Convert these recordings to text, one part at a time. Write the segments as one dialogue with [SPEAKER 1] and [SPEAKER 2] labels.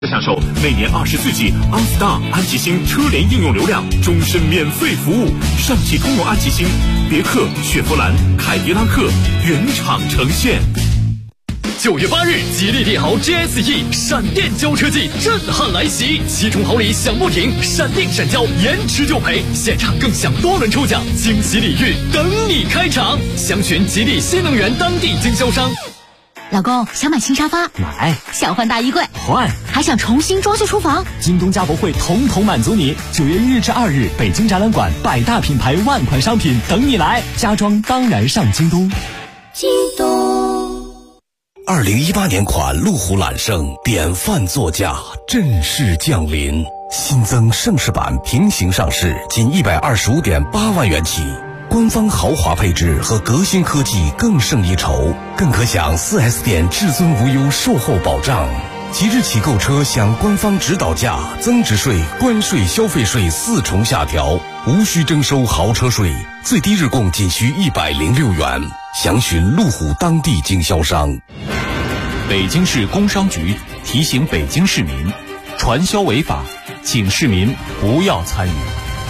[SPEAKER 1] 享受每年24季 OnStar 安吉星车联应用流量终身免费服务，上汽通用安吉星、别克、雪佛兰、凯迪拉克原厂呈现。
[SPEAKER 2] 9月8日，吉利帝豪 GSE 闪电交车季震撼来袭，7重好礼享不停，闪定闪交，延迟就赔，现场更享多轮抽奖，惊喜礼遇等你开场。详询吉利新能源当地经销商。
[SPEAKER 3] 老公，想买新沙发？
[SPEAKER 4] 买。
[SPEAKER 3] 想换大衣柜？
[SPEAKER 4] 换。
[SPEAKER 3] 还想重新装修厨房？
[SPEAKER 4] 京东家博会统统满足你。9月1日至2日，北京展览馆100大品牌万款商品等你来，家装当然上京东。
[SPEAKER 3] 京东。
[SPEAKER 5] 2018年款路虎揽胜典范座驾正式降临，新增盛世版平行上市，仅125.8万元起。官方豪华配置和革新科技更胜一筹，更可享 4S 店至尊无忧售后保障。即日起购车享官方指导价、增值税、关税、消费税4重下调，无需征收豪车税，最低日供仅需106元。详询路虎当地经销商。
[SPEAKER 6] 北京市工商局提醒北京市民，传销违法，请市民不要参与。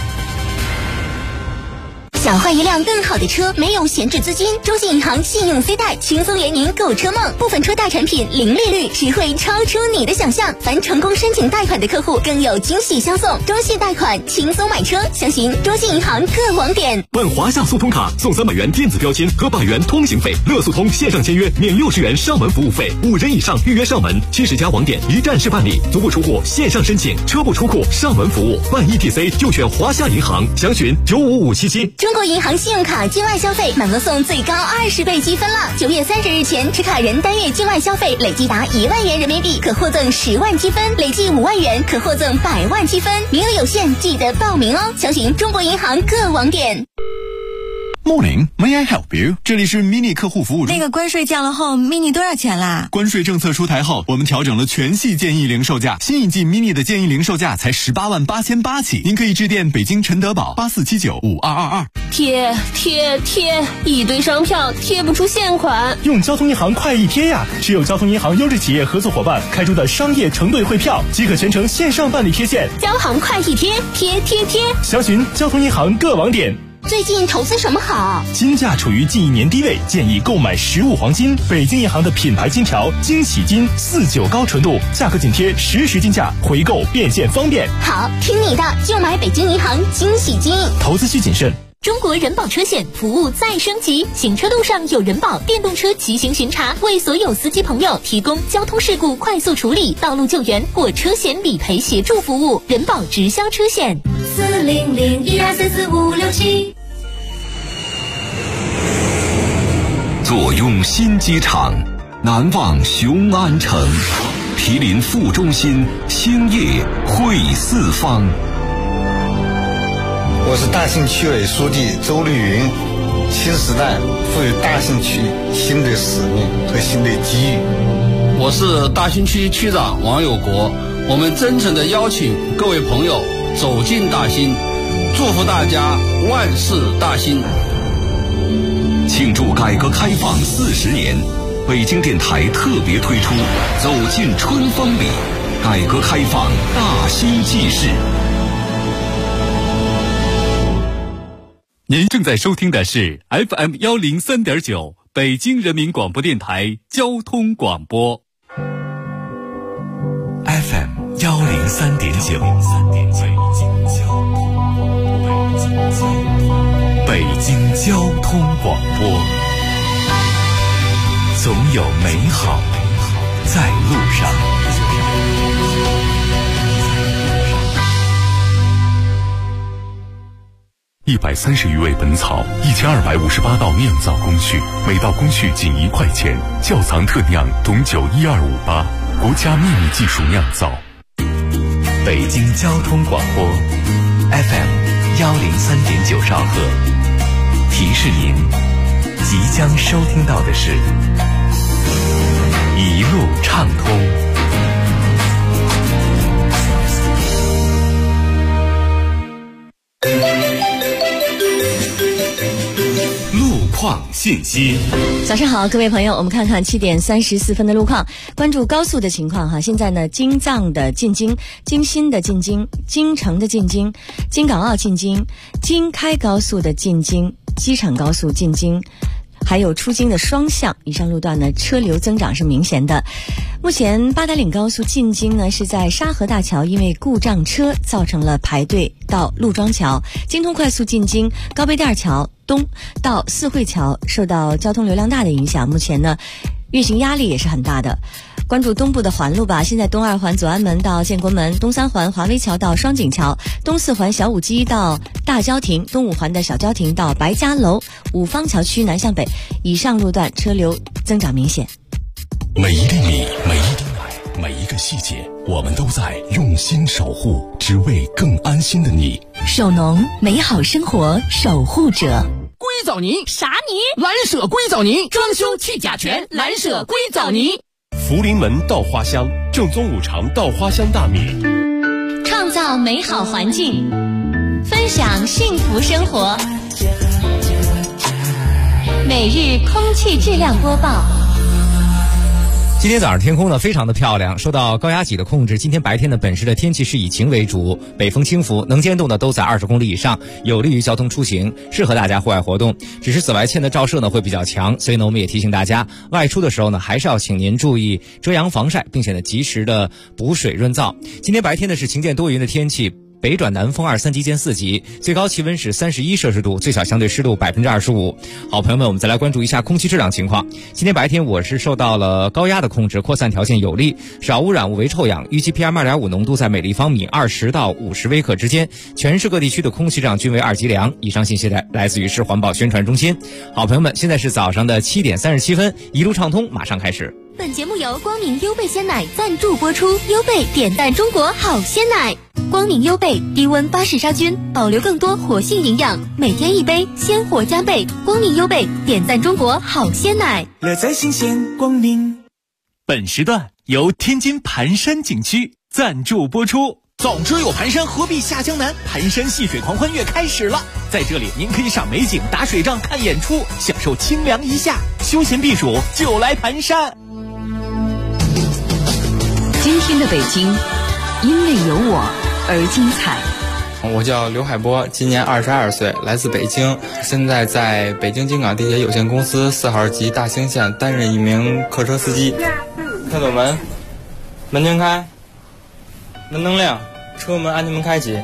[SPEAKER 3] 想换一辆更好的车，没有闲置资金，中信银行信用 C 贷轻松圆您购车梦，部分车贷产品零利率，实惠超出你的想象。凡成功申请贷款的客户更有惊喜相送，中信贷款轻松买车，详询中信银行各网点。
[SPEAKER 1] 办华夏速通卡送300元电子标签和100元通行费，乐速通线上签约免60元上门服务费，5人以上预约上门，70家网点一站式办理，足不出户线上申请，车不出库上门服务，办 ETC 就选华夏银行，详询95577。
[SPEAKER 3] 中国银行信用卡境外消费满额送最高20倍积分了！9月30日前持卡人单月境外消费累计达1万元人民币，可获赠10万积分；累计5万元可获赠100万积分，名额有限，记得报名哦！详询中国银行各网点。
[SPEAKER 7] Morning, may I help you？ 这里是 mini 客户服务中。
[SPEAKER 8] 那个关税降了后 ，mini 多少钱啦？
[SPEAKER 7] 关税政策出台后，我们调整了全系建议零售价，新一季 mini 的建议零售价才18万8800起。您可以致电北京陈德宝84795222。
[SPEAKER 9] 贴，一堆商票贴不出现款。
[SPEAKER 10] 用交通银行快易贴呀，持有交通银行优质企业合作伙伴开出的商业承兑汇票，即可全程线上办理贴现。
[SPEAKER 9] 交行快易贴，贴。
[SPEAKER 10] 详询交通银行各网点。
[SPEAKER 3] 最近投资什么好？
[SPEAKER 10] 金价处于近1年低位，建议购买实物黄金。北京银行的品牌金条惊喜金49高纯度，价格紧贴实时金价，回购变现方便。
[SPEAKER 3] 好，听你的，就买北京银行惊喜金。
[SPEAKER 10] 投资需谨慎。
[SPEAKER 9] 中国人保车险服务再升级，行车路上有人保电动车骑行巡查，为所有司机朋友提供交通事故快速处理、道路救援或车险理赔协助服务。人保直销车险40012445567。
[SPEAKER 5] 坐拥新机场，难忘雄安城，毗邻副中心，兴业汇四方。
[SPEAKER 11] 我是大兴区委书记周绿云。新时代赋予大兴区新的使命和新的机遇。
[SPEAKER 12] 我是大兴区区长王有国。我们真诚地邀请各位朋友走进大兴，祝福大家万事大兴。
[SPEAKER 5] 庆祝改革开放40年，北京电台特别推出走进春风里，改革开放大兴纪事。
[SPEAKER 6] 您正在收听的是 FM 103.9北京人民广播电台交通广播。
[SPEAKER 5] FM 103.9北京交通广播，总有美好在路上。130余味本草，1258道酿造工序，每道工序仅1块钱。窖藏特酿董酒12588，国家秘密技术酿造。北京交通广播 FM 103.9兆赫，提示您即将收听到的是一路畅通。
[SPEAKER 1] 创信息。
[SPEAKER 8] 早上好，各位朋友，我们看看7点34分的路况，关注高速的情况哈。现在呢，京藏的进京、京新的进京、京城的进京、京港澳进京、京开高速的进京、机场高速进京，还有出京的双向以上路段呢，车流增长是明显的。目前八达岭高速进京呢，是在沙河大桥因为故障车造成了排队到陆庄桥，京通快速进京高碑店桥东到四惠桥受到交通流量大的影响，目前呢运行压力也是很大的。关注东部的环路吧，现在东2环左安门到建国门，东3环华威桥到双井桥，东4环小武基到大郊亭，东5环的小郊亭到白家楼，五方桥区南向北以上路段车流增长明显。
[SPEAKER 5] 每一粒米，每一滴奶，每一个细节，我们都在用心守护，只为更安心的你。
[SPEAKER 9] 手农，美好生活守护者。
[SPEAKER 13] 硅藻泥
[SPEAKER 9] 啥泥？
[SPEAKER 13] 蓝舍硅藻泥，装修去甲醛，蓝舍硅藻泥。
[SPEAKER 1] 福临门稻花香，正宗5常稻花香大米，
[SPEAKER 9] 创造美好环境，分享幸福生活。每日空气质量播报。
[SPEAKER 14] 今天早上天空呢非常的漂亮，受到高压脊的控制，今天白天的本市的天气是以晴为主，北风轻拂，能见度呢都在20公里以上，有利于交通出行，适合大家户外活动。只是紫外线的照射呢会比较强，所以呢我们也提醒大家，外出的时候呢还是要请您注意遮阳防晒，并且呢及时的补水润燥。今天白天呢是晴间多云的天气，北转南风2、3级见4级，最高气温是31摄氏度，最小相对湿度25%。好朋友们，我们再来关注一下空气质量情况。今天白天我是受到了高压的控制，扩散条件有利，少污染物为臭氧，预计 PM2.5 浓度在每立方米20到50微克之间，全市各地区的空气质量均为2级良。以上信息来自于市环保宣传中心。好朋友们，现在是早上的7点37分，一路畅通马上开始。
[SPEAKER 9] 本节目由光明优贝鲜奶赞助播出，优贝点赞中国好鲜奶。光明优贝低温巴氏杀菌，保留更多活性营养，每天一杯，鲜活加倍。光明优贝点赞中国好鲜奶，
[SPEAKER 15] 乐在新鲜光明。
[SPEAKER 10] 本时段由天津盘山景区赞助播出。
[SPEAKER 2] 总之有盘山，何必下江南？盘山戏水狂欢月开始了，在这里您可以赏美景、打水仗、看演出，享受清凉一夏，休闲避暑就来盘山。
[SPEAKER 9] 今天的北京，因为有我而精彩。
[SPEAKER 16] 我叫刘海波，今年22岁，来自北京，现在在北京京港地铁有限公司4号机大兴线担任一名客车司机。开走门，门停开，门灯亮，车门安全门开启。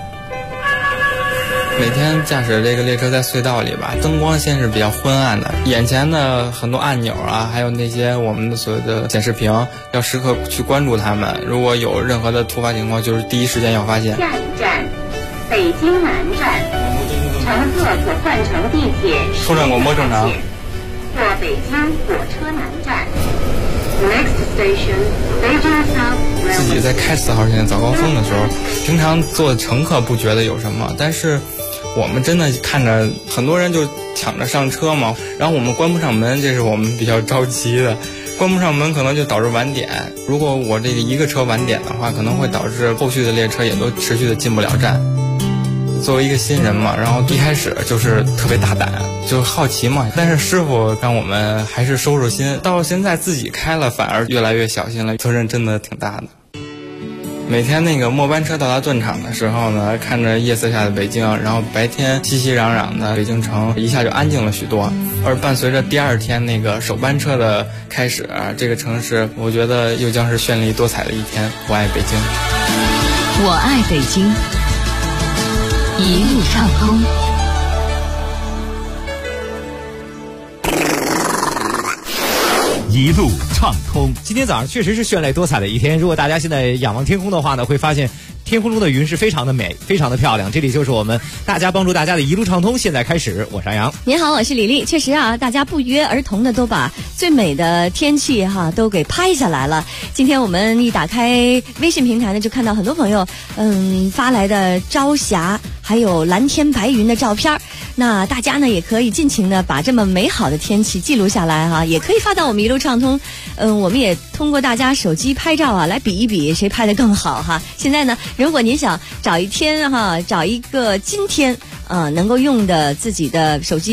[SPEAKER 16] 每天驾驶这个列车在隧道里吧，灯光线是比较昏暗的，眼前的很多按钮啊，还有那些我们的所谓的显示屏，要时刻去关注它们。如果有任何的突发情况，就是第一时间要发现。
[SPEAKER 17] 下一站，北京南站，乘客可换乘地铁。
[SPEAKER 16] 出站广播正常。
[SPEAKER 17] 坐北京火车南站。Next station, Beijing South.
[SPEAKER 16] 自己在开4号线早高峰的时候，平常做乘客不觉得有什么，但是我们真的看着很多人就抢着上车嘛，然后我们关不上门，这是我们比较着急的。关不上门可能就导致晚点，如果我这个一个车晚点的话，可能会导致后续的列车也都持续的进不了站。作为一个新人嘛，然后一开始就是特别大胆，就好奇嘛，但是师傅让我们还是收收心，到现在自己开了反而越来越小心了，责任真的挺大的。每天那个末班车到达断场的时候呢，看着夜色下的北京，然后白天熙熙攘攘的北京城一下就安静了许多，而伴随着第2天那个首班车的开始，这个城市我觉得又将是绚丽多彩的一天。我爱北京，
[SPEAKER 9] 我爱北京，一路畅通。
[SPEAKER 10] 一路畅通。
[SPEAKER 14] 今天早上确实是绚丽多彩的一天，如果大家现在仰望天空的话呢，会发现天空中的云是非常的美，非常的漂亮。这里就是我们大家帮助大家的一路畅通，现在开始。我是杨洋，
[SPEAKER 8] 您好，我是李丽。确实啊，大家不约而同的都把最美的天气都给拍下来了。今天我们一打开微信平台呢，就看到很多朋友发来的朝霞还有蓝天白云的照片。那大家呢也可以尽情的把这么美好的天气记录下来也可以发到我们一路畅通。我们也通过大家手机拍照来比一比谁拍得更好现在呢，如果您想找一天找一个今天能够用的自己的手机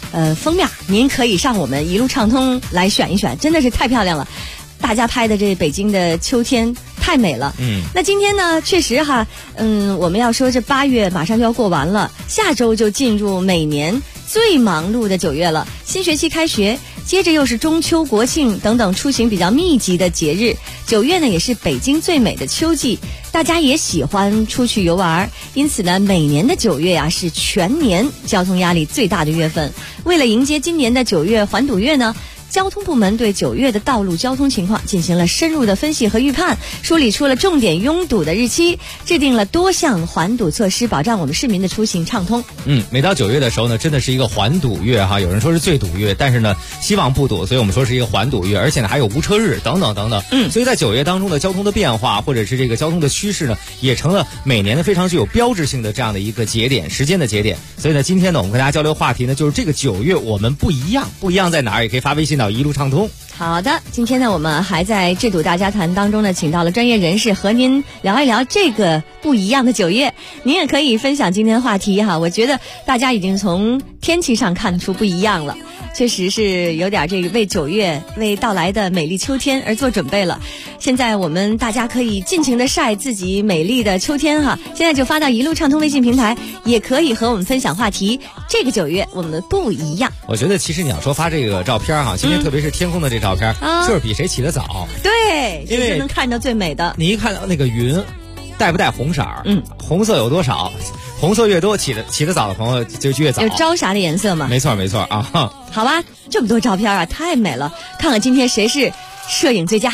[SPEAKER 8] 封面，您可以上我们一路畅通来选一选，真的是太漂亮了。大家拍的这北京的秋天太美了。那今天呢，确实哈，我们要说这8月马上就要过完了，下周就进入每年最忙碌的9月了。新学期开学，接着又是中秋、国庆等等出行比较密集的节日。9月呢，也是北京最美的秋季，大家也喜欢出去游玩，因此呢，每年的9月呀，是全年交通压力最大的月份。为了迎接今年的9月环堵月呢，交通部门对9月的道路交通情况进行了深入的分析和预判，梳理出了重点拥堵的日期，制定了多项环堵措施，保障我们市民的出行畅通。
[SPEAKER 14] 每到9月的时候呢，真的是一个环堵月哈。有人说是最堵月，但是呢，希望不堵，所以我们说是一个环堵月，而且呢还有无车日等等等等。所以在9月当中的交通的变化，或者是这个交通的趋势呢，也成了每年的非常具有标志性的这样的一个节点，时间的节点。所以呢，今天呢，我们跟大家交流话题呢，就是这个9月我们不一样，不一样在哪儿？也可以发微信到一路畅通。
[SPEAKER 8] 好的，今天呢，我们还在制堵大家谈当中呢，请到了专业人士和您聊一聊这个不一样的9月。您也可以分享今天的话题哈，我觉得大家已经从天气上看出不一样了，确实是有点这个为9月为到来的美丽秋天而做准备了。现在我们大家可以尽情的晒自己美丽的秋天哈，现在就发到一路畅通微信平台，也可以和我们分享话题。这个9月我们不一样。
[SPEAKER 14] 我觉得其实你要说发这个照片哈，今天特别是天空的这照片，就是比谁起得早。
[SPEAKER 8] 对，因为能看到最美的。
[SPEAKER 14] 你一看到那个云带不带红色儿？红色有多少？红色越多，起得早的朋友就越早。
[SPEAKER 8] 有招啥的颜色吗？
[SPEAKER 14] 没错啊。
[SPEAKER 8] 好吧，这么多照片啊，太美了。看看今天谁是摄影最佳。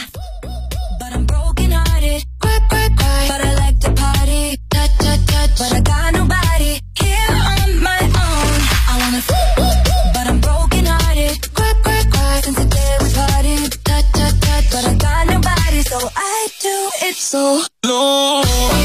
[SPEAKER 15] So long.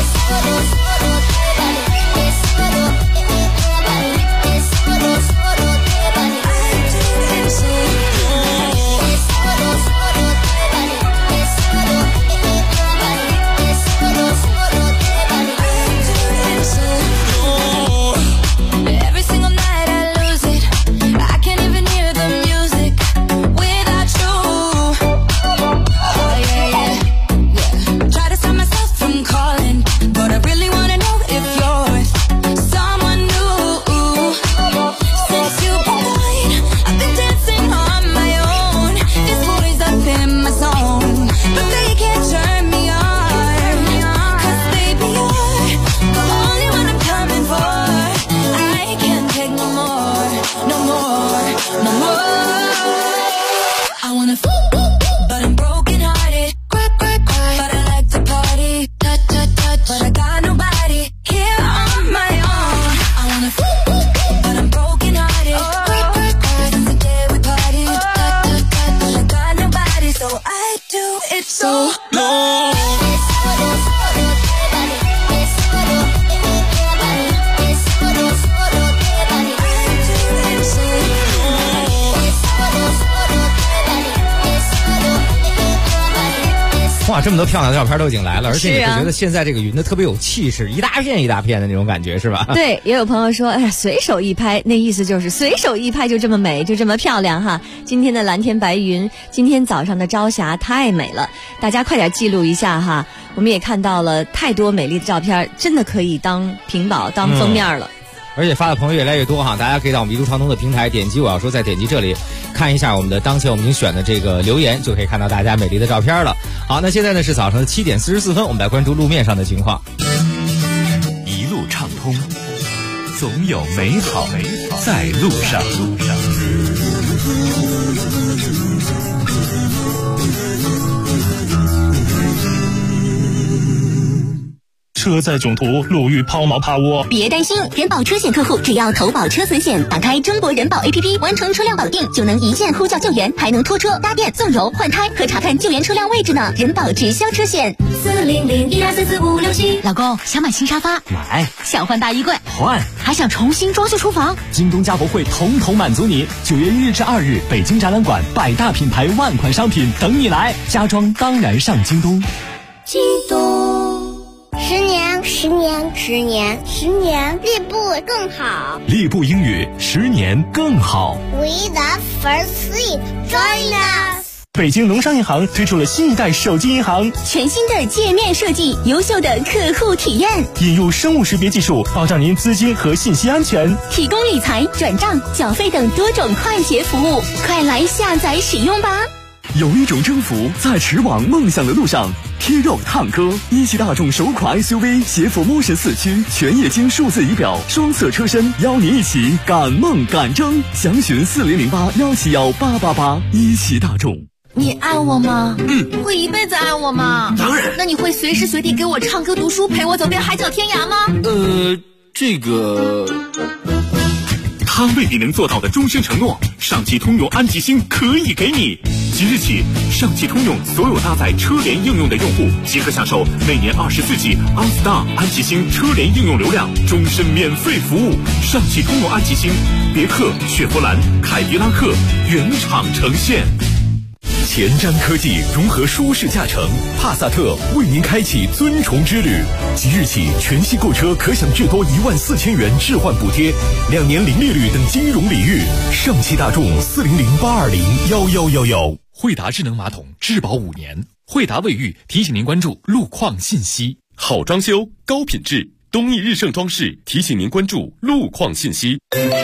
[SPEAKER 14] 哇，这么多漂亮的照片都已经来了，而且你会觉得现在这个云呢特别有气势，一大片一大片的那种感觉，是吧？
[SPEAKER 8] 对，也有朋友说，哎呀，随手一拍，那意思就是随手一拍就这么美，就这么漂亮哈。今天的蓝天白云，今天早上的朝霞太美了，大家快点记录一下哈。我们也看到了太多美丽的照片，真的可以当屏保、当封面了。
[SPEAKER 14] 而且发的朋友越来越多哈，大家可以到我们一路畅通的平台点击我要说，再点击这里看一下我们的当前我们已经选的这个留言，就可以看到大家美丽的照片了。好，那现在呢是早上的7点44分，我们来关注路面上的情况。
[SPEAKER 1] 一路畅通，总有美好在路上。
[SPEAKER 10] 车载囧途，路遇抛锚趴窝。
[SPEAKER 3] 别担心，人保车险客户只要投保车损险，打开中国人保 APP， 完成车辆保定，就能一键呼叫救援，还能拖车、搭电、送油、换胎和查看救援车辆位置呢。人保直销车险40012445567。
[SPEAKER 9] 老公，想买新沙发？
[SPEAKER 4] 买。
[SPEAKER 9] 想换大衣柜？
[SPEAKER 4] 换。
[SPEAKER 9] 还想重新装修厨房？
[SPEAKER 4] 京东家博会统统满足你。9月1日至2日，北京展览馆100大品牌万款商品等你来，家装当然上京东。
[SPEAKER 18] 京东。10年 10年，10年进步更好。
[SPEAKER 1] 立步英语10年更好。
[SPEAKER 18] We the first thing, join us。
[SPEAKER 10] 北京农商银行推出了新一代手机银行，
[SPEAKER 3] 全新的界面设计，优秀的客户体验，
[SPEAKER 10] 引入生物识别技术，保障您资金和信息安全，
[SPEAKER 3] 提供理财、转账、缴费等多种快捷服务，快来下载使用吧！
[SPEAKER 1] 有一种征服在驰往梦想的路上。贴肉探歌，一汽大众首款 SUV 携辅 Motion 4驱，全液晶数字仪表，双色车身，邀您一起赶梦赶征。详询4008171888，一汽大众。
[SPEAKER 13] 你爱我吗？会一辈子爱我吗？
[SPEAKER 2] 当然。
[SPEAKER 13] 那你会随时随地给我唱歌读书，陪我走遍海角天涯吗？
[SPEAKER 2] 这个他未必能做到的终身承诺，上汽通用安吉星可以给你。即日起，上汽通用所有搭载车联应用的用户即可享受每年24G OnStar 安吉星车联应用流量，终身免费服务。上汽通用安吉星，别克、雪佛兰、凯迪拉克原厂呈现。前瞻科技融合舒适驾乘，帕萨特为您开启尊崇之旅。即日起，全系购车可享至多14000元置换补贴，2年零利率等金融礼遇。上汽大众40082011111。
[SPEAKER 6] 惠达智能马桶质保5年，惠达卫浴提醒您关注路况信息。
[SPEAKER 2] 好装修，高品质，东益日盛装饰提醒您关注路况信息。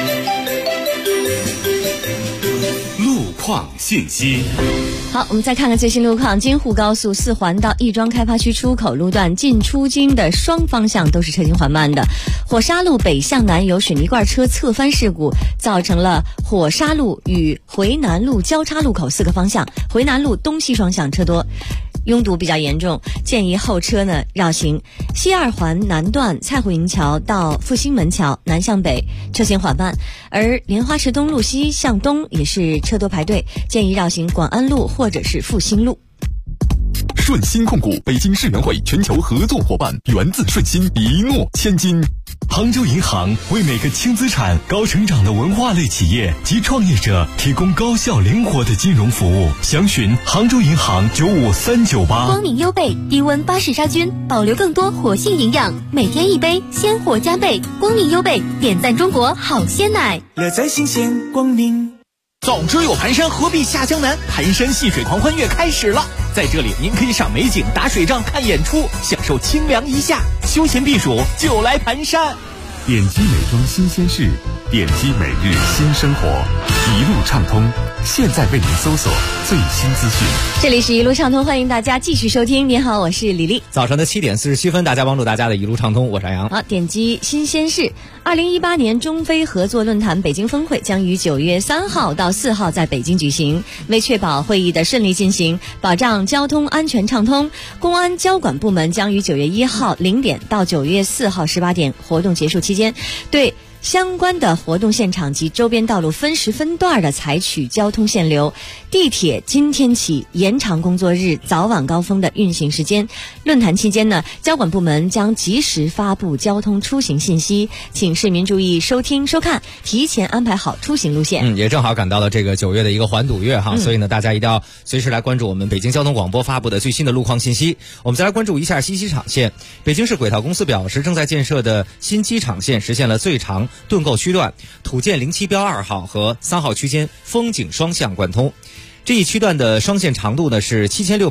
[SPEAKER 2] 路况信息。
[SPEAKER 8] 好，我们再看看最新路况。京沪高速4环到亦庄开发区出口路段进出京的双方向都是车行缓慢的。火沙路北向南有水泥罐车侧翻事故，造成了火沙路与回南路交叉路口4个方向，回南路东西双向车多，拥堵比较严重，建议后车呢绕行。西2环南段蔡湖营桥到复兴门桥南向北车行缓慢，而莲花池东路西向东也是车多排队，建议绕行广安路或者是复兴路。
[SPEAKER 1] 顺鑫控股北京世园会全球合作伙伴，源自顺鑫，一诺千金。杭州银行为每个轻资产、高成长的文化类企业及创业者提供高效灵活的金融服务。详询杭州银行95398。
[SPEAKER 9] 光明优贝低温巴氏杀菌，保留更多活性营养，每天一杯，鲜活加倍。光明优贝点赞中国好鲜奶，
[SPEAKER 19] 乐在新鲜光明。
[SPEAKER 4] 早知有盘山，何必下江南？盘山戏水狂欢月开始了，在这里您可以赏美景、打水仗、看演出，享受清凉一夏，休闲避暑就来盘山。
[SPEAKER 1] 点击美妆新鲜事，点击每日新生活，一路畅通。现在为您搜索最新资讯。
[SPEAKER 8] 这里是一路畅通，欢迎大家继续收听。您好，我是李丽。
[SPEAKER 14] 早上的7点47分，大家帮助大家的一路畅通，我是杨。
[SPEAKER 8] 好，点击新鲜事。2018年中非合作论坛北京峰会将于9月3号到4号在北京举行。为确保会议的顺利进行，保障交通安全畅通，公安交管部门将于9月1号0点到9月4号18点活动结束期间，对相关的活动现场及周边道路分时分段的采取交通限流。地铁今天起延长工作日早晚高峰的运行时间。论坛期间呢，交管部门将及时发布交通出行信息，请市民注意收听收看，提前安排好出行路线。
[SPEAKER 14] 也正好赶到了这个9月的一个环堵月哈，所以呢，大家一定要随时来关注我们北京交通广播发布的最新的路况信息。我们再来关注一下西机场线。北京市轨道公司表示，正在建设的新机场线实现了最长盾构区段土建07标2号和3号区间风景双向贯通。这一区段的双线长度呢是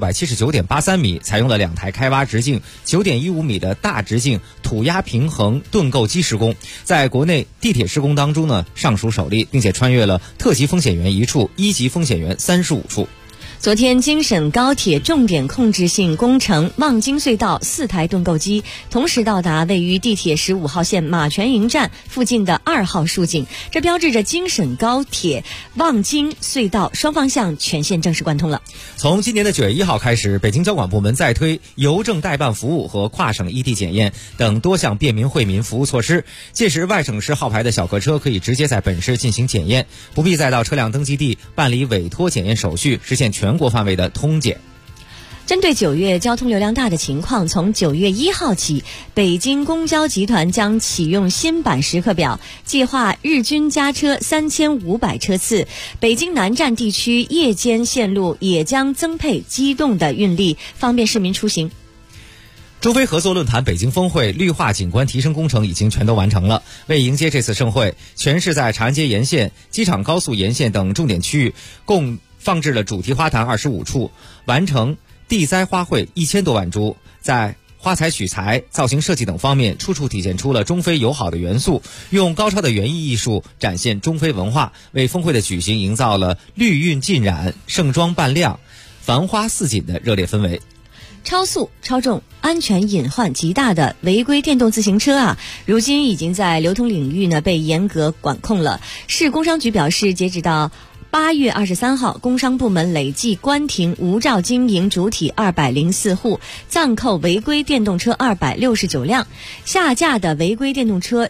[SPEAKER 14] 7679.83米，采用了2台开挖直径9.15米的大直径土压平衡盾构机施工，在国内地铁施工当中呢尚属首例，并且穿越了特级风险源1处、1级风险源35处。
[SPEAKER 8] 昨天，京沈高铁重点控制性工程望京隧道4台盾构机同时到达位于地铁15号线马泉营站附近的2号竖井，这标志着京沈高铁望京隧道双方向全线正式贯通了。
[SPEAKER 14] 从今年的9月1号开始，北京交管部门再推邮政代办服务和跨省异地检验等多项便民惠民服务措施，届时外省市号牌的小客车可以直接在本市进行检验，不必再到车辆登记地办理委托检验手续，实现全国范围的通检。
[SPEAKER 8] 针对9月交通流量大的情况，从9月1号起，北京公交集团将启用新版时刻表，计划日均加车3500车次。北京南站地区夜间线路也将增配机动的运力，方便市民出行。
[SPEAKER 14] 中非合作论坛北京峰会绿化景观提升工程已经全都完成了。为迎接这次盛会，全市在长安街沿线、机场高速沿线等重点区域共放置了主题花坛25处，完成地栽花卉1000多万株。在花材取材、造型设计等方面，处处体现出了中非友好的元素，用高超的园艺艺术展现中非文化，为峰会的举行营造了绿韵浸染、盛装扮亮、繁花似锦的热烈氛围。
[SPEAKER 8] 超速、超重、安全隐患极大的违规电动自行车啊，如今已经在流通领域呢被严格管控了。市工商局表示，截止到8月23号，工商部门累计关停无照经营主体204户，暂扣违规电动车269辆，下架的违规电动车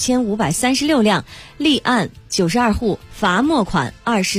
[SPEAKER 8] 9536辆，立案92户，罚没款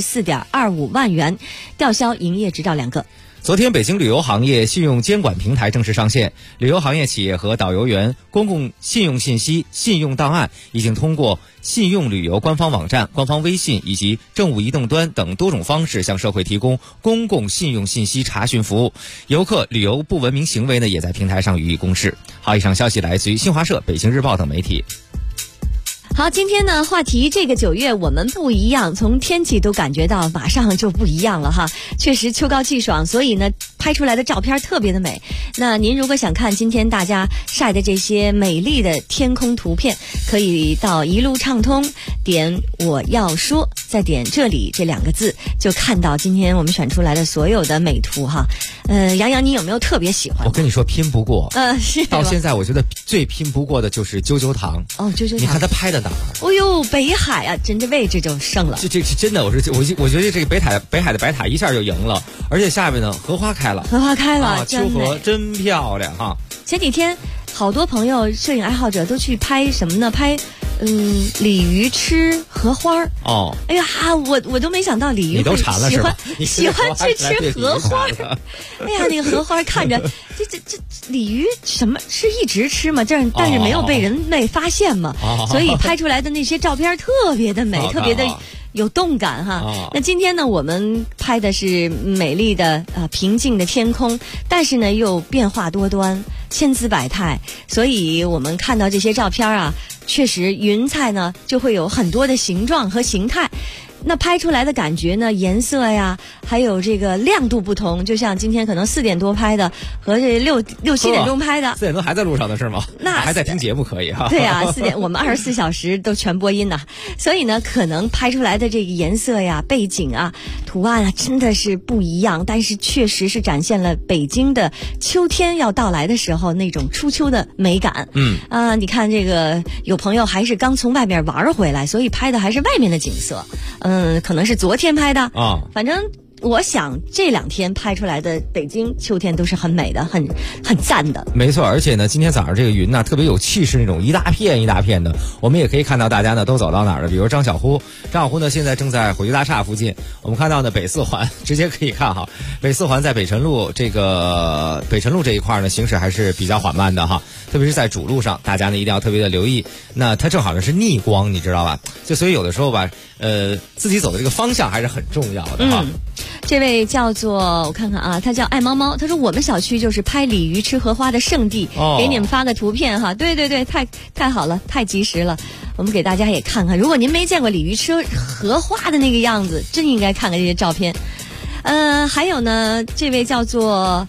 [SPEAKER 8] 24.25万元，吊销营业执照2个。
[SPEAKER 14] 昨天，北京旅游行业信用监管平台正式上线，旅游行业企业和导游员公共信用信息、信用档案已经通过信用旅游官方网站、官方微信以及政务移动端等多种方式向社会提供公共信用信息查询服务。游客旅游不文明行为呢，也在平台上予以公示。好，以上消息来自于新华社、北京日报等媒体。
[SPEAKER 8] 好，今天呢话题这个9月我们不一样，从天气都感觉到马上就不一样了哈。确实秋高气爽，所以呢拍出来的照片特别的美。那您如果想看今天大家晒的这些美丽的天空图片，可以到一路畅通点我要说，再点这里这2个字，就看到今天我们选出来的所有的美图哈。杨洋，你有没有特别喜欢？
[SPEAKER 14] 我跟你说拼不过。
[SPEAKER 8] 是
[SPEAKER 14] 到现在我觉得最拼不过的就是啾啾堂。
[SPEAKER 8] 哦，啾啾堂，
[SPEAKER 14] 你看他拍的哪儿？
[SPEAKER 8] 哦呦，北海啊，真这位置就胜了。
[SPEAKER 14] 这真的，我觉得这个北海的白塔一下就赢了，而且下面呢荷花开了，秋荷真漂亮哈。
[SPEAKER 8] 前几天好多朋友摄影爱好者都去拍什么呢？拍鲤鱼吃荷花哦。哎呀，我都没想到鲤鱼
[SPEAKER 14] 你都馋了是吧？
[SPEAKER 8] 喜欢去吃荷花。哎呀，那个荷花看着这鲤鱼什么是一直吃嘛？但是没有被人类发现嘛，所以拍出来的那些照片特别的美，特别的有动感哈。那今天呢，我们拍的是美丽的平静的天空，但是呢又变化多端，千姿百态，所以我们看到这些照片啊，确实云彩呢就会有很多的形状和形态。那拍出来的感觉呢，颜色呀，还有这个亮度不同，就像今天可能4点多拍的和这6、7点钟拍的
[SPEAKER 14] ，4点多还在路上的是吗？
[SPEAKER 8] 那
[SPEAKER 14] 还在听节目可以哈。
[SPEAKER 8] 对啊，4点我们24小时都全播音呐，所以呢，可能拍出来的这个颜色呀、背景啊、图案啊，真的是不一样，但是确实是展现了北京的秋天要到来的时候那种初秋的美感。你看这个有朋友还是刚从外面玩回来，所以拍的还是外面的景色。可能是昨天拍的啊，反正我想这2天拍出来的北京秋天都是很美的，很赞的。
[SPEAKER 14] 没错，而且呢，今天早上这个云呢特别有气势，那种一大片一大片的。我们也可以看到大家呢都走到哪儿了，比如张小呼呢现在正在火炬大厦附近。我们看到呢北4环直接可以看哈，北4环在北辰路这一块呢行驶还是比较缓慢的哈，特别是在主路上，大家呢一定要特别的留意。那它正好是逆光，你知道吧？就所以有的时候吧，自己走的这个方向还是很重要的哈。
[SPEAKER 8] 这位叫做我看看啊，他叫爱猫猫，他说我们小区就是拍鲤鱼吃荷花的圣地，给你们发个图片哈。对，太好了，太及时了，我们给大家也看看。如果您没见过鲤鱼吃荷花的那个样子，真应该看看这些照片。还有呢，这位叫做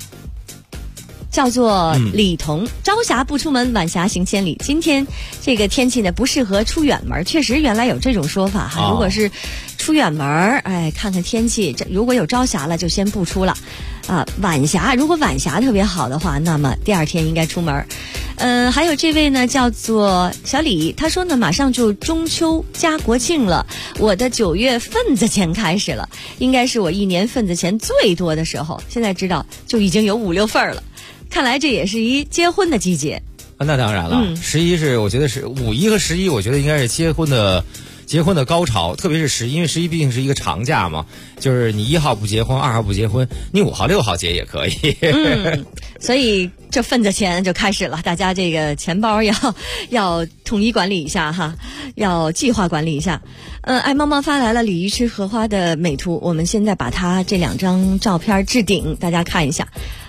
[SPEAKER 8] 李彤，朝霞不出门，晚霞行千里。今天这个天气呢不适合出远门，确实原来有这种说法哈。如果是出远门，看看天气，如果有朝霞了就先不出了啊。如果晚霞特别好的话，那么第2天应该出门。还有这位呢叫做小李，他说呢马上就中秋加国庆了，我的9月份子钱开始了，应该是我1年份子钱最多的时候，现在知道就已经有5、6份了。看来这也是一结婚的季节。
[SPEAKER 14] 那当然了，11是我觉得是5·1和11，我觉得应该是结婚的高潮，特别是11，因为11毕竟是一个长假嘛，就是你1号不结婚，2号不结婚，你5号、6号结也可以。
[SPEAKER 8] 所以这份子钱就开始了，大家这个钱包要统一管理一下哈，要计划管理一下。爱猫猫发来了鲤鱼吃荷花的美图，我们现在把它这2张照片置顶，大家看一下。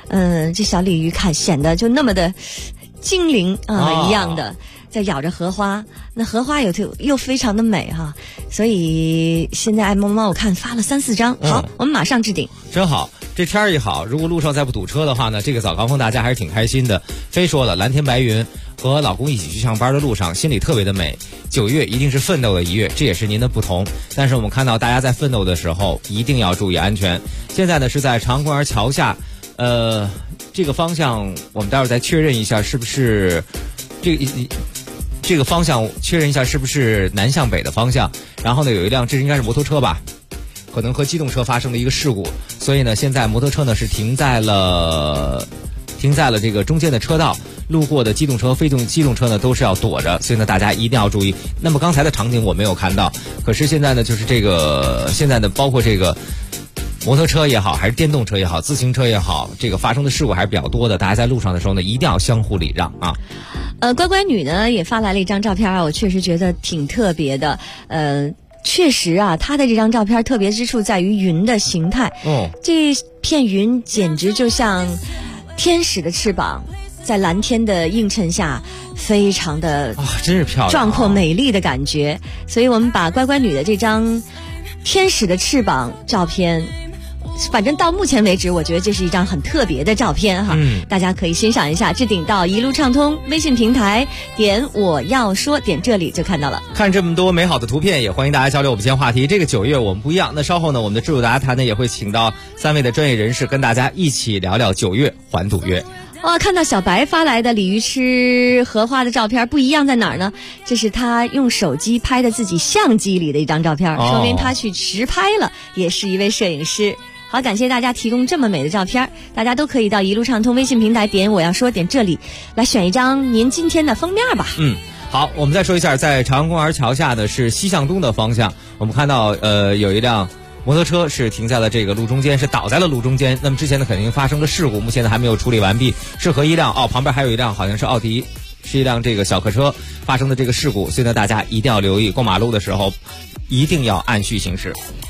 [SPEAKER 8] 这小鲤鱼显得就那么的精灵一样的。在咬着荷花，那荷花又非常的美哈，所以现在爱猫猫我看发了3、4张，好，我们马上置顶。
[SPEAKER 14] 真好，这天儿一好，如果路上再不堵车的话呢，这个早高峰大家还是挺开心的。飞说了，蓝天白云，和老公一起去上班的路上，心里特别的美。9月一定是奋斗的1月，这也是您的不同。但是我们看到大家在奋斗的时候，一定要注意安全。现在呢是在长安公园桥下，这个方向我们待会儿再确认一下是不是这个方向确认一下是不是南向北的方向，然后呢有一辆，这应该是摩托车吧，可能和机动车发生了一个事故，所以呢现在摩托车呢是停在了这个中间的车道，路过的机动车、非机动车呢都是要躲着，所以呢大家一定要注意。那么刚才的场景我没有看到，可是现在呢就是现在呢包括这个摩托车也好，还是电动车也好，自行车也好，这个发生的事故还是比较多的，大家在路上的时候呢一定要相互礼让啊。
[SPEAKER 8] 乖乖女呢也发来了一张照片啊，我确实觉得挺特别的。确实啊，她的这张照片特别之处在于云的形态。这片云简直就像天使的翅膀，在蓝天的映衬下，非常的
[SPEAKER 14] 真是漂亮，
[SPEAKER 8] 壮阔美丽的感觉。所以我们把乖乖女的这张天使的翅膀照片，反正到目前为止我觉得这是一张很特别的照片哈，大家可以欣赏一下，置顶到一路畅通微信平台，点我要说，点这里就看到了。
[SPEAKER 14] 看这么多美好的图片，也欢迎大家交流我们今天话题。这个9月我们不一样，那稍后呢我们的智主大家谈呢也会请到3位的专业人士跟大家一起聊聊9月环堵月。
[SPEAKER 8] 看到小白发来的鲤鱼吃荷花的照片，不一样在哪儿呢？这是他用手机拍的自己相机里的一张照片，说明他去实拍了，也是一位摄影师。好，感谢大家提供这么美的照片，大家都可以到一路畅通微信平台，点我要说，点这里来选一张您今天的封面吧。
[SPEAKER 14] 好，我们再说一下，在长安公园桥下的是西向东的方向，我们看到有一辆摩托车是停在了这个路中间，是倒在了路中间。那么之前呢肯定发生了事故，目前呢还没有处理完毕，是和一辆旁边还有一辆好像是奥迪，是一辆这个小客车发生的这个事故，所以呢大家一定要留意，过马路的时候一定要按序行驶。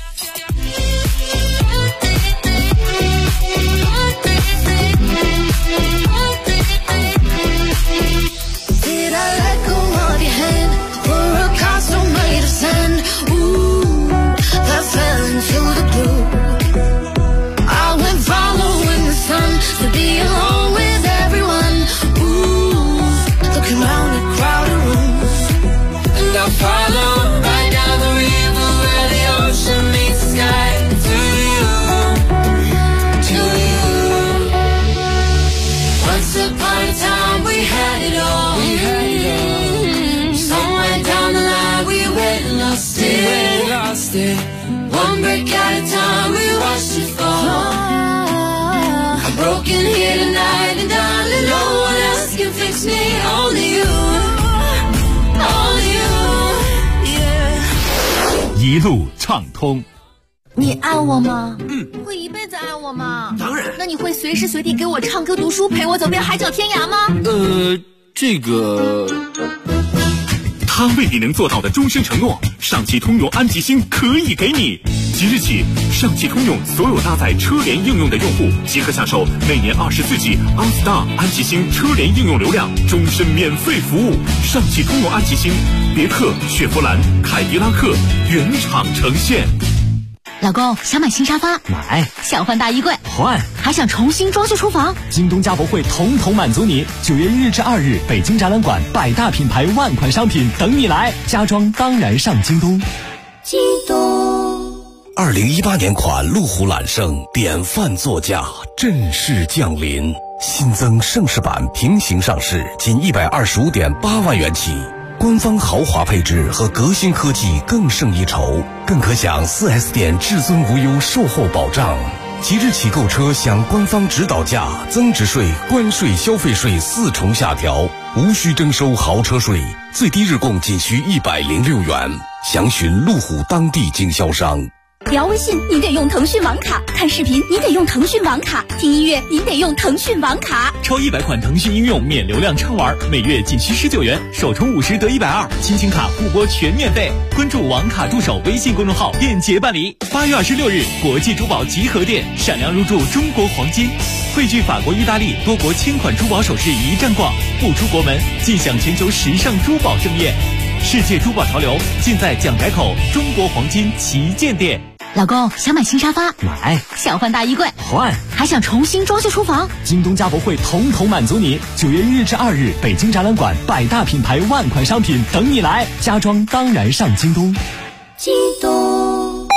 [SPEAKER 15] One break at a time, we watched it fall. I'm broken here tonight, and darling, no one else can fix me. Only you, only you, yeah.
[SPEAKER 1] 一路畅通。
[SPEAKER 9] 你爱我吗？会一辈子爱我吗？
[SPEAKER 2] 当然。
[SPEAKER 9] 那你会随时随地给我唱歌读书，陪我走遍海角天涯吗？
[SPEAKER 2] 这个。
[SPEAKER 1] 他为你能做到的终身承诺，上汽通用安吉星可以给你。即日起，上汽通用所有搭载车联应用的用户即可享受每年24G OnStar 安吉星车联应用流量，终身免费服务。上汽通用安吉星，别克、雪佛兰、凯迪拉克原厂呈现。
[SPEAKER 9] 老公，想买新沙发？
[SPEAKER 10] 买。
[SPEAKER 9] 想换大衣柜？
[SPEAKER 10] 换。
[SPEAKER 9] 还想重新装修厨房？
[SPEAKER 10] 京东家博会统统满足你。9月1日至2日，北京展览馆100大品牌万款商品等你来，家装当然上京东。
[SPEAKER 15] 京东。
[SPEAKER 5] 2018年款路虎揽胜典范座驾正式降临，新增盛世版平行上市，仅125.8万元起。官方豪华配置和革新科技更胜一筹，更可享 4S 店至尊无忧售后保障。即日起购车享官方指导价、增值税、关税、消费税4重下调，无需征收豪车税，最低日供仅需106元。详询路虎当地经销商。
[SPEAKER 20] 聊微信您得用腾讯网卡，看视频您得用腾讯网卡，听音乐您得用腾讯网卡。
[SPEAKER 10] 超100款腾讯应用免流量畅玩，每月仅需19元，首充50得120，亲情卡互拨全免费。关注网卡助手微信公众号，便捷办理。8月26日，国际珠宝集合店闪亮入驻中国黄金，汇聚法国、意大利多国千款珠宝首饰一站逛，不出国门尽享全球时尚珠宝盛宴。世界珠宝潮流尽在蒋改口中国黄金旗舰店。
[SPEAKER 9] 老公，想买新沙发？
[SPEAKER 10] 买。
[SPEAKER 9] 想换大衣柜？
[SPEAKER 10] 换。
[SPEAKER 9] 还想重新装修厨房？
[SPEAKER 10] 京东家博会统统满足你。9月1日至2日，北京展览馆100大品牌万款商品等你来，家装当然上京东。
[SPEAKER 15] 京东。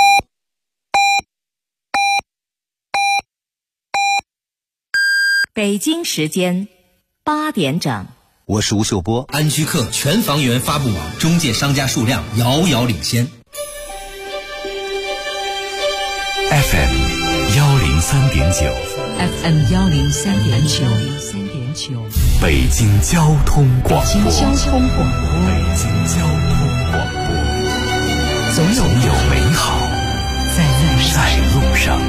[SPEAKER 13] 北京时间8点整。
[SPEAKER 21] 我是吴秀波。安居客全房源发布网中介商家数量遥遥领先。
[SPEAKER 5] FM 103.9
[SPEAKER 13] FM 103.9
[SPEAKER 5] 北京交通广播。
[SPEAKER 13] 北京交通广播，总有美好在路上。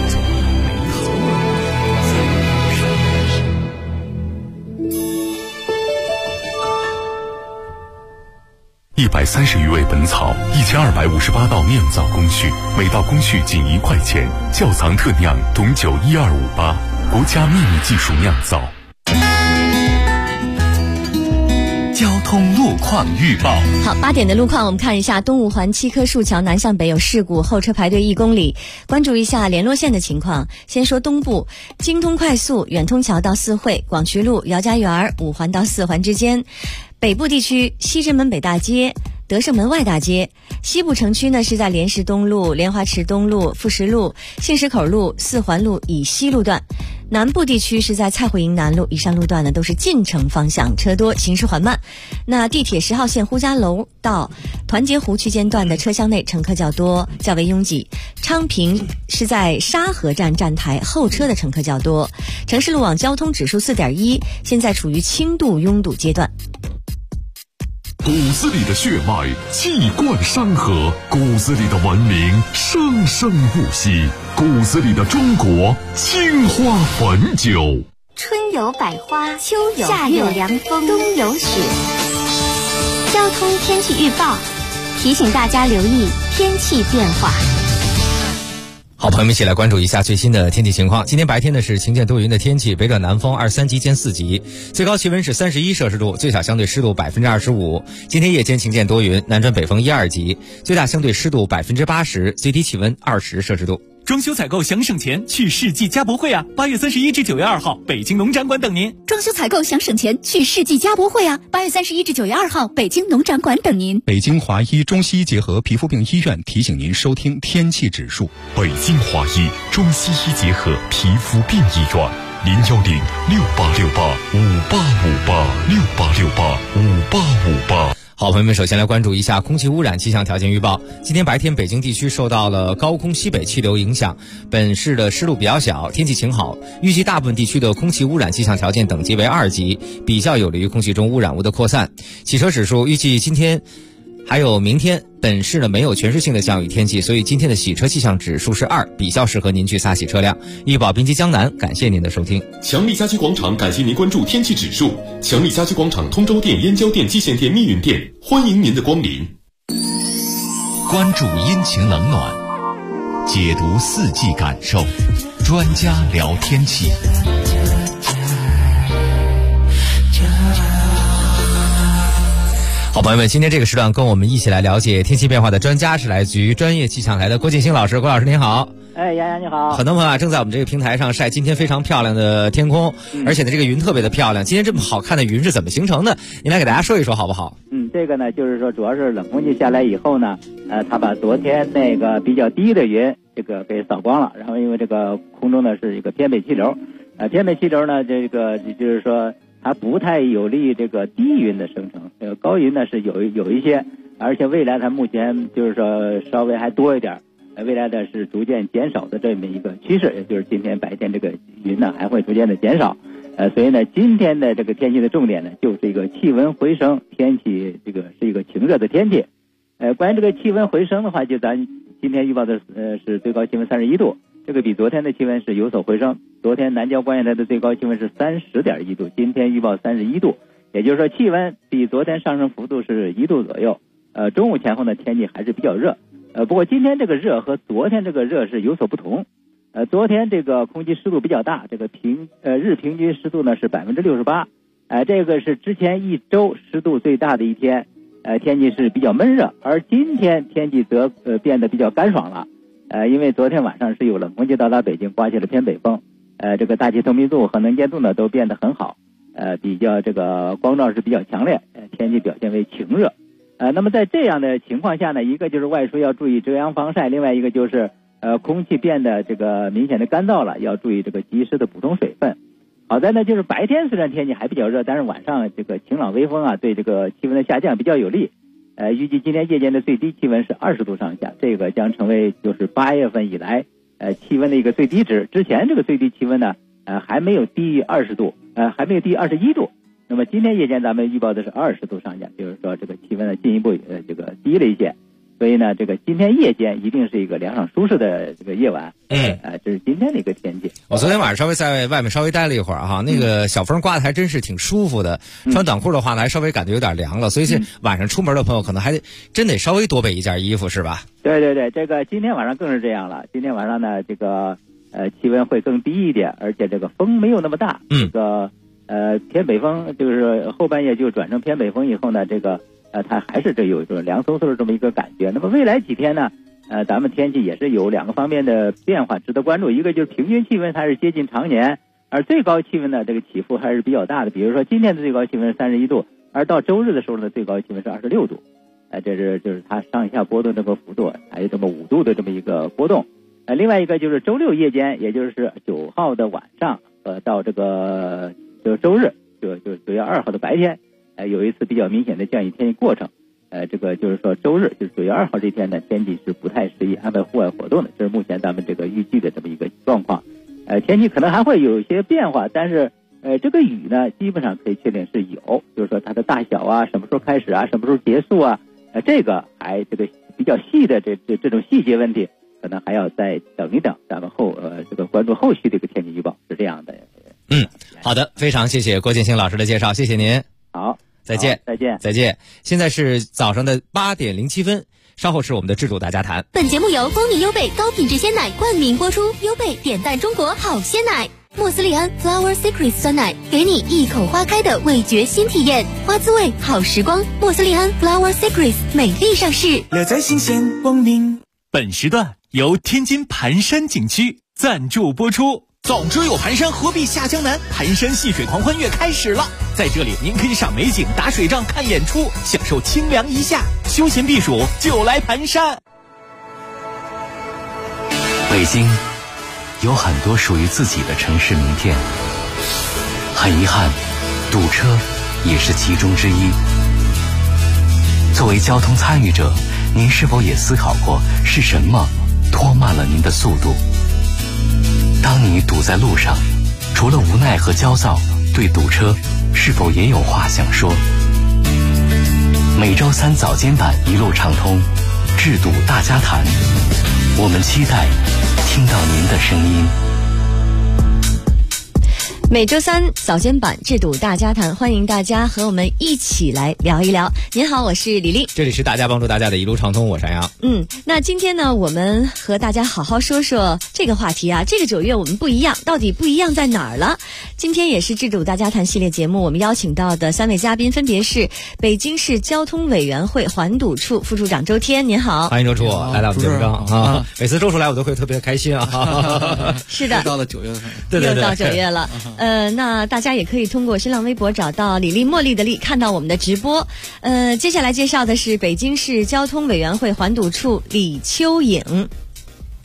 [SPEAKER 5] 130余味本草，1258道酿造工序，每道工序仅1块钱。窖藏特酿董酒12588，国家秘密技术酿造。
[SPEAKER 1] 交通路况预报。
[SPEAKER 8] 好，8点的路况，我们看一下东五环七棵树桥南向北有事故，后车排队1公里，关注一下联络线的情况。先说东部，京通快速远通桥到四惠，广渠路姚家园5环到4环之间。北部地区，西直门北大街、德胜门外大街；西部城区呢是在莲石东路、莲花池东路、富石路、杏石口路、4环路以西路段；南部地区是在蔡慧营南路，以上路段呢都是进城方向，车多，行驶缓慢。那地铁10号线呼家楼到团结湖区间段的车厢内乘客较多，较为拥挤。昌平是在沙河站站台候车的乘客较多。城市路网交通指数4.1，现在处于轻度拥堵阶段。
[SPEAKER 1] 骨子里的血脉气贯山河，骨子里的文明生生不息，骨子里的中国青花汾酒。
[SPEAKER 18] 春有百花，秋有夏有凉风，冬有雪。交通天气预报提醒大家留意天气变化。
[SPEAKER 14] 好，朋友们一起来关注一下最新的天气情况。今天白天呢是晴间多云的天气，北转南风23级见4级，最高气温是31摄氏度，最小相对湿度25%。今天夜间晴间多云，南转北风1、2级，最大相对湿度80%，最低气温20摄氏度。
[SPEAKER 10] 装修采购想省钱，去世纪家博会啊！8月31至9月2号，北京农展馆等您。
[SPEAKER 20] 装修采购想省钱，去世纪家博会啊！8月31至9月2号，北京农展馆等您。
[SPEAKER 22] 北京华医中西医结合皮肤病医院提醒您收听天气指数。
[SPEAKER 1] 北京华医中西医结合皮肤病医院，01068685868586858。
[SPEAKER 14] 好，朋友们，首先来关注一下空气污染气象条件预报。今天白天，北京地区受到了高空西北气流影响，本市的湿度比较小，天气晴好。预计大部分地区的空气污染气象条件等级为2级，比较有利于空气中污染物的扩散。汽车指数预计今天还有明天，本市呢没有全市性的降雨天气，所以今天的洗车气象指数是2，比较适合您去擦洗车辆。易宝滨级江南，感谢您的收听。
[SPEAKER 1] 强力家居广场感谢您关注天气指数。强力家居广场通州店、燕郊店、蓟县店、密云店，欢迎您的光临。
[SPEAKER 5] 关注阴晴冷暖，解读4季感受，专家聊天气。
[SPEAKER 14] 好，朋友们，今天这个时段跟我们一起来了解天气变化的专家是来自于专业气象台的郭建新老师。郭老师您好。
[SPEAKER 23] 哎，杨洋你好。
[SPEAKER 14] 很多朋友正在我们这个平台上晒今天非常漂亮的天空，而且呢这个云特别的漂亮。今天这么好看的云是怎么形成的？您来给大家说一说好不好？
[SPEAKER 23] 这个呢就是说主要是冷空气下来以后呢，它把昨天那个比较低的云这个给扫光了，然后因为这个空中呢是一个偏北气流，偏北气流呢这个就是说它不太有利于这个低云的生成，高云呢是有一些，而且未来它目前就是说稍微还多一点，未来的是逐渐减少的这么一个趋势，也就是今天白天这个云呢还会逐渐的减少，所以呢今天的这个天气的重点呢就是一个气温回升，天气这个是一个晴热的天气。关于这个气温回升的话，就咱今天预报的是最高气温31度，这个比昨天的气温是有所回升。昨天南郊观远台的最高气温是30.1度，今天预报31度，也就是说气温比昨天上升幅度是1度左右。中午前后呢天气还是比较热。不过今天这个热和昨天这个热是有所不同。昨天这个空气湿度比较大，这个日平均湿度呢是68%，这个是之前一周湿度最大的一天，天气是比较闷热，而今天天气则变得比较干爽了，因为昨天晚上是有冷空气到达北京，刮起了偏北风，这个大气透明度和能见度呢都变得很好，比较这个光照是比较强烈，天气表现为晴热。那么在这样的情况下呢，一个就是外出要注意遮阳防晒，另外一个就是空气变得这个明显的干燥了，要注意这个及时的补充水分。好在呢，就是白天虽然天气还比较热，但是晚上这个晴朗微风啊，对这个气温的下降比较有利。预计今天夜间的最低气温是20度上下，这个将成为就是8月份以来气温的一个最低值。之前这个最低气温呢还没有低于20度，还没有低于21度。那么今天夜间咱们预报的是20度上下，就是说这个气温呢进一步这个低了一些。所以呢，这个今天夜间一定是一个凉爽舒适的这个夜晚。这是今天的一个天气。
[SPEAKER 14] 我昨天晚上稍微在外面稍微待了一会儿哈，那个小风刮的还真是挺舒服的。穿短裤的话呢，还稍微感觉有点凉了，所以晚上出门的朋友可能还真得稍微多备一件衣服，是吧？
[SPEAKER 23] 对，这个今天晚上更是这样了。今天晚上呢，这个气温会更低一点，而且这个风没有那么大。这个偏北风就是后半夜就转成偏北风以后呢，这个它还是有一种凉飕飕的这么一个感觉。那么未来几天呢，咱们天气也是有2个方面的变化值得关注，一个就是平均气温还是接近常年，而最高气温呢这个起伏还是比较大的。比如说今天的最高气温是31度，而到周日的时候呢最高气温是26度，这是就是它上下波动这个幅度还有这么5度的这么一个波动。另外一个就是周六夜间，也就是9号的晚上到这个就周日就9月2号的白天，有一次比较明显的降雨天气过程。这个就是说周日就是9月2号这天呢，天气是不太适宜安排户外活动的，这是目前咱们这个预计的这么一个状况。天气可能还会有一些变化，但是这个雨呢基本上可以确定是有，就是说它的大小啊，什么时候开始啊，什么时候结束啊，这个还这个比较细的这种细节问题，可能还要再等一等，咱们这个关注后续的一个天气预报是这样的。
[SPEAKER 14] 好的，非常谢谢郭建兴老师的介绍，谢谢您。
[SPEAKER 23] 好，
[SPEAKER 14] 再见。现在是早上的8点07分，稍后是我们的制度大家谈。
[SPEAKER 9] 本节目由光明优贝高品质鲜奶冠名播出，优贝点赞中国好鲜奶，莫斯利安 Flower Secrets 酸奶，给你一口花开的味觉新体验，花滋味好时光。莫斯利安 Flower Secrets 美丽上市，
[SPEAKER 19] 乐在新鲜光明。
[SPEAKER 10] 本时段由天津盘山景区赞助播出。
[SPEAKER 4] 早知有盘山，何必下江南？盘山戏水狂欢月开始了，在这里您可以赏美景、打水仗、看演出，享受清凉一夏，休闲避暑就来盘山。
[SPEAKER 7] 北京有很多属于自己的城市名片，很遗憾，堵车也是其中之一。作为交通参与者，您是否也思考过是什么拖慢了您的速度？当你堵在路上，除了无奈和焦躁，对堵车是否也有话想说？每周3早间版一路畅通，制堵大家谈，我们期待听到您的声音。
[SPEAKER 8] 每周3早间版制堵大家谈，欢迎大家和我们一起来聊一聊。您好，我是李丽，
[SPEAKER 14] 这里是大家帮助大家的一路畅通，我是杨洋。
[SPEAKER 8] 那今天呢，我们和大家好好说说这个话题啊。这个9月我们不一样，到底不一样在哪儿了？今天也是制堵大家谈系列节目，我们邀请到的3位嘉宾分别是北京市交通委员会环堵处副处长周天，您好。
[SPEAKER 14] 欢迎周处来到我们节目上啊！每次周处来我都会特别开心啊。
[SPEAKER 8] 是的，
[SPEAKER 16] 又到了9月份，
[SPEAKER 14] 对，
[SPEAKER 8] 又到9月了。那大家也可以通过新浪微博找到李丽茉莉的丽，看到我们的直播。接下来介绍的是北京市交通委员会环堵处李秋颖。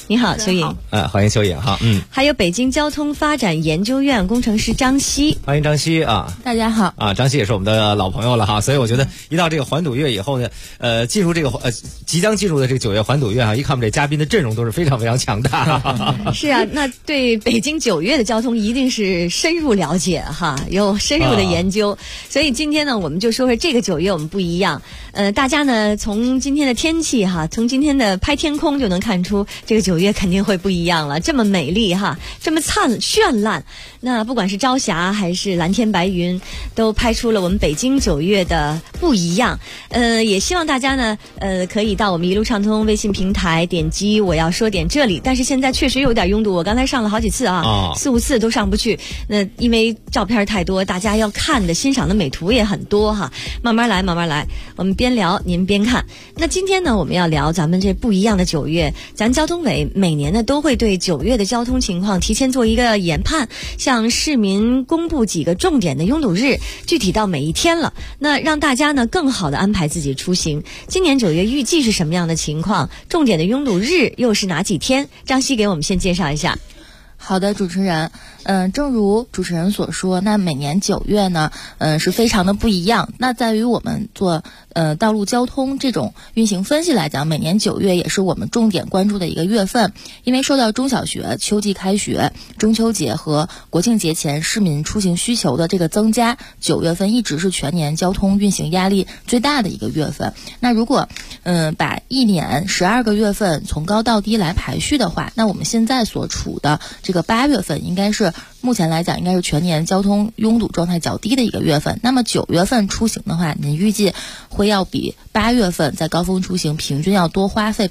[SPEAKER 8] 你好，邱颖。
[SPEAKER 14] 欢迎邱颖哈。
[SPEAKER 8] 还有北京交通发展研究院工程师张希。
[SPEAKER 14] 欢迎张希啊。
[SPEAKER 11] 大家好。
[SPEAKER 14] 张希也是我们的老朋友了哈，所以我觉得一到这个环堵月以后呢，进入这个即将进入的这个9月环堵月啊，一看我们这嘉宾的阵容都是非常非常强大。
[SPEAKER 8] 是啊，那对北京9月的交通一定是深入了解哈，有深入的研究。所以今天呢，我们就说说这个9月我们不一样。大家呢从今天的天气哈，从今天的拍天空就能看出，这个9月肯定会不一样了。这么美丽哈，这么绚烂，那不管是朝霞还是蓝天白云，都拍出了我们北京9月的不一样。也希望大家呢，可以到我们一路畅通微信平台点击我要说点这里。但是现在确实有点拥堵，我刚才上了好几次啊，4、5次都上不去。那因为照片太多，大家要看的欣赏的美图也很多哈，慢慢来，慢慢来。我们边聊您边看。那今天呢，我们要聊咱们这不一样的9月。咱交通委每年呢都会对9月的交通情况提前做一个研判，向市民公布几个重点的拥堵日，具体到每一天了。那让大家呢更好的安排自己出行。今年9月预计是什么样的情况？重点的拥堵日又是哪几天？张希给我们先介绍一下。
[SPEAKER 11] 好的，主持人，正如主持人所说，那每年9月呢，是非常的不一样。那在于我们做道路交通这种运行分析来讲，每年9月也是我们重点关注的一个月份，因为受到中小学秋季开学、中秋节和国庆节前市民出行需求的这个增加，9月份一直是全年交通运行压力最大的一个月份。那如果把一年12个月份从高到低来排序的话，那我们现在所处的这个8月份应该是目前来讲应该是全年交通拥堵状态较低的一个月份。那么9月份出行的话，您预计会要比8月份在高峰出行平均要多花费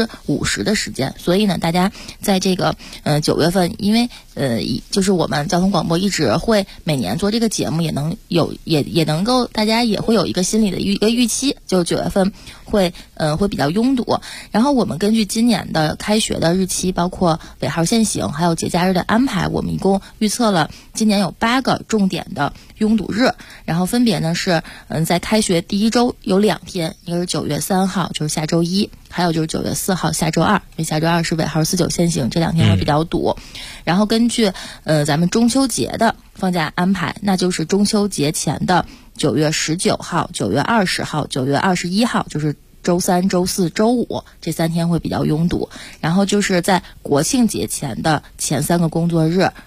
[SPEAKER 11] 50%的时间。所以呢，大家在这个9月份，因为就是我们交通广播一直会每年做这个节目，也能够大家也会有一个心理的一个预期，就9月份会比较拥堵。然后我们根据今年的开学的日期，包括尾号限行，还有节假日的安排，我们一共预测了今年有8个重点的拥堵日，然后分别呢是在开学第一周有2天，一个是9月3号，就是下周一，还有就是9月4号下周二，因为下周二是尾号49限行，这2天会比较堵。然后根据咱们中秋节的放假安排，那就是中秋节前的9月19号、9月20号、9月21号，就是周3、周4、周5这3天会比较拥堵。然后就是在国庆节前的前3个工作日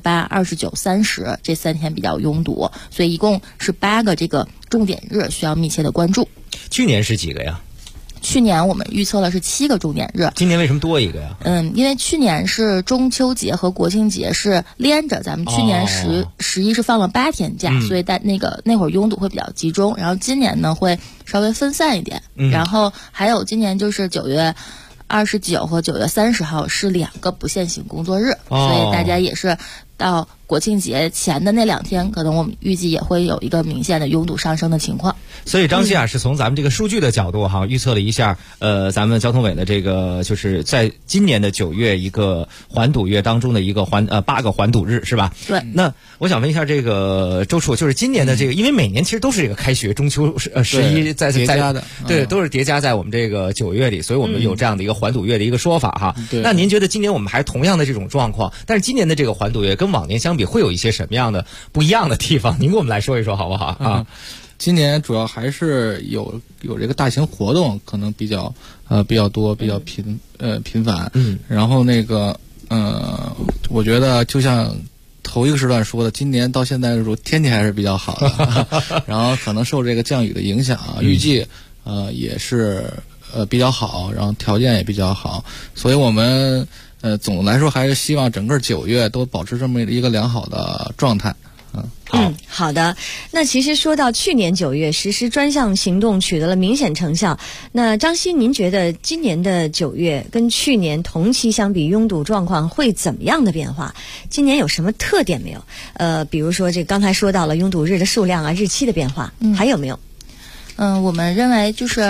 [SPEAKER 11] ，28、29、30这3天比较拥堵。所以一共是8个这个重点日需要密切的关注。
[SPEAKER 14] 去年是几个呀？
[SPEAKER 11] 去年我们预测了是7个重点日。
[SPEAKER 14] 今年为什么多一个呀？
[SPEAKER 11] 因为去年是中秋节和国庆节是连着，咱们去年11是放了8天假，所以那会儿拥堵会比较集中。然后今年呢会稍微分散一点。然后还有今年就是9月29和9月30号是2个不限行工作日，所以大家也是到国庆节前的那2天，可能我们预计也会有一个明显的拥堵上升的情况。
[SPEAKER 14] 所以张希是从咱们这个数据的角度哈，预测了一下咱们交通委的这个就是在今年的9月一个环堵月当中的一个8个环堵日是吧？
[SPEAKER 11] 对。
[SPEAKER 14] 那我想问一下这个周处，就是今年的这个，因为每年其实都是这个开学、中秋、11在
[SPEAKER 16] 叠加的，
[SPEAKER 14] 对，都是叠加在我们这个9月里，所以我们有这样的一个环堵月的一个说法哈。那您觉得今年我们还同样的这种状况，但是今年的这个环堵月跟往年相比，会有一些什么样的不一样的地方？您给我们来说一说好不好啊？
[SPEAKER 16] 今年主要还是有这个大型活动，可能比较多，比较频繁。然后我觉得就像头一个时段说的，今年到现在天气还是比较好的，然后可能受这个降雨的影响，预计也是比较好，然后条件也比较好，所以我们总的来说还是希望整个9月都保持这么一个良好的状态。
[SPEAKER 8] 好的。那其实说到去年9月实施专项行动取得了明显成效，那张希，您觉得今年的9月跟去年同期相比，拥堵状况会怎么样的变化？今年有什么特点没有？比如说这刚才说到了拥堵日的数量啊、日期的变化，还有没有？
[SPEAKER 11] 我们认为就是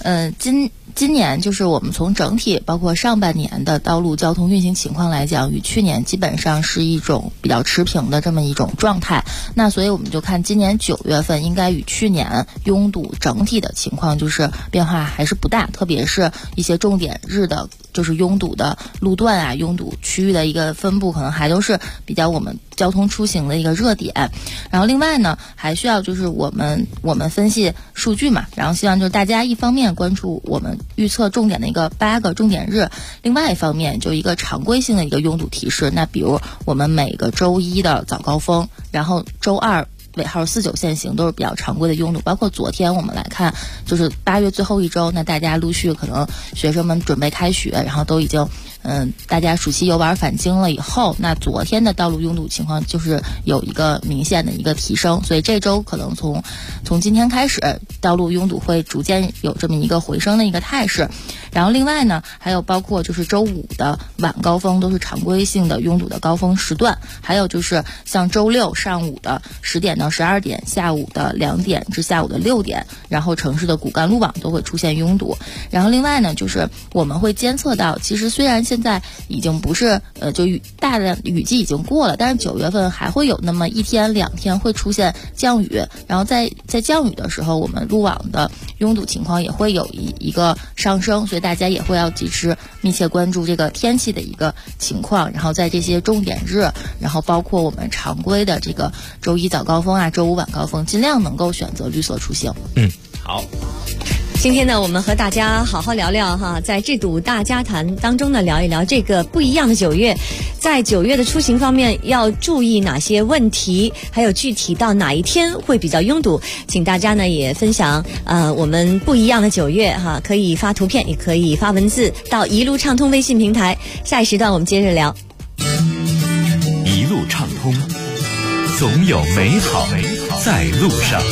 [SPEAKER 11] 今年就是我们从整体包括上半年的道路交通运行情况来讲，与去年基本上是一种比较持平的这么一种状态。那所以我们就看今年9月份应该与去年拥堵整体的情况就是变化还是不大，特别是一些重点日的就是拥堵的路段啊，拥堵区域的一个分布可能还都是比较我们交通出行的一个热点。然后另外呢，还需要就是我们分析数据嘛，然后希望就是大家一方面关注我们预测重点的一个8个重点日，另外一方面就一个常规性的一个拥堵提示。那比如我们每个周一的早高峰，然后周二尾号49限行都是比较常规的拥堵，包括昨天我们来看就是8月最后一周，那大家陆续可能学生们准备开学，然后都已经大家暑期游玩返京了以后，那昨天的道路拥堵情况就是有一个明显的一个提升，所以这周可能从今天开始道路拥堵会逐渐有这么一个回升的一个态势。然后另外呢，还有包括就是周五的晚高峰都是常规性的拥堵的高峰时段，还有就是像周六上午的10点到12点，下午的2点至下午的6点，然后城市的骨干路网都会出现拥堵。然后另外呢，就是我们会监测到，其实虽然现在已经不是就大的雨季已经过了，但是9月份还会有那么1天2天会出现降雨，然后在降雨的时候，我们路网的拥堵情况也会有一个上升，所以大家也会要及时密切关注这个天气的一个情况，然后在这些重点日，然后包括我们常规的这个周一早高峰啊，周五晚高峰，尽量能够选择绿色出行。
[SPEAKER 14] 好。
[SPEAKER 8] 今天呢，我们和大家好好聊聊哈，在这堵大家谈当中呢，聊一聊这个不一样的9月，在9月的出行方面要注意哪些问题，还有具体到哪一天会比较拥堵，请大家呢也分享我们不一样的9月哈，可以发图片，也可以发文字到一路畅通微信平台。下一时段我们接着聊。
[SPEAKER 10] 一路畅通，总有美好在路上。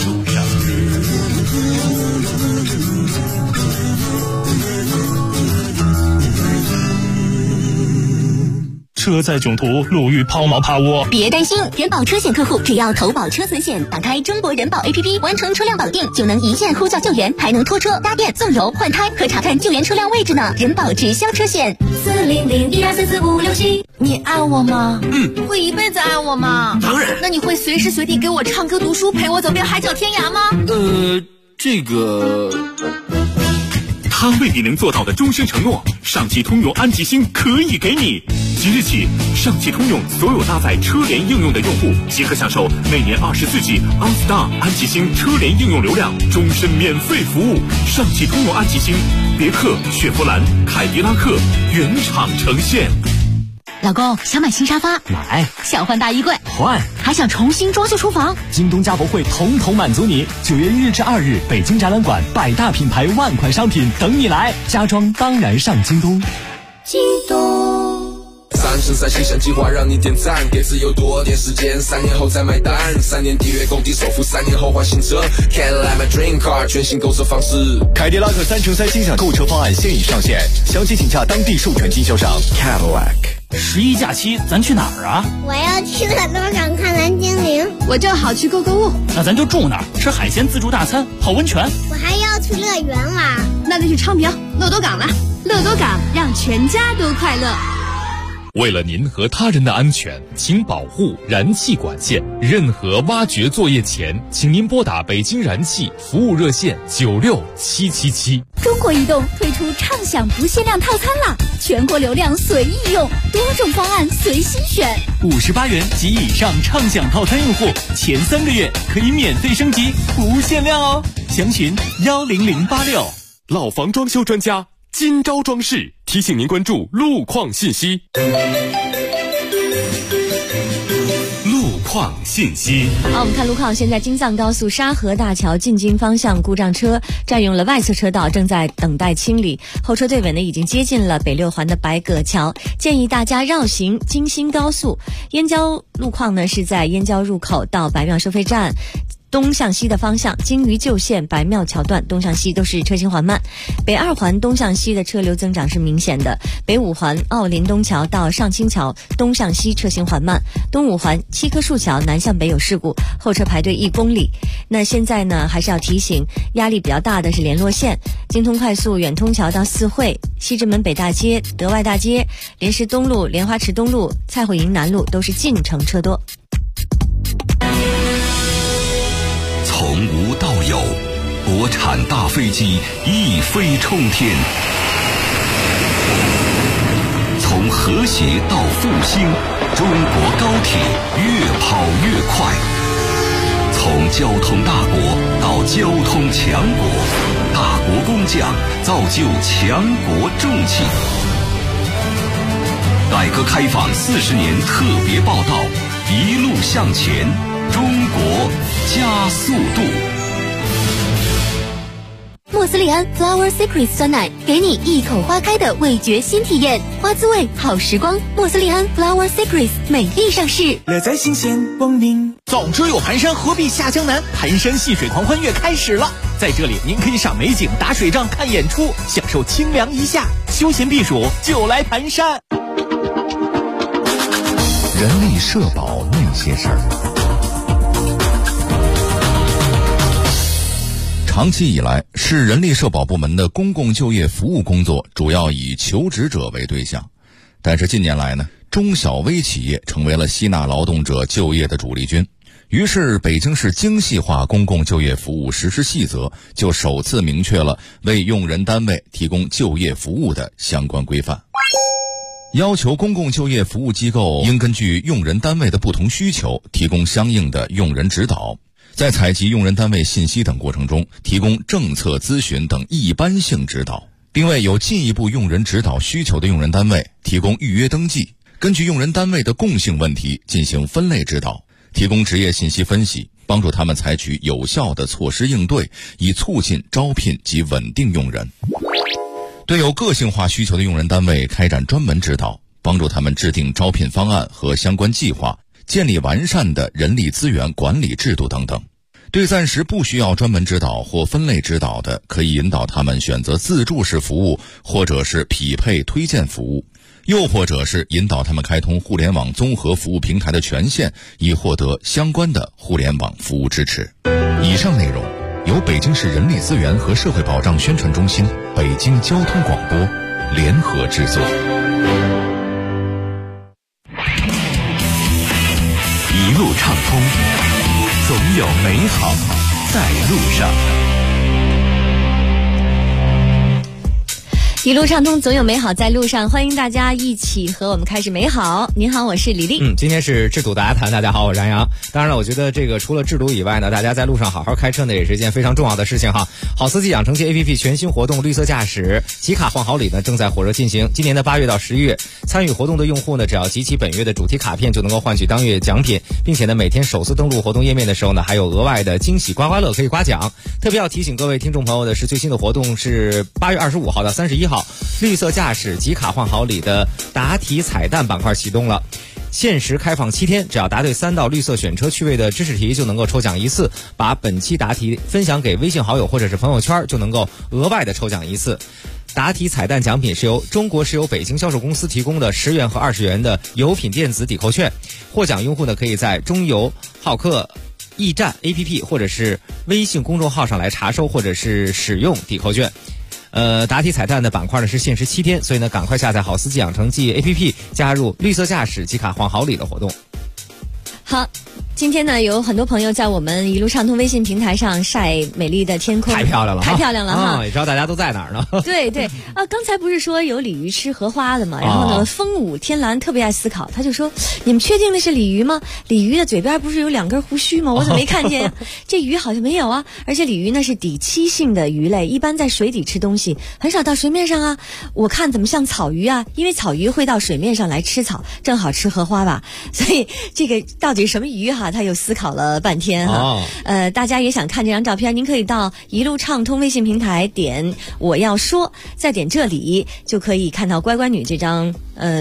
[SPEAKER 3] 车载囧途，路遇抛锚趴窝。
[SPEAKER 9] 别担心，人保车险客户只要投保车损险，打开中国人保 APP， 完成车辆绑定，就能一键呼叫救援，还能拖车、搭电、送油、换胎和查看救援车辆位置呢。人保直销车险，40012344567。
[SPEAKER 12] 你爱我吗？会一辈子爱我吗？
[SPEAKER 1] 当然。
[SPEAKER 12] 那你会随时随地给我唱歌读书，陪我走遍海角天涯吗？
[SPEAKER 1] 这个。他未必能做到的终身承诺，上汽通用安吉星可以给你。即日起，上汽通用所有搭载车联应用的用户，即可享受每年24G OnStar 安吉星车联应用流量，终身免费服务。上汽通用安吉星，别克、雪佛兰、凯迪拉克原厂呈现。
[SPEAKER 9] 老公，想买新沙发，
[SPEAKER 10] 买；
[SPEAKER 9] 想换大衣柜，
[SPEAKER 10] 换；
[SPEAKER 9] 还想重新装修厨房，
[SPEAKER 10] 京东家博会统统满足你。9月1日至2日，北京展览馆100大品牌万款商品等你来，家装当然上京东。
[SPEAKER 15] 京东3升3新生计划让你点赞，给自由多点时间，3年后再买单，3年抵月购抵首付，3年后换新车。Cadillac my dream car， 全新购车方式。
[SPEAKER 1] 凯迪拉克3乘3新享购车方案现已上线，详情请洽当地授权经销商 Cadillac。
[SPEAKER 3] 11假期咱去哪儿啊？
[SPEAKER 17] 我要去乐多港看蓝精灵。
[SPEAKER 12] 我正好去购物。
[SPEAKER 3] 那咱就住那儿，吃海鲜自助大餐，泡温泉。
[SPEAKER 17] 我还要去乐园玩。
[SPEAKER 12] 那就去昌平乐多港了。乐多港让全家都快乐。
[SPEAKER 10] 为了您和他人的安全，请保护燃气管线。任何挖掘作业前，请您拨打北京燃气服务热线96777。
[SPEAKER 20] 中国移动推出畅享不限量套餐啦，全国流量随意用，多种方案随心选。
[SPEAKER 10] 58元及以上畅享套餐用户，前3个月可以免费升级，不限量哦。详询10086。老房装修专家金招装饰提醒您关注路况信息。路况信息。
[SPEAKER 8] 好，我们看路况。现在京藏高速沙河大桥进京方向故障车占用了外侧车道，正在等待清理。后车队尾呢已经接近了北6环的白葛桥，建议大家绕行京新高速。燕郊路况呢是在燕郊入口到白庙收费站。 东向西的方向，金鱼旧线、白庙桥段东向西都是车行缓慢。北2环东向西的车流增长是明显的，北5环奥林东桥到上清桥东向西车行缓慢，东5环七棵树桥南向北有事故，后车排队1公里。那现在呢，还是要提醒压力比较大的是联络线，京通快速远通桥到四惠、西直门北大街、德外大街、莲石东路、莲花池东路、蔡慧营南路都是进城车多。
[SPEAKER 5] 从无到有，国产大飞机一飞冲天；从和谐到复兴，中国高铁越跑越快；从交通大国到交通强国，大国工匠造就强国重器。改革开放40年特别报道，一路向前，中国加速度。
[SPEAKER 9] 莫斯利安 Flower Secrets 酸奶，给你一口花开的味觉新体验，花滋味好时光。莫斯利安 Flower Secrets 美丽上市，
[SPEAKER 19] 乐在新鲜光明。
[SPEAKER 4] 早知有盘山，何必下江南？盘山戏水狂欢月开始了，在这里您可以赏美景、打水仗、看演出，享受清凉一夏，休闲避暑就来盘山。
[SPEAKER 22] 人力社保那些事儿。长期以来，市人力社保部门的公共就业服务工作主要以求职者为对象，但是近年来呢，中小微企业成为了吸纳劳动者就业的主力军。于是，北京市精细化公共就业服务实施细则就首次明确了为用人单位提供就业服务的相关规范，要求公共就业服务机构应根据用人单位的不同需求，提供相应的用人指导。在采集用人单位信息等过程中，提供政策咨询等一般性指导，并为有进一步用人指导需求的用人单位提供预约登记，根据用人单位的共性问题进行分类指导，提供职业信息分析，帮助他们采取有效的措施应对，以促进招聘及稳定用人。对有个性化需求的用人单位开展专门指导，帮助他们制定招聘方案和相关计划，建立完善的人力资源管理制度等等。对暂时不需要专门指导或分类指导的，可以引导他们选择自助式服务，或者是匹配推荐服务，又或者是引导他们开通互联网综合服务平台的权限，以获得相关的互联网服务支持。以上内容由北京市人力资源和社会保障宣传中心、北京交通广播联合制作。
[SPEAKER 5] 一路畅通，总有美好在路上。
[SPEAKER 8] 一路畅通，总有美好在路上。欢迎大家一起和我们开始美好。您好，我是李丽。
[SPEAKER 14] 今天是制度大家谈。大家好，我是杨洋。当然了，我觉得这个除了制度以外呢，大家在路上好好开车呢，也是一件非常重要的事情哈。好司机养成记 APP 全新活动绿色驾驶集卡换好礼呢，正在火热进行。今年的8月到11月，参与活动的用户呢，只要集齐本月的主题卡片，就能够换取当月奖品，并且呢，每天首次登录活动页面的时候呢，还有额外的惊喜刮刮乐可以刮奖。特别要提醒各位听众朋友的是，最新的活动是8月25号到31号。绿色驾驶集卡换好礼的答题彩蛋板块启动了，限时开放7天，只要答对3道绿色选车趣味的知识题，就能够抽奖1次。把本期答题分享给微信好友或者是朋友圈，就能够额外的抽奖1次。答题彩蛋奖品是由中国石油北京销售公司提供的10元和20元的油品电子抵扣券，获奖用户呢可以在中油好客驿站 APP 或者是微信公众号上来查收或者是使用抵扣券。答题彩蛋的板块呢是限时7天，所以呢赶快下载好司机养成记 APP， 加入绿色驾驶集卡换好礼的活动。
[SPEAKER 8] 好，今天呢有很多朋友在我们一路畅通微信平台上晒美丽的天空，
[SPEAKER 14] 太漂亮了，
[SPEAKER 8] 太漂亮了哈！
[SPEAKER 14] 也知道大家都在哪儿呢？
[SPEAKER 8] 对对啊，刚才不是说有鲤鱼吃荷花的嘛？然后呢，风舞天蓝特别爱思考，他就说：“你们确定那是鲤鱼吗？鲤鱼的嘴边不是有2根胡须吗？我怎么没看见？这鱼好像没有啊！而且鲤鱼呢是底栖性的鱼类，一般在水底吃东西，很少到水面上啊。我看怎么像草鱼啊？因为草鱼会到水面上来吃草，正好吃荷花吧。所以这个到底什么鱼哈？他又思考了半天哈。大家也想看这张照片，您可以到一路畅通微信平台点我要说，再点这里就可以看到乖乖女这张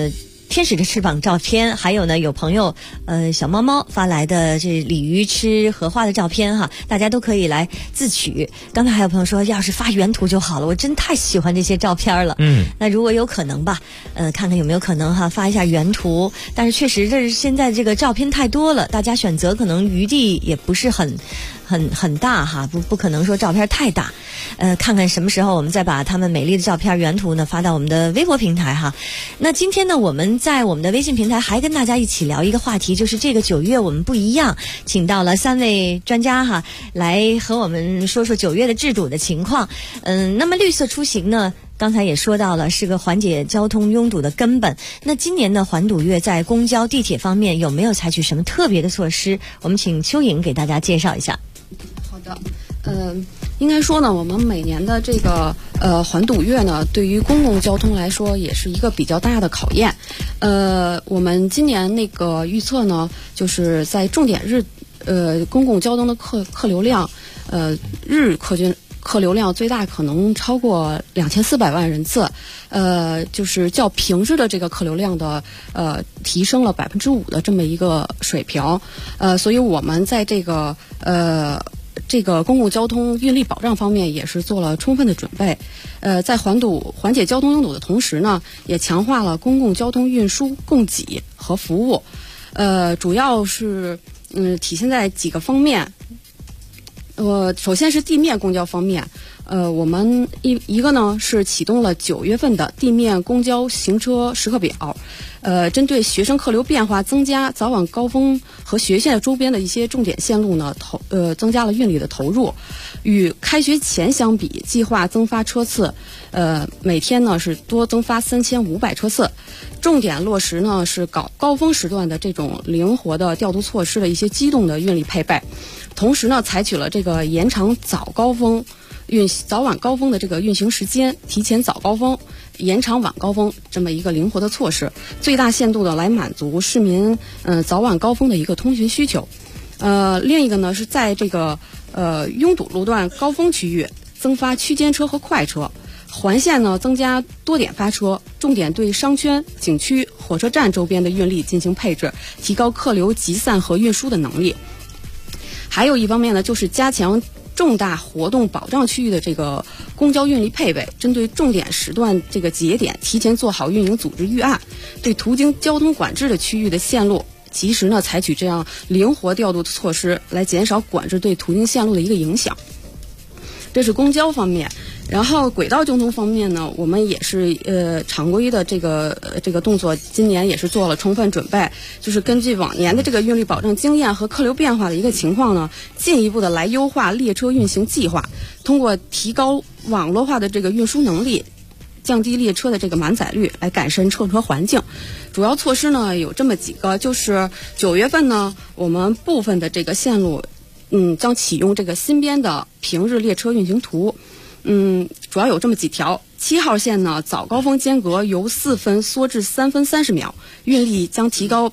[SPEAKER 8] 天使的翅膀照片，还有呢有朋友小猫猫发来的这鲤鱼吃荷花的照片哈，大家都可以来自取。刚才还有朋友说要是发原图就好了，我真太喜欢这些照片了。那如果有可能吧，看看有没有可能哈发一下原图。但是确实这现在这个照片太多了，大家选择可能余地也不是很大哈，不可能说照片太大。看看什么时候我们再把他们美丽的照片原图呢发到我们的微博平台哈。那今天呢，我们在我们的微信平台还跟大家一起聊一个话题，就是这个9月我们不一样，请到了3位专家哈，来和我们说说9月的治堵的情况。那么绿色出行呢，刚才也说到了是个缓解交通拥堵的根本。那今年的环堵月在公交、地铁方面有没有采取什么特别的措施？我们请邱颖给大家介绍一下。
[SPEAKER 2] 好的，应该说呢，我们每年的这个环堵月呢，对于公共交通来说也是一个比较大的考验。我们今年那个预测呢，就是在重点日，公共交通的客流量，日客流量最大可能超过2400万人次，就是较平日的这个客流量的提升了5%的这么一个水平，所以我们在这个公共交通运力保障方面也是做了充分的准备，在缓解交通拥堵的同时呢，也强化了公共交通运输供给和服务，主要是体现在几个方面。首先是地面公交方面，我们一个呢是启动了9月份的地面公交行车时刻表，针对学生客流变化增加，早晚高峰和学校周边的一些重点线路呢增加了运力的投入。与开学前相比，计划增发车次，每天呢是多增发3500车次。重点落实呢是搞高峰时段的这种灵活的调度措施的一些机动的运力配备，同时呢采取了这个延长早晚高峰的这个运行时间，提前早高峰，延长晚高峰这么一个灵活的措施，最大限度的来满足市民早晚高峰的一个通勤需求。另一个呢是在这个拥堵路段高峰区域增发区间车和快车，环线呢增加多点发车，重点对商圈、景区、火车站周边的运力进行配置，提高客流集散和运输的能力。还有一方面呢，就是加强重大活动保障区域的这个公交运力配备，针对重点时段这个节点提前做好运营组织预案，对途经交通管制的区域的线路及时呢采取这样灵活调度的措施，来减少管制对途经线路的一个影响。这是公交方面。然后轨道交通方面呢，我们也是常规的这个动作，今年也是做了充分准备，就是根据往年的这个运力保障经验和客流变化的一个情况呢，进一步的来优化列车运行计划，通过提高网络化的这个运输能力，降低列车的这个满载率，来改善乘车环境。主要措施呢有这么几个，就是9月份呢，我们部分的这个线路将启用这个新编的平日列车运行图。主要有这么几条。7号线呢，早高峰间隔由4分缩至3分30秒，运力将提高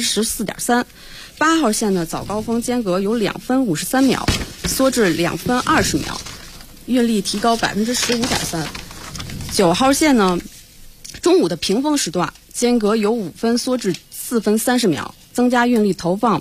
[SPEAKER 2] 14.3%。8号线呢，早高峰间隔由2分53秒缩至2分20秒，运力提高15.3%。9号线呢，中午的平峰时段间隔由5分缩至4分30秒，增加运力投放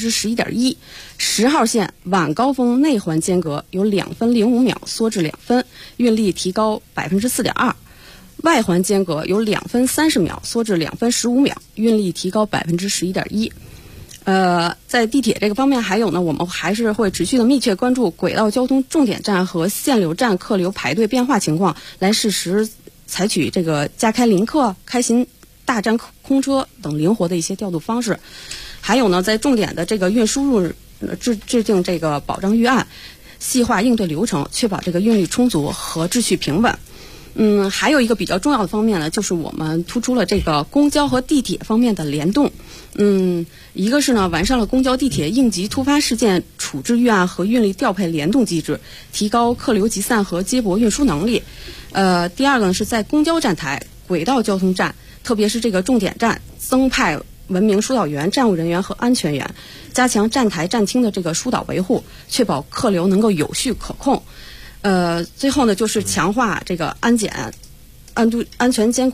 [SPEAKER 2] 11.1%。10号线晚高峰内环间隔由2分05秒缩至2分，运力提高4.2%。外环间隔由2分30秒缩至2分15秒，运力提高11.1%。在地铁这个方面还有呢，我们还是会持续的密切关注轨道交通重点站和限流站客流排队变化情况，来适时采取这个加开临客、开行大站空车等灵活的一些调度方式。还有呢，在重点的这个运输路制定这个保障预案，细化应对流程，确保这个运力充足和秩序平稳。还有一个比较重要的方面呢，就是我们突出了这个公交和地铁方面的联动。一个是呢，完善了公交地铁应急突发事件处置预案和运力调配联动机制，提高客流集散和接驳运输能力。第二个呢，是在公交站台、轨道交通站，特别是这个重点站，增派文明疏导员、站务人员和安全员，加强站台站厅的这个疏导维护，确保客流能够有序可控。最后呢，就是强化这个安检、安全监管，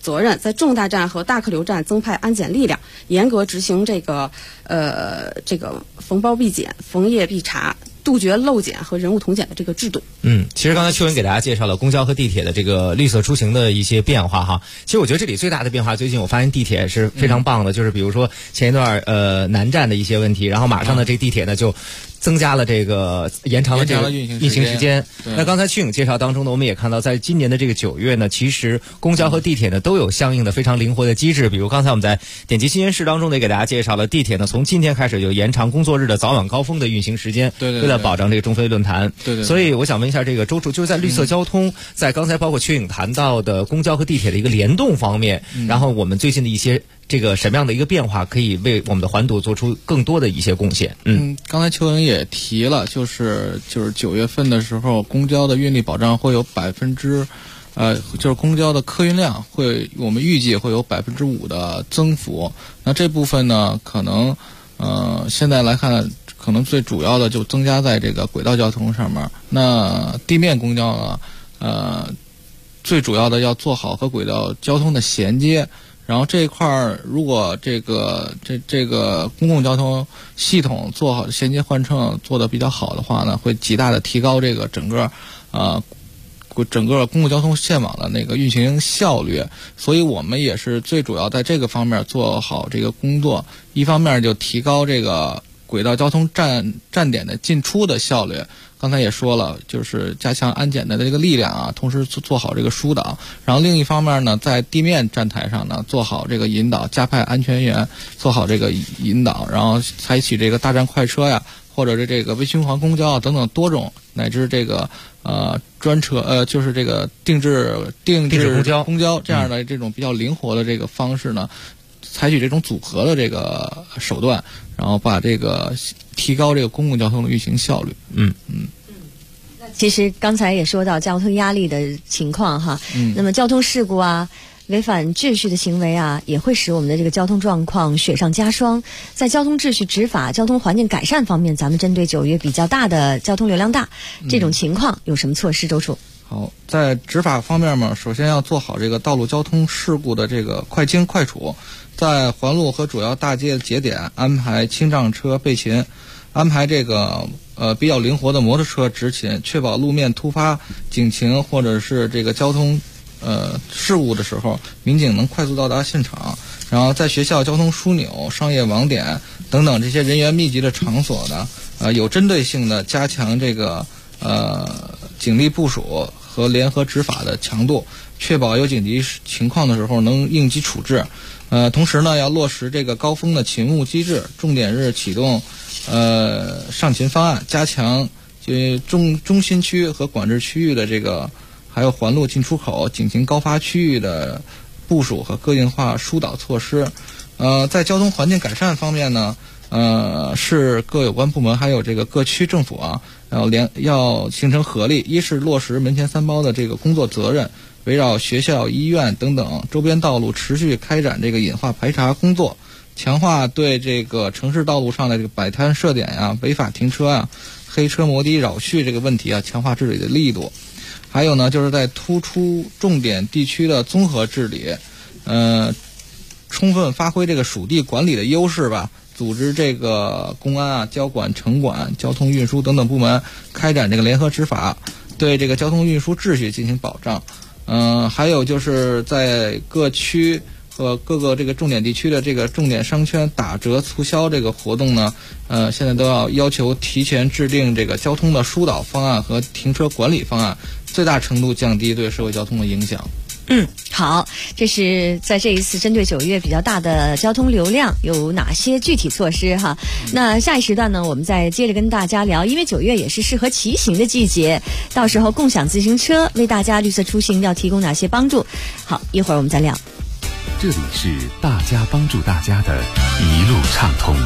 [SPEAKER 2] 责任，在重大站和大客流站增派安检力量，严格执行这个逢包必检、逢业必查，杜绝漏检和人物统检的这个制度。
[SPEAKER 14] 其实刚才秋文给大家介绍了公交和地铁的这个绿色出行的一些变化哈。其实我觉得这里最大的变化，最近我发现地铁是非常棒的，就是比如说前一段南站的一些问题，然后马上呢这个地铁呢就增加了这个延长了这个运行时间。那刚才曲颖介绍当中呢，我们也看到，在今年的这个9月呢，其实公交和地铁呢都有相应的非常灵活的机制。比如刚才我们在点击新鲜事当中呢，也给大家介绍了地铁呢，从今天开始就延长工作日的早晚高峰的运行时间，为了保障这个中非论坛。所以我想问一下这个周处，就是在绿色交通，在刚才包括曲颖谈到的公交和地铁的一个联动方面，然后我们最近的一些这个什么样的一个变化，可以为我们的环堵做出更多的一些贡献？
[SPEAKER 16] 刚才邱莹也提了，就是9月份的时候，公交的运力保障会有就是公交的客运量我们预计会有5%的增幅。那这部分呢，可能现在来看，可能最主要的就增加在这个轨道交通上面。那地面公交呢，最主要的要做好和轨道交通的衔接。然后这一块儿，如果这个公共交通系统做好衔接换乘做得比较好的话呢，会极大的提高这个整个公共交通线网的那个运行效率。所以我们也是最主要在这个方面做好这个工作，一方面就提高这个轨道交通站点的进出的效率。刚才也说了，就是加强安检的这个力量啊，同时做好这个疏导。然后另一方面呢，在地面站台上呢，做好这个引导，加派安全员做好这个引导，然后采取这个大站快车呀，或者是这个微循环公交啊等等多种，乃至这个专车就是这个定制公交这样的这种比较灵活的这个方式呢，采取这种组合的这个手段，然后把这个提高这个公共交通的运行效率。
[SPEAKER 8] 其实刚才也说到交通压力的情况哈，那么交通事故啊、违反秩序的行为啊，也会使我们的这个交通状况雪上加霜。在交通秩序执法、交通环境改善方面，咱们针对9月比较大的交通流量大这种情况，有什么措施？周处？
[SPEAKER 16] 好，在执法方面嘛，首先要做好这个道路交通事故的这个快清快处，在环路和主要大街节点安排清障车备勤，安排这个比较灵活的摩托车执勤，确保路面突发警情或者是这个交通事故的时候，民警能快速到达现场。然后在学校交通枢纽、商业网点等等这些人员密集的场所呢，有针对性的加强这个警力部署和联合执法的强度，确保有紧急情况的时候能应急处置。同时呢，要落实这个高峰的勤务机制，重点日启动上勤方案，加强中心区和管制区域的这个还有环路进出口警情高发区域的部署和个性化疏导措施。在交通环境改善方面呢，是各有关部门还有这个各区政府啊，要形成合力，一是落实门前三包的这个工作责任，围绕学校、医院等等周边道路持续开展这个隐化排查工作，强化对这个城市道路上的这个摆摊设点呀、违法停车呀、黑车摩的扰序这个问题啊，强化治理的力度。还有呢，就是在突出重点地区的综合治理，充分发挥这个属地管理的优势吧，组织这个公安啊、交管、城管、交通运输等等部门开展这个联合执法，对这个交通运输秩序进行保障。还有就是在各区和各个这个重点地区的这个重点商圈打折促销这个活动呢，现在都要求提前制定这个交通的疏导方案和停车管理方案，最大程度降低对社会交通的影响。
[SPEAKER 8] 好，这是在这一次针对9月比较大的交通流量有哪些具体措施哈？那下一时段呢，我们再接着跟大家聊，因为9月也是适合骑行的季节，到时候共享自行车为大家绿色出行要提供哪些帮助？好，一会儿我们再聊。
[SPEAKER 1] 这里是大家帮助大家的一路畅通。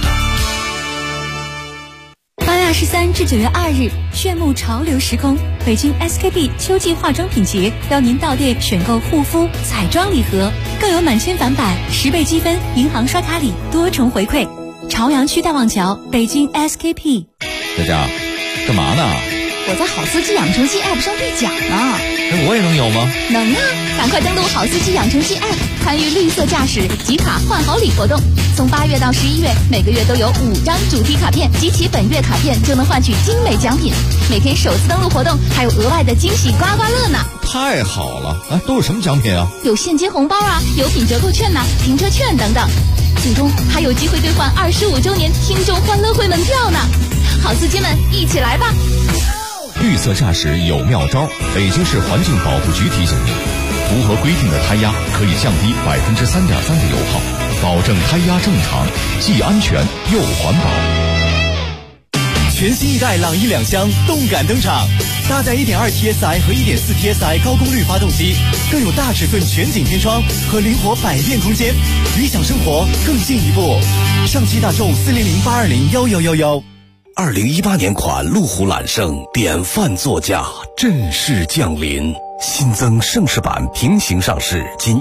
[SPEAKER 20] 8月23至9月2日，炫目潮流时空，北京 SKP 秋季化妆品节邀您到店选购护肤、彩妆礼盒，更有满千返百、10倍积分、银行刷卡礼多重回馈。朝阳区大望桥，北京 SKP。
[SPEAKER 22] 大家干嘛呢？
[SPEAKER 20] 我在好司机养成记 App 上兑奖呢。
[SPEAKER 14] 我也能有吗？
[SPEAKER 20] 能啊！赶快登录好司机养成记 App， 参与绿色驾驶集卡换好礼活动。从8月到11月，每个月都有5张主题卡片，集齐本月卡片就能换取精美奖品。每天首次登录活动还有额外的惊喜刮刮乐呢！
[SPEAKER 22] 太好了！都有什么奖品啊？
[SPEAKER 20] 有现金红包啊，有品折扣券呐、停车券等等。最终还有机会兑换25周年听众欢乐会门票呢！好司机们，一起来吧！
[SPEAKER 22] 绿色驾驶有妙招，北京市环境保护局提醒您，符合规定的胎压可以降低3.3%的油耗，保证胎压正常，既安全又环保。
[SPEAKER 4] 全新一代朗逸2厢动感登场，搭载 1.2 TSI 和 1.4 TSI 高功率发动机，更有大尺寸全景天窗和灵活百变空间，理想生活更进一步。上汽大众400-820-1111。
[SPEAKER 5] 2018年款路虎揽胜典范座驾正式降临，新增盛世版平行上市，仅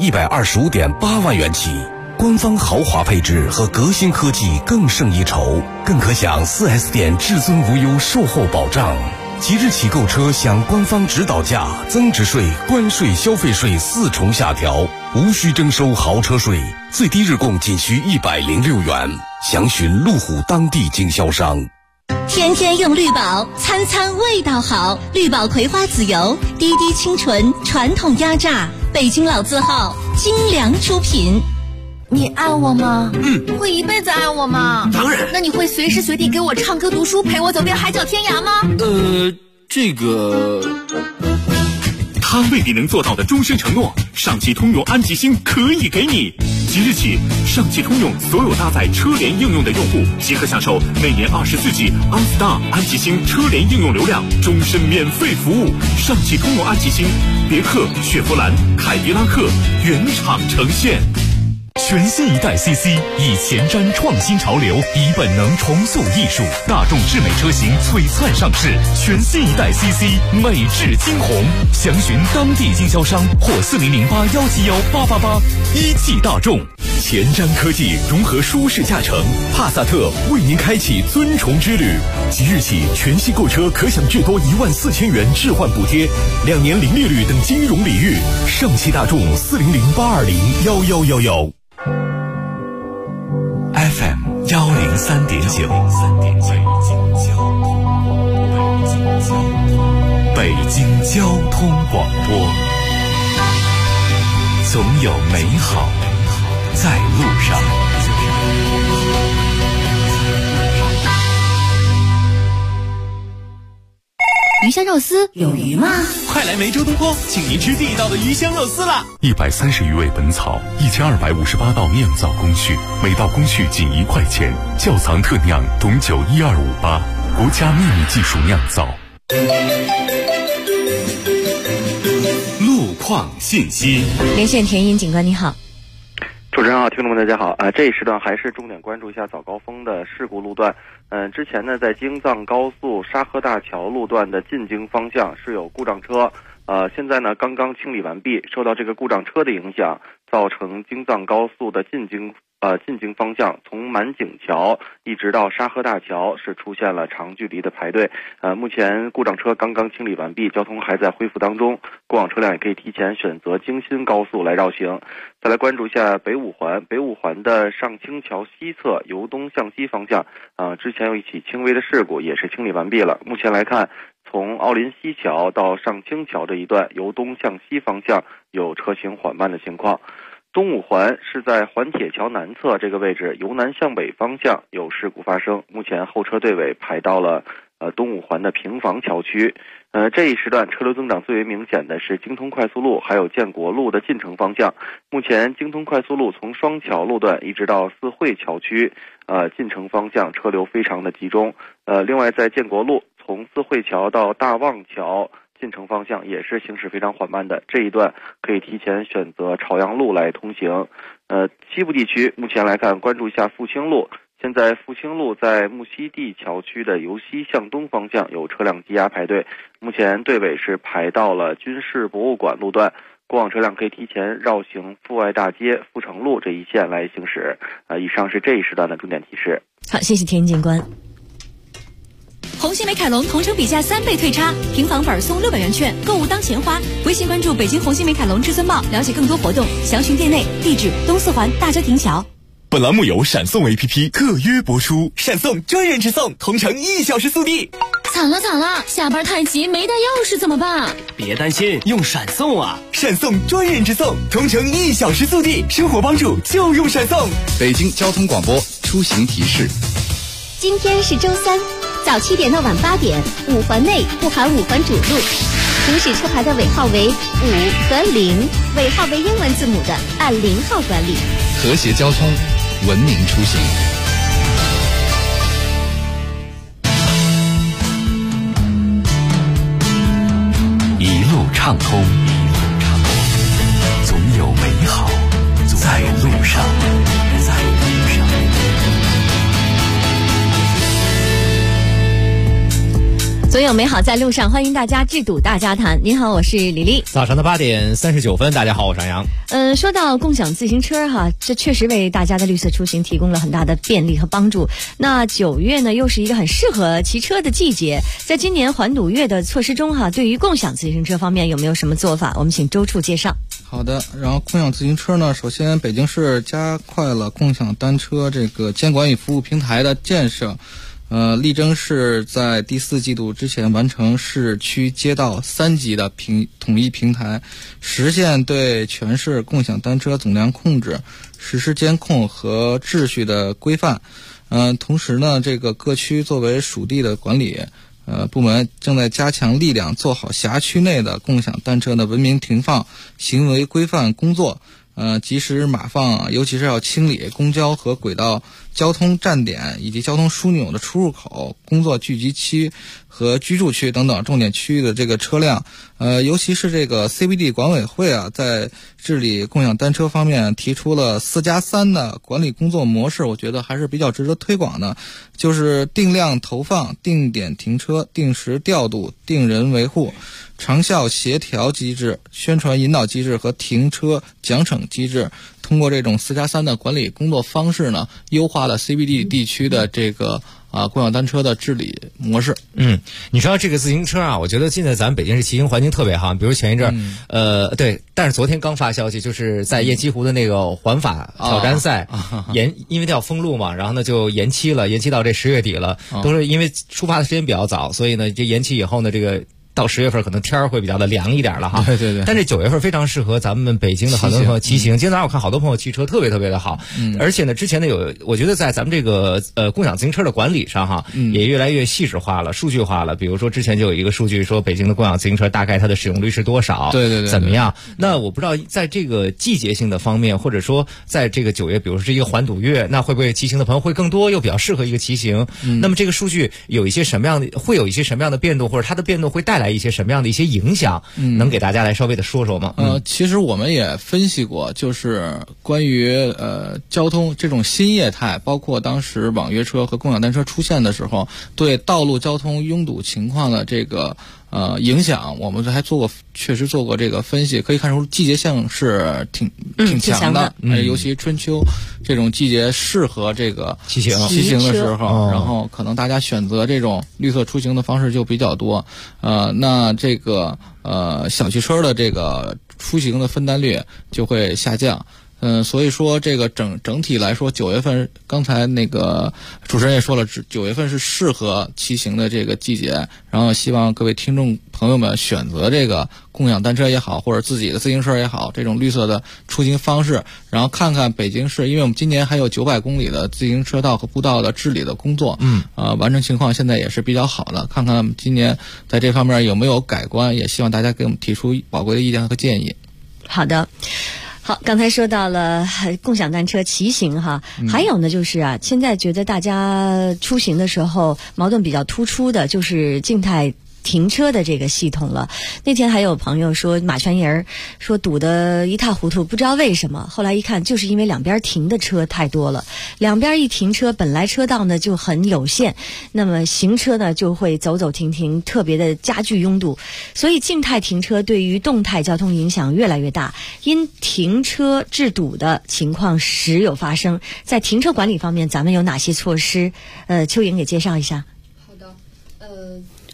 [SPEAKER 5] 125.8万元起。官方豪华配置和革新科技更胜一筹，更可享 4S 店至尊无忧售后保障。即日起购车享官方指导价、增值税、关税、消费税4重下调，无需征收豪车税，最低日供仅需106元。详询路虎当地经销商。
[SPEAKER 9] 天天用绿宝，餐餐味道好。绿宝葵花籽油，滴滴清纯，传统压榨，北京老字号，精良出品。
[SPEAKER 11] 你爱我吗？会一辈子爱我吗？
[SPEAKER 1] 当然。
[SPEAKER 11] 那你会随时随地给我唱歌读书，陪我走遍海角天涯吗？
[SPEAKER 1] 这个他未必能做到的终身承诺，上汽通用安吉星可以给你。即日起，上汽通用所有搭载车联应用的用户即可享受每年24G OnStar 安吉星车联应用流量，终身免费服务。上汽通用安吉星，别克、雪佛兰、凯迪拉克原厂呈现。全新一代 CC 以前瞻创新潮流，以本能重塑艺术，大众智美车型璀璨上市。全新一代 CC 美质惊鸿，详询当地经销商或4008171888。一汽大众前瞻科技融合舒适驾乘，帕萨特为您开启尊崇之旅。即日起，全系购车可享至多14000元置换补贴，2年零利率等金融礼遇。上汽大众400-820-1111。FM 103.9，北京交通广播，总有美好在路上。
[SPEAKER 20] 鱼香肉丝有鱼吗？
[SPEAKER 4] 快来梅州东坡，请您吃地道的鱼香肉丝啦
[SPEAKER 1] ！130余味本草，1258道酿造工序，每道工序仅1块钱，窖藏特酿董酒12588，国家秘密技术酿造。路况信息，
[SPEAKER 8] 连线田英警官，你好。
[SPEAKER 6] 主持人好，听众们大家好。这一时段还是重点关注一下早高峰的事故路段。之前呢，在京藏高速沙河大桥路段的进京方向是有故障车，现在呢刚刚清理完毕。受到这个故障车的影响，造成京藏高速的进京方向从满井桥一直到沙河大桥是出现了长距离的排队。目前故障车刚刚清理完毕，交通还在恢复当中，过往车辆也可以提前选择京新高速来绕行。再来关注一下北五环的上清桥西侧由东向西方向，之前有一起轻微的事故也是清理完毕了。目前来看，从奥林西桥到上清桥这一段由东向西方向有车行缓慢的情况。东五环是在环铁桥南侧这个位置，由南向北方向有事故发生，目前后车队尾排到了东五环的平房桥区。这一时段车流增长最为明显的是京通快速路还有建国路的进城方向。目前京通快速路从双桥路段一直到四惠桥区，进城方向车流非常的集中。另外在建国路从四惠桥到大望桥进城方向也是行驶非常缓慢的，这一段可以提前选择朝阳路来通行。西部地区目前来看，关注一下复兴路。现在复兴路在木樨地桥区的由西向东方向有车辆积压排队，目前队尾是排到了军事博物馆路段，过往车辆可以提前绕行阜外大街、阜成路这一线来行驶。以上是这一时段的重点提示。
[SPEAKER 8] 好，谢谢田警官。
[SPEAKER 20] 红星美凯龙同城比价3倍退差，平房本送600元券，购物当钱花。微信关注北京红星美凯龙至尊报，了解更多活动，详询店内。地址：东四环大家庭桥。
[SPEAKER 10] 本栏目由闪送 APP 特约播出，闪送专人直送，同城1小时速递。
[SPEAKER 9] 惨了，下班太急没带钥匙怎么办？
[SPEAKER 10] 别担心，用闪送啊！闪送专人直送，同城1小时速递，生活帮助就用闪送。
[SPEAKER 22] 北京交通广播出行提示：
[SPEAKER 13] 今天是周3，早7点到晚8点，5环内不含5环主路，行驶车牌的尾号为5和0，尾号为英文字母的按0号管理。
[SPEAKER 22] 和谐交通，文明出行。
[SPEAKER 1] 一路畅通，总有美好在路上。
[SPEAKER 8] 总有美好在路上，欢迎大家智堵大家谈。您好，我是李丽。
[SPEAKER 14] 早上的8点39分，大家好，我是杨洋。
[SPEAKER 8] 说到共享自行车哈，这确实为大家的绿色出行提供了很大的便利和帮助。那9月呢，又是一个很适合骑车的季节。在今年环堵月的措施中哈，对于共享自行车方面有没有什么做法？我们请周处介绍。
[SPEAKER 16] 好的，然后共享自行车呢，首先北京市加快了共享单车这个监管与服务平台的建设。力争是在第4季度之前完成市区街道3级的统一平台，实现对全市共享单车总量控制，实施监控和秩序的规范。同时呢，这个各区作为属地的管理部门正在加强力量，做好辖区内的共享单车的文明停放、行为规范工作。及时码放，尤其是要清理公交和轨道交通站点以及交通枢纽的出入口、工作聚集区和居住区等等重点区域的这个车辆。尤其是这个 CBD 管委会啊，在治理共享单车方面提出了4+3的管理工作模式，我觉得还是比较值得推广的，就是定量投放、定点停车、定时调度、定人维护、长效协调机制、宣传引导机制和停车奖惩机制。通过这种4+3的管理工作方式呢，优化了 CBD 地区的这个共享单车的治理模式。
[SPEAKER 14] 你说到这个自行车啊，我觉得现在咱们北京市骑行环境特别好。比如前一阵对，但是昨天刚发消息，就是在雁栖湖的那个环法挑战赛因为要封路嘛，然后呢就延期到这10月底了。都是因为出发的时间比较早，所以呢这延期以后呢，这个到10月份可能天儿会比较的凉一点了哈。
[SPEAKER 16] 对。
[SPEAKER 14] 但这9月份非常适合咱们北京的很多朋友骑行。今天早上我看好多朋友骑车特别特别的好。而且呢，之前呢我觉得在咱们这个共享自行车的管理上哈，也越来越细致化了、数据化了。比如说之前就有一个数据说北京的共享自行车大概它的使用率是多少？
[SPEAKER 16] 对，
[SPEAKER 14] 怎么样？那我不知道在这个季节性的方面，或者说在这个9月，比如说是一个环堵月，那会不会骑行的朋友会更多，又比较适合一个骑行？那么这个数据有一些什么样的变动，或者它的变动会带来一些什么样的一些影响？能给大家来稍微的说说吗？
[SPEAKER 16] 其实我们也分析过，就是关于交通这种新业态，包括当时网约车和共享单车出现的时候，对道路交通拥堵情况的这个影响，我们还确实做过这个分析，可以看出季节性是挺强的。尤其春秋这种季节适合这个骑行的时候，然后可能大家选择这种绿色出行的方式就比较多。那这个小汽车的这个出行的分担率就会下降。所以说这个整体来说，9月份刚才那个主持人也说了，9月份是适合骑行的这个季节。然后希望各位听众朋友们选择这个共享单车也好，或者自己的自行车也好，这种绿色的出行方式。然后看看北京市，因为我们今年还有900公里的自行车道和步道的治理的工作，完成情况现在也是比较好的。看看我们今年在这方面有没有改观，也希望大家给我们提出宝贵的意见和建议。
[SPEAKER 8] 好的。好，刚才说到了共享单车骑行哈，还有呢就是现在觉得大家出行的时候矛盾比较突出的就是静态停车的这个系统了。那天还有朋友说马全营说堵得一塌糊涂，不知道为什么，后来一看就是因为两边停的车太多了，两边一停车本来车道呢就很有限，那么行车呢就会走走停停，特别的加剧拥堵，所以静态停车对于动态交通影响越来越大，因停车致堵的情况时有发生。在停车管理方面咱们有哪些措施？邱莹给介绍一下。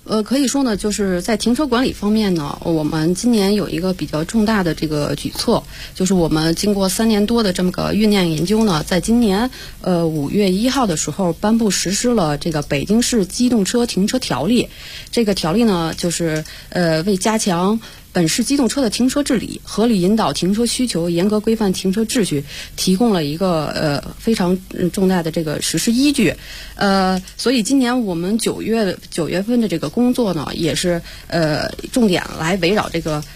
[SPEAKER 2] 可以说呢，就是在停车管理方面呢，我们今年有一个比较重大的这个举措，就是我们经过3年多的这么个酝酿研究呢，在今年5月1号的时候颁布实施了这个北京市机动车停车条例。这个条例呢，就是为加强本市机动车的停车治理，合理引导停车需求，严格规范停车秩序，提供了一个非常重大的这个实施依据。所以今年我们9月份的这个工作呢，也是重点来围绕这个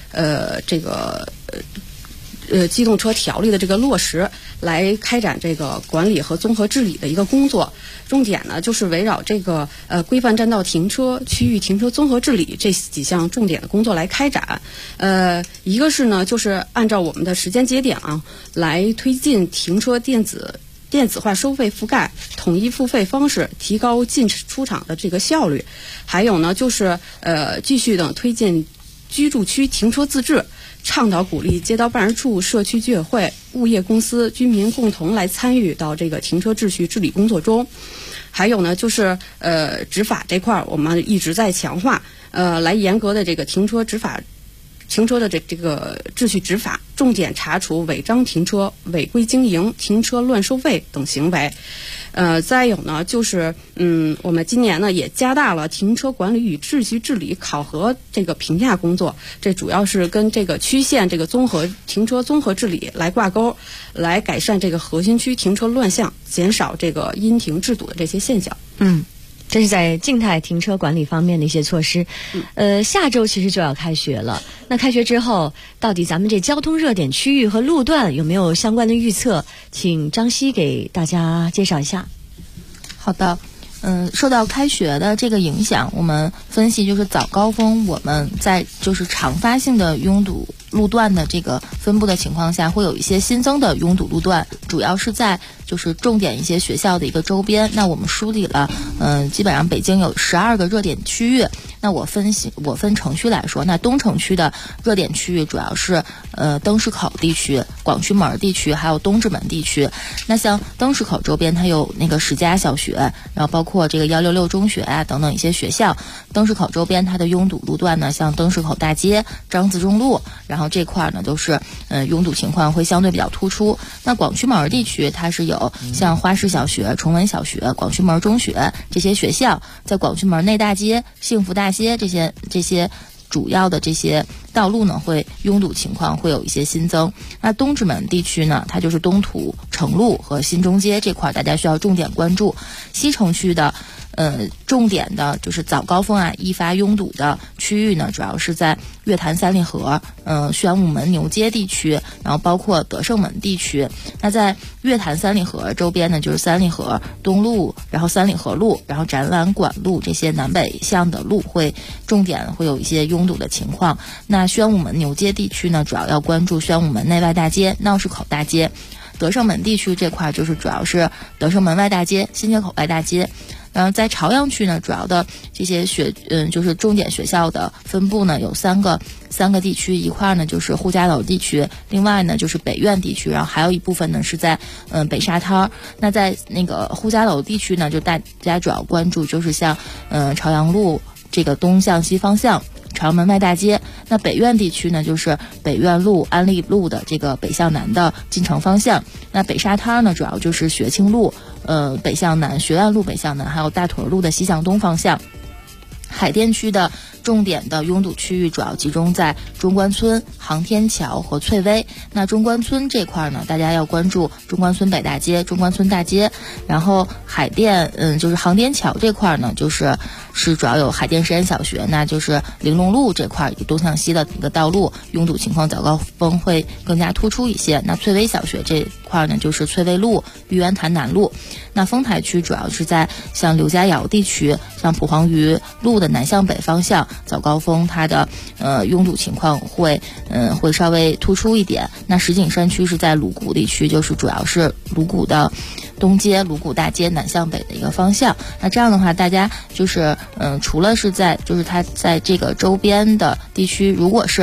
[SPEAKER 2] 机动车条例的这个落实，来开展这个管理和综合治理的一个工作。重点呢，就是围绕这个规范占道停车、区域停车综合治理这几项重点的工作来开展。一个是呢，就是按照我们的时间节点啊，来推进停车电子化收费覆盖、统一付费方式，提高进出场的这个效率。还有呢，就是继续的推进居住区停车自治，倡导鼓励街道办事处、社区居委会、物业公司、居民共同来参与到这个停车秩序治理工作中。还有呢，就是执法这块我们一直在强化，来严格的这个停车的这个秩序执法，重点查处违章停车、违规经营、停车乱收费等行为。再有呢，就是我们今年呢也加大了停车管理与秩序治理考核这个评价工作，这主要是跟这个区县这个停车综合治理来挂钩，来改善这个核心区停车乱象，减少这个因停制堵的这些现象。
[SPEAKER 8] 这是在静态停车管理方面的一些措施。下周其实就要开学了，那开学之后，到底咱们这交通热点区域和路段有没有相关的预测？请张希给大家介绍一下。
[SPEAKER 11] 好的。受到开学的这个影响，我们分析就是早高峰我们在就是常发性的拥堵路段的这个分布的情况下，会有一些新增的拥堵路段，主要是在就是重点一些学校的一个周边。那我们梳理了，基本上北京有12个热点区域。那我分城区来说，那东城区的热点区域主要是灯市口地区、广渠门地区，还有东直门地区。那像灯市口周边，它有那个10家小学，然后包括这个166中学啊等等一些学校。灯市口周边它的拥堵路段呢，像灯市口大街、张自忠路，然后这块呢都是拥堵情况会相对比较突出。那广渠门地区它是有像花市小学、崇文小学、广渠门中学这些学校，在广渠门内大街、幸福大街这些主要的这些道路呢，会拥堵情况会有一些新增。那东直门地区呢，它就是东土城路和新中街这块，大家需要重点关注。西城区的重点的就是早高峰啊易发拥堵的区域呢，主要是在月坛三里河、玄武门牛街地区，然后包括德胜门地区。那在月坛三里河周边呢，就是三里河东路，然后三里河路，然后展览馆路这些南北向的路会重点会有一些拥堵的情况。那宣武门牛街地区呢，主要要关注宣武门内外大街、闹市口大街。德胜门地区这块就是主要是德胜门外大街、新街口外大街。然后在朝阳区呢，主要的这些就是重点学校的分布呢，有三个地区，一块呢就是呼家楼地区，另外呢就是北苑地区，然后还有一部分呢是在北沙滩。那在那个呼家楼地区呢，就大家主要关注就是像朝阳路这个东向西方向。朝阳门外大街。那北苑地区呢，就是北苑路、安利路的这个北向南的进城方向。那北沙滩呢，主要就是学庆路、北向南、学院路北向南，还有大屯路的西向东方向。海淀区的重点的拥堵区域主要集中在中关村、航天桥和翠微。那中关村这块呢，大家要关注中关村北大街、中关村大街。然后海淀，就是航天桥这块呢，是主要有海淀实验小学，那就是玲珑路这块东向西的一个道路拥堵情况早高峰会更加突出一些。那翠微小学这块呢，就是翠微路、玉渊潭南路。那丰台区主要是在像刘家窑地区，像蒲黄榆路的南向北方向，早高峰它的拥堵情况会稍微突出一点。那石景山区是在鲁谷地区，就是主要是鲁谷的东街、鲁谷大街南向北的一个方向。那这样的话，大家就是除了是在就是它在这个周边的地区，如果是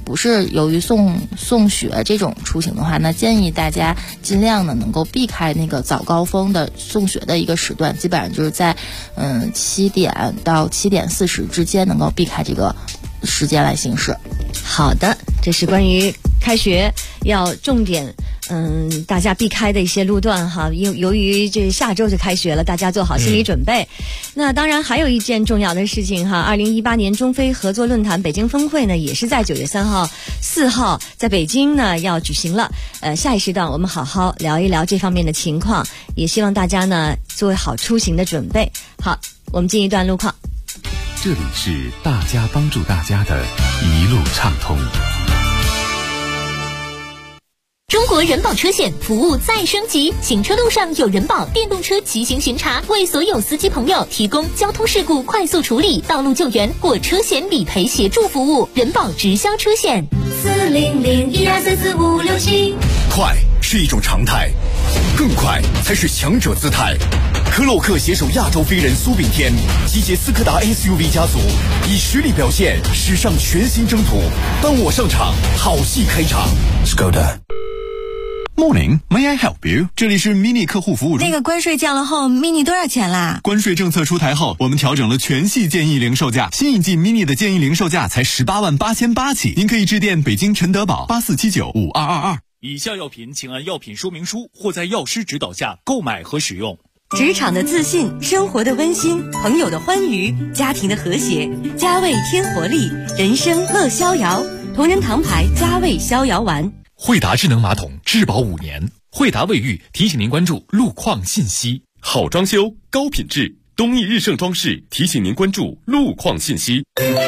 [SPEAKER 11] 不是由于送学这种出行的话，那建议大家尽量呢能够避开那个早高峰的送学的一个时段，基本上就是在7点到7点40之间能够避开这个时间来行驶。
[SPEAKER 8] 好的，这是关于开学要重点大家避开的一些路段哈，由于这下周就开学了，大家做好心理准备。那当然还有一件重要的事情哈，2018年中非合作论坛北京峰会呢，也是在9月3号、4号在北京呢要举行了。下一时段我们好好聊一聊这方面的情况，也希望大家呢做好出行的准备。好，我们进一段路况。
[SPEAKER 1] 这里是大家帮助大家的一路畅通。
[SPEAKER 9] 中国人保车险服务再升级，行车路上有人保电动车骑行巡查，为所有司机朋友提供交通事故快速处理、道路救援或车险理赔协助服务。人保直销车险40012344567。
[SPEAKER 4] 快是一种常态，更快才是强者姿态。科洛克携手亚洲飞人苏炳添，集结斯柯达 SUV 家族，以实力表现驶上全新征途。当我上场，好戏开场。
[SPEAKER 18] Skoda。Morning, may I help you？ 这里是 Mini 客户服务中。
[SPEAKER 21] 那个关税降了后 ，Mini 多少钱啦？
[SPEAKER 18] 关税政策出台后，我们调整了全系建议零售价。新一季 Mini 的建议零售价才188800起，您可以致电北京陈德宝84795222。
[SPEAKER 10] 以下药品请按药品说明书或在药师指导下购买和使用。
[SPEAKER 21] 职场的自信，生活的温馨，朋友的欢愉，家庭的和谐，佳味添活力，人生乐逍遥。同仁堂牌佳味逍遥丸。
[SPEAKER 1] 惠达智能马桶质保5年。惠达卫浴提醒您关注路况信息。好装修高品质，东益日盛装饰提醒您关注路况信息。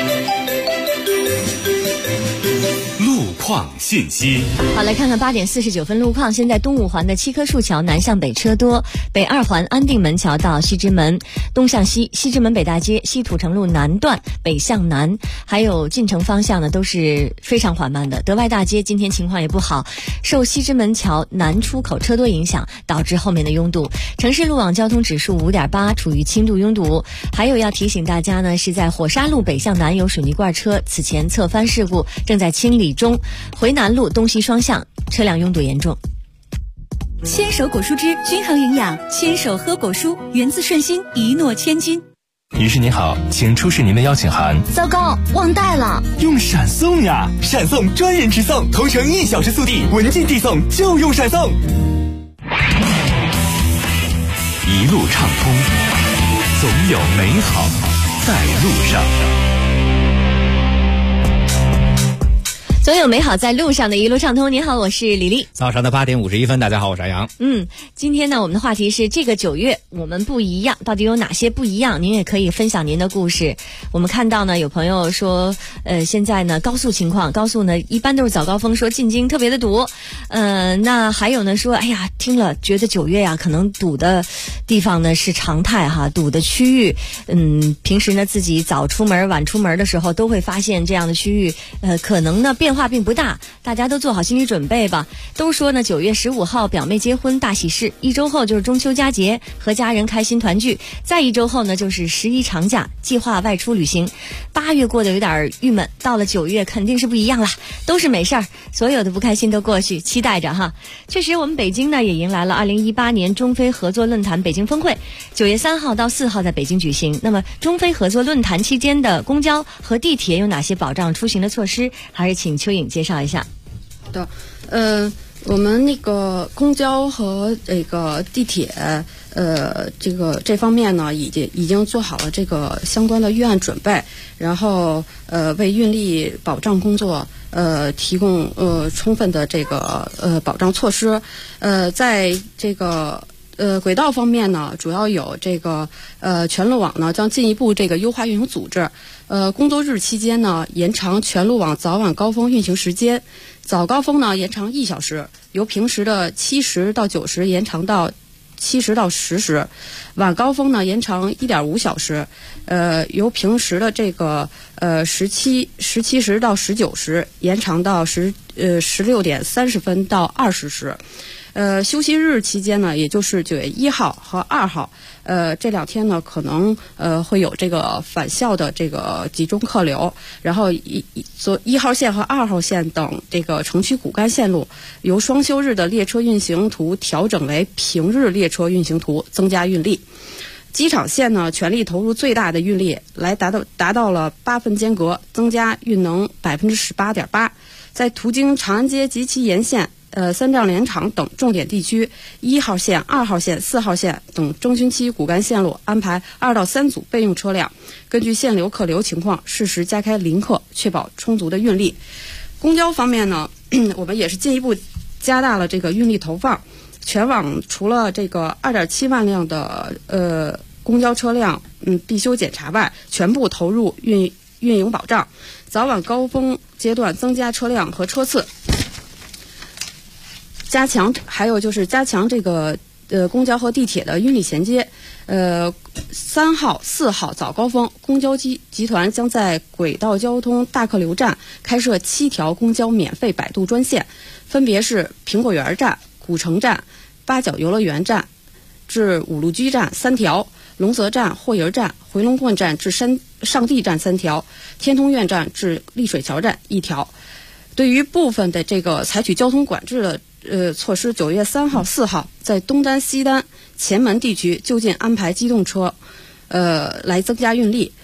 [SPEAKER 1] 路况信息。
[SPEAKER 8] 好，来看看8点49分路况。现在东五环的7棵树桥南向北车多，北2环安定门桥到西直门，东向西西直门北大街西土城路南段北向南，还有进城方向呢都是非常缓慢的。德外大街今天情况也不好，受西直门桥南出口车多影响，导致后面的拥堵。城市路网交通指数5.8，处于轻度拥堵。还有要提醒大家呢，是在火沙路北向南有水泥罐车此前侧翻事故正在清理中，回南路东西双向车辆拥堵严重。
[SPEAKER 20] 牵手果蔬汁均衡营养，牵手喝果蔬，源自顺心，一诺千金。
[SPEAKER 1] 女士您好，请出示您的邀请函。
[SPEAKER 12] 糟糕，忘带了。
[SPEAKER 4] 用闪送呀，闪送专人直送，同城1小时速递，文件递送就用闪送。
[SPEAKER 1] 一路畅通，总有美好在路上。
[SPEAKER 8] 总有美好在路上的一路畅通。您好，我是李丽。
[SPEAKER 14] 早上的8点51分，大家好，我是杨洋。
[SPEAKER 8] 今天呢，我们的话题是这个9月我们不一样，到底有哪些不一样？您也可以分享您的故事。我们看到呢，有朋友说，现在呢高速情况，高速呢一般都是早高峰，说进京特别的堵。那还有呢说，哎呀，听了觉得9月呀，可能堵的地方呢是常态哈，堵的区域，平时呢自己早出门晚出门的时候都会发现这样的区域，可能呢变化并不大，大家都做好心理准备吧。都说呢9月15号表妹结婚大喜事，1周后就是中秋佳节，和家人开心团聚，再1周后呢就是11长假，计划外出旅行。8月过得有点郁闷，到了9月肯定是不一样了，都是美事儿，所有的不开心都过去，期待着哈。确实我们北京呢也迎来了2018年中非合作论坛北京峰会，9月3号到4号在北京举行。那么中非合作论坛期间的公交和地铁有哪些保障出行的措施，还是请邱颖介绍一下。
[SPEAKER 2] 好的，我们那个公交和这个地铁，这方面呢，已经做好了这个相关的预案准备，然后为运力保障工作提供充分的这个保障措施。在这个轨道方面呢，主要有这个全路网呢将进一步这个优化运行组织。工作日期间呢，延长全路网早晚高峰运行时间，早高峰呢延长1小时，由平时的70到90延长到70到10时，晚高峰呢延长1.5小时，由平时的这个17时到19时延长到16点30分到20时。 休息日期间呢，也就是9月1号和2号，这2天呢，可能会有这个返校的这个集中客流，然后1号线和2号线等这个城区骨干线路，由双休日的列车运行图调整为平日列车运行图，增加运力。机场线呢，全力投入最大的运力，来达到了8分间隔，增加运能18.8%。在途经长安街及其沿线、三障联场等重点地区，1号线、2号线、4号线等中旬期骨干线路安排2到3组备用车辆，根据限流客流情况，适时加开临客，确保充足的运力。公交方面呢，我们也是进一步加大了这个运力投放。全网除了这个2.7万辆的公交车辆必修检查外，全部投入运营保障，早晚高峰阶段增加车辆和车次，还有就是加强这个公交和地铁的运力衔接。3号、4号早高峰，公交集团将在轨道交通大客流站开设7条公交免费摆渡专线，分别是苹果园站、古城站、八角游乐园站至五路居站3条，龙泽站、霍营站、回龙观站至上地站3条，天通苑站至丽水桥站1条。对于部分的这个采取交通管制的措施，9月3号、4号在东单、西单、前门地区就近安排机动车，来增加运力。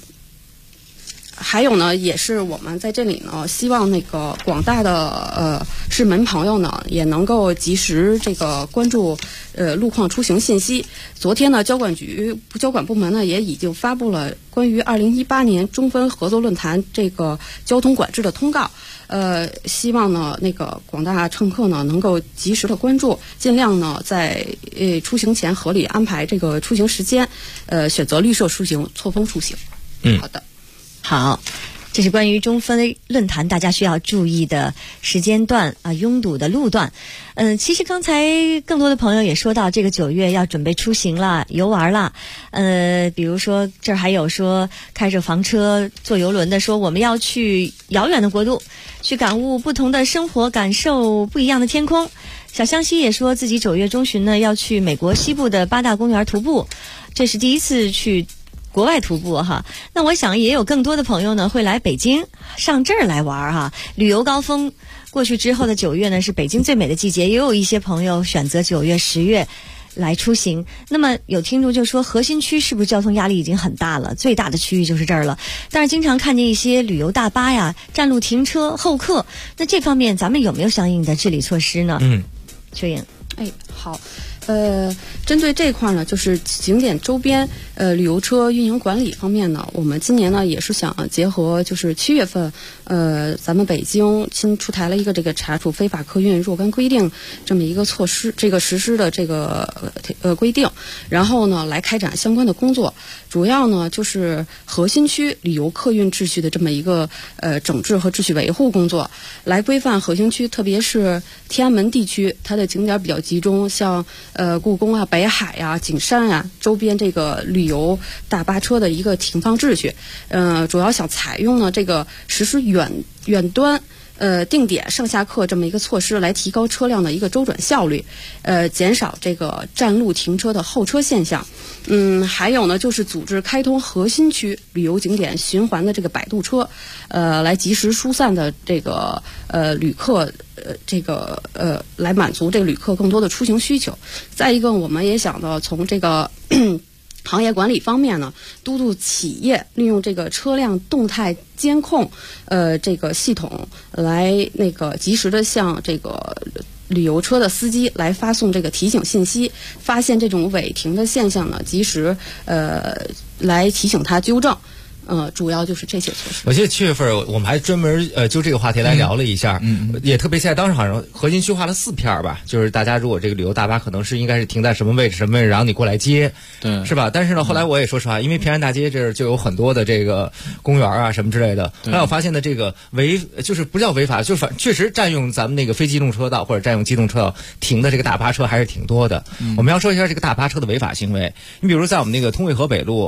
[SPEAKER 2] 还有呢，也是我们在这里呢，希望那个广大的市民朋友呢，也能够及时这个关注路况出行信息。昨天呢，交管部门呢也已经发布了关于2018年中分合作论坛这个交通管制的通告。希望呢那个广大乘客呢能够及时的关注，尽量呢在出行前合理安排这个出行时间，选择绿色出行、错峰出行。好的。
[SPEAKER 8] 好，这是关于中分论坛大家需要注意的时间段啊，拥堵的路段。其实刚才更多的朋友也说到，这个9月要准备出行了、游玩了。比如说这儿还有说开着房车坐游轮的，说我们要去遥远的国度，去感悟不同的生活，感受不一样的天空。小湘西也说自己9月中旬呢要去美国西部的8大公园徒步，这是第一次去国外徒步哈。那我想也有更多的朋友呢会来北京上这儿来玩哈。旅游高峰过去之后的9月呢是北京最美的季节，也有一些朋友选择9月、10月来出行。那么有听众就说，核心区是不是交通压力已经很大了？最大的区域就是这儿了。但是经常看见一些旅游大巴呀占路停车候客，那这方面咱们有没有相应的治理措施呢？秋颖。
[SPEAKER 2] 好。针对这块呢，就是景点周边旅游车运营管理方面呢，我们今年呢也是想结合就是7月份咱们北京新出台了一个这个查处非法客运若干规定这么一个措施，这个实施的这个规定，然后呢来开展相关的工作，主要呢就是核心区旅游客运秩序的这么一个整治和秩序维护工作，来规范核心区，特别是天安门地区，它的景点比较集中，像故宫啊、北海啊、景山啊周边这个旅游大巴车的一个停放秩序，主要想采用呢这个实施远端定点上下客这么一个措施，来提高车辆的一个周转效率，减少这个占路停车的候车现象。还有呢就是组织开通核心区旅游景点循环的这个摆渡车，来及时疏散的这个旅客。来满足这个旅客更多的出行需求。再一个，我们也想到从这个行业管理方面呢，督促企业利用这个车辆动态监控这个系统，来那个及时的向这个旅游车的司机来发送这个提醒信息，发现这种违停的现象呢，及时来提醒他纠正。主要就是这些措施。
[SPEAKER 14] 我记得7月份我们还专门就这个话题来聊了一下，也特别现在当时好像核心区划了4片吧，就是大家如果这个旅游大巴可能是应该是停在什么位置，然后你过来接，对，是吧？但是呢，后来我也说实话，因为平安大街这儿就有很多的这个公园啊什么之类的，后来我发现的这个就是不叫违法，就是确实占用咱们那个非机动车道或者占用机动车道停的这个大巴车还是挺多的。我们要说一下这个大巴车的违法行为，你比如在我们那个通惠河北路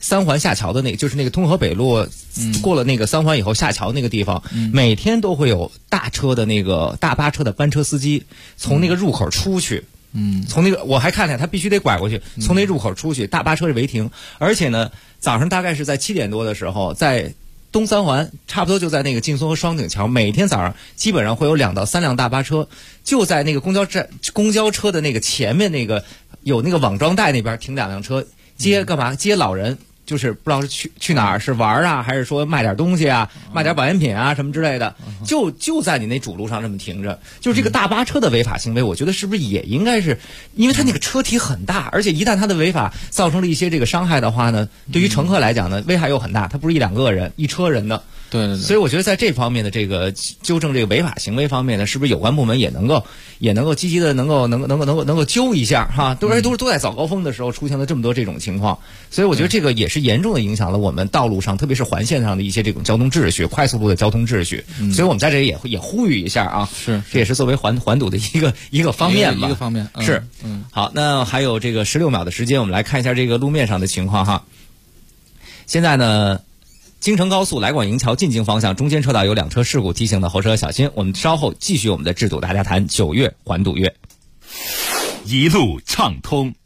[SPEAKER 14] 三环下桥的那个，就是那个通河北路，过了那个三环以后下桥那个地方，每天都会有大巴车的班车司机从那个入口出去。从那个我还看见他必须得拐过去，从那入口出去，大巴车是违停，而且呢，早上大概是在7点多的时候，在东三环，差不多就在那个劲松和双井桥，每天早上基本上会有2到3辆大巴车，就在那个公交车的那个前面那个有那个网装带那边停2辆车，接干嘛？接老人。就是不知道是去哪儿，是玩啊，还是说卖点东西啊，卖点保健品啊什么之类的，就在你那主路上这么停着。就是这个大巴车的违法行为，我觉得是不是也应该是，因为它那个车体很大，而且一旦它的违法造成了一些这个伤害的话呢，对于乘客来讲呢，危害又很大，它不是1-2个人一车人的。对，所以我觉得在这方面的这个纠正这个违法行为方面呢，是不是有关部门也能够积极的能够揪一下哈？都在早高峰的时候出现了这么多这种情况，所以我觉得这个也是严重的影响了我们道路上，特别是环线上的一些这种交通秩序、快速路的交通秩序。所以我们在这里也呼吁一下啊，这也是作为环堵的一个方面吧，
[SPEAKER 22] 一个方面
[SPEAKER 14] 是。好，那还有这个16秒的时间，我们来看一下这个路面上的情况哈。现在呢，京承高速来广营桥进京方向中间车道有2车事故，提醒的后车小心。我们稍后继续我们的智堵大家谈9月环堵月，
[SPEAKER 1] 一路畅通。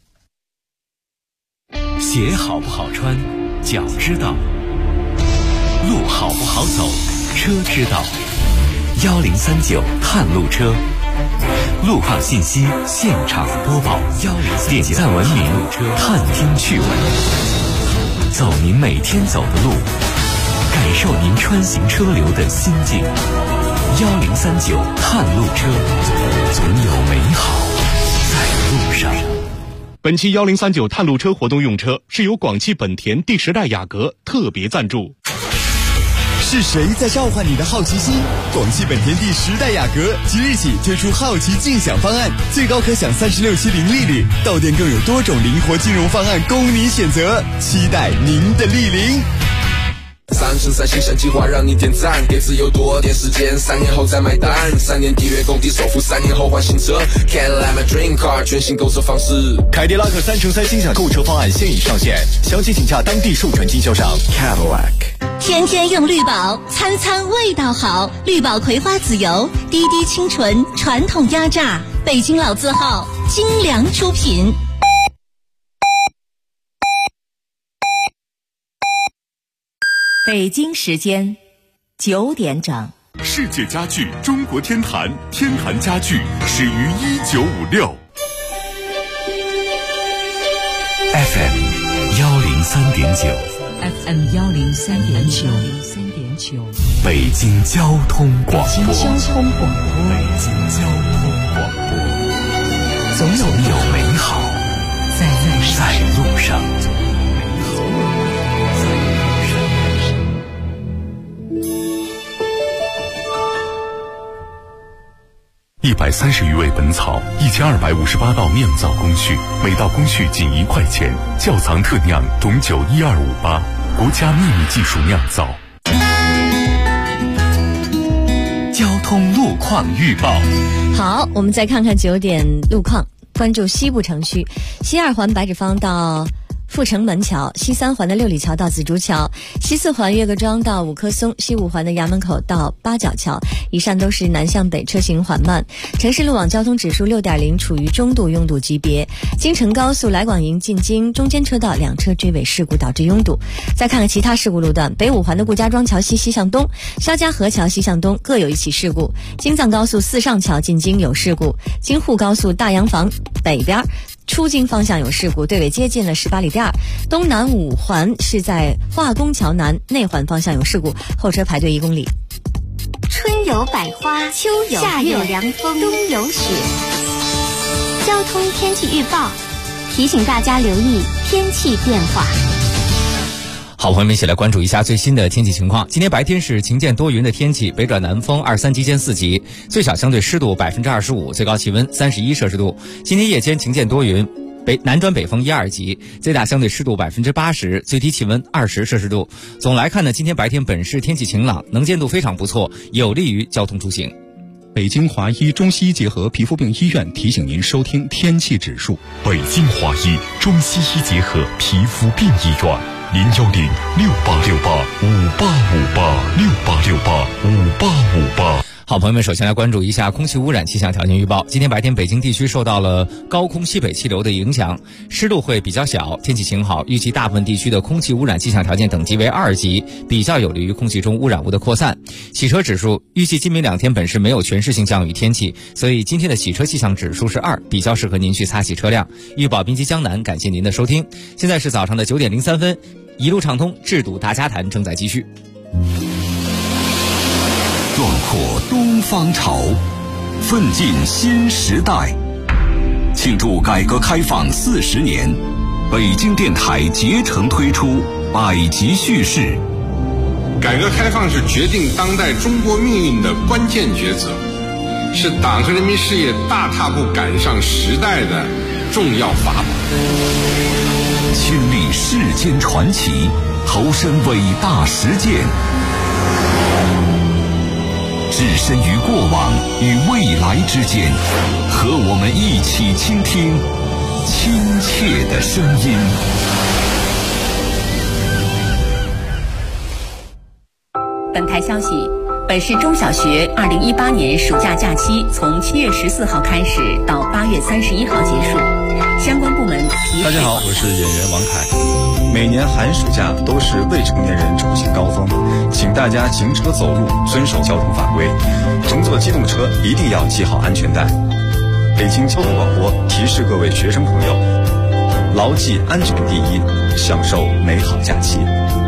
[SPEAKER 1] 鞋好不好穿，脚知道；路好不好走，车知道。1039探路车，路况信息现场播报，点赞文明，探听趣闻，走您每天走的路，感受您穿行车流的心境。1039探路车，总有美好在路上。
[SPEAKER 3] 本期1039探路车活动用车是由广汽本田第10代雅阁特别赞助。
[SPEAKER 7] 是谁在召唤你的好奇心？广汽本田第10代雅阁即日起推出好奇竞享方案，最高可享36期零利率，到店更有多种灵活金融方案供你选择，期待您的莅临。
[SPEAKER 15] 3升3新生计划让你点赞，给自由多点时间，3年后再买单，3年抵月供抵首付，3年后换新车。Cadillac my dream car 全新购车方式。
[SPEAKER 5] 凯迪拉克3乘3新享购车方案现已上线，详情请洽当地授权经销商 Cadillac。
[SPEAKER 9] 天天用绿宝，餐餐味道好。绿宝葵花籽油，滴滴清纯，传统压榨，北京老字号，精良出品。
[SPEAKER 21] 北京时间9点整。
[SPEAKER 1] 世界家具中国天坛，天坛家具始于1956。FM 103.9。
[SPEAKER 21] FM 103.9，
[SPEAKER 1] 北京交通广播。
[SPEAKER 21] 北京交通广播。
[SPEAKER 1] 北京交通广播。总有美好在路上。130余味本草，1258道酿造工序，每道工序仅1块钱。窖藏特酿种酒12588，国家秘密技术酿造。交通路况预报。
[SPEAKER 8] 好，我们再看看9点路况，关注西部城区，西2环白纸坊到阜成门桥，西3环的六里桥到紫竹桥，西4环岳各庄到五棵松，西5环的衙门口到八角桥，以上都是南向北车行缓慢。城市路网交通指数6.0，处于中度拥堵级别。京承高速来广营进京中间车道2车追尾事故导致拥堵。再看看其他事故路段，北5环的顾家庄桥西向东，肖家河桥西向东各有一起事故。京藏高速4上桥进京有事故，京沪高速大洋坊北边出京方向有事故，对尾接近了18里店。东南5环是在化工桥南内环方向有事故，后车排队1公里。
[SPEAKER 13] 春有百花，秋有夏有凉风，冬有雪。交通天气预报提醒大家留意天气变化。
[SPEAKER 14] 好，朋友们一起来关注一下最新的天气情况。今天白天是晴间多云的天气，北转南风2、3级间4级，最小相对湿度25%，最高气温31摄氏度。今天夜间晴间多云，南转北风1、2级，最大相对湿度80%，最低气温20摄氏度。总来看呢，今天白天本市天气晴朗，能见度非常不错，有利于交通出行。
[SPEAKER 23] 北京华医中西医结合皮肤病医院提醒您收听天气指数。
[SPEAKER 1] 北京华医中西医结合皮肤病医院 010686858685868685858。
[SPEAKER 14] 好，朋友们，首先来关注一下空气污染气象条件预报。今天白天，北京地区受到了高空西北气流的影响，湿度会比较小，天气晴好，预计大部分地区的空气污染气象条件等级为2级，比较有利于空气中污染物的扩散。洗车指数预计今明2天本市没有全市性降雨天气，所以今天的洗车气象指数是2，比较适合您去擦洗车辆。预报滨级江南，感谢您的收听。现在是早上的9点03分，一路畅通制度大家谈正在继续。
[SPEAKER 1] 壮阔东方潮，奋进新时代。庆祝改革开放40年，北京电台竭诚推出百集叙事。
[SPEAKER 6] 改革开放是决定当代中国命运的关键抉择，是党和人民事业大踏步赶上时代的重要法宝。
[SPEAKER 1] 亲历世间传奇，投身伟大实践，置身于过往与未来之间，和我们一起倾听亲切的声音。
[SPEAKER 17] 本台消息，本市中小学2018年暑假假期从7月14号开始到8月31号结束，相关部门提示。
[SPEAKER 19] 大家好，我是演员王凯。每年寒暑假都是未成年人出行高峰，请大家行车走路遵守交通法规，乘坐机动车一定要系好安全带。北京交通广播提示各位学生朋友，牢记安全第一，享受美好假期。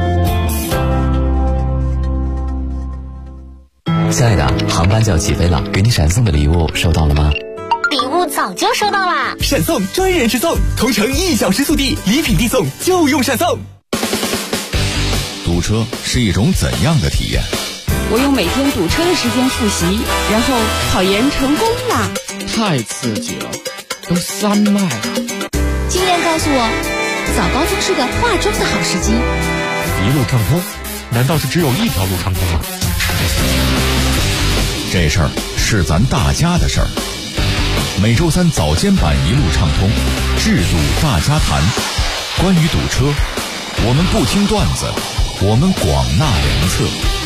[SPEAKER 24] 亲爱的，航班就要起飞了，给你闪送的礼物收到了吗？
[SPEAKER 9] 礼物早就收到啦！
[SPEAKER 4] 闪送专人直送，同城1小时速递，礼品递送，就用闪送。
[SPEAKER 22] 堵车是一种怎样的体验？
[SPEAKER 2] 我用每天堵车的时间复习，然后考研成功啦！
[SPEAKER 25] 太刺激了，都3迈了。
[SPEAKER 12] 经验告诉我，早高峰是个化妆的好时机。
[SPEAKER 25] 一路畅通，难道是只有一条路畅通吗？
[SPEAKER 22] 这事儿是咱大家的事儿。每周3早间版一路畅通，制度大家谈。关于堵车，我们不听段子，我们广纳良策。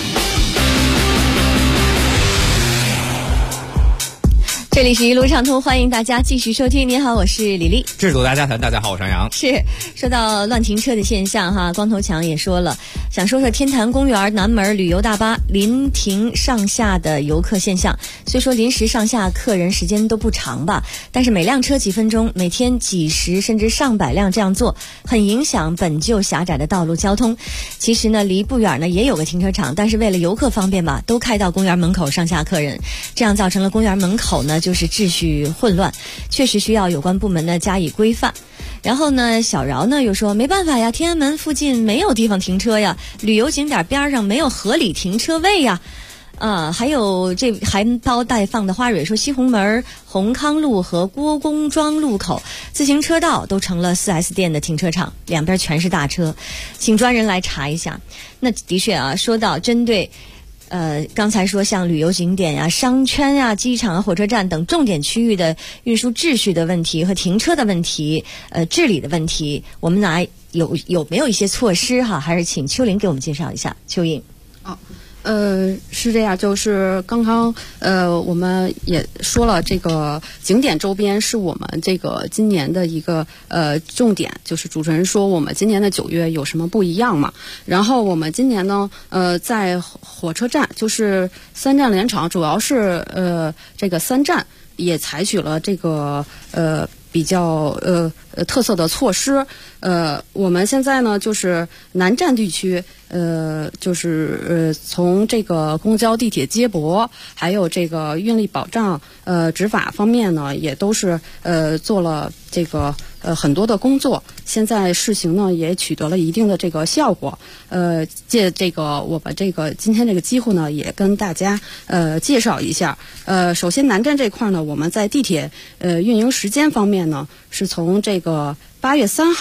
[SPEAKER 8] 这里是一路畅通，欢迎大家继续收听。您好，我是李丽。
[SPEAKER 14] 制度大家谈，大家好，我是杨洋。
[SPEAKER 8] 是说到乱停车的现象哈，光头强也说了，想说说天坛公园南门旅游大巴临停上下的游客现象。虽说临时上下客人时间都不长吧，但是每辆车几分钟，每天几十甚至上百辆这样做，很影响本就狭窄的道路交通。其实呢，离不远呢也有个停车场，但是为了游客方便吧，都开到公园门口上下客人，这样造成了公园门口呢就是秩序混乱，确实需要有关部门呢加以规范。然后呢，小饶呢又说没办法呀，天安门附近没有地方停车呀，旅游景点边上没有合理停车位呀。还有这含苞待放的花蕊说，西红门、宏康路和郭公庄路口自行车道都成了 4S 店的停车场，两边全是大车，请专人来查一下。那的确啊，说到针对刚才说像旅游景点呀、商圈呀、机场啊、火车站等重点区域的运输秩序的问题和停车的问题，治理的问题，我们有没有一些措施哈？还是请秋玲给我们介绍一下。秋颖。
[SPEAKER 2] 是这样，就是刚刚我们也说了，这个景点周边是我们这个今年的一个重点，就是主持人说我们今年的9月有什么不一样嘛？然后我们今年呢，在火车站就是3站联场，主要是这个3站也采取了这个比较特色的措施。我们现在呢就是南站地区，就是从这个公交、地铁接驳，还有这个运力保障执法方面呢，也都是做了这个很多的工作。现在试行呢也取得了一定的这个效果。借这个我们这个今天这个机会呢，也跟大家介绍一下。首先南站这块呢，我们在地铁运营时间方面呢，是从这个8月3号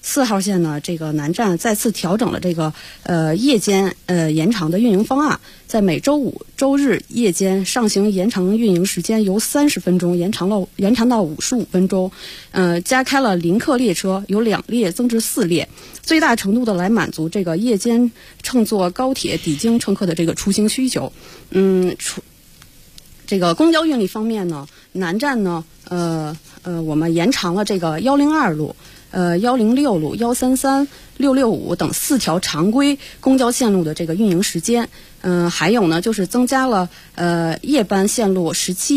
[SPEAKER 2] 4号线呢，这个南站再次调整了这个夜间延长的运营方案，在每周五、周日夜间上行延长运营时间由30分钟延长到55分钟，加开了临客列车，由2列增至4列，最大程度的来满足这个夜间乘坐高铁抵京乘客的这个出行需求。这个公交运力方面呢，南站呢，我们延长了这个102路、106路、133、665等4条常规公交线路的这个运营时间。还有呢，就是增加了夜班线路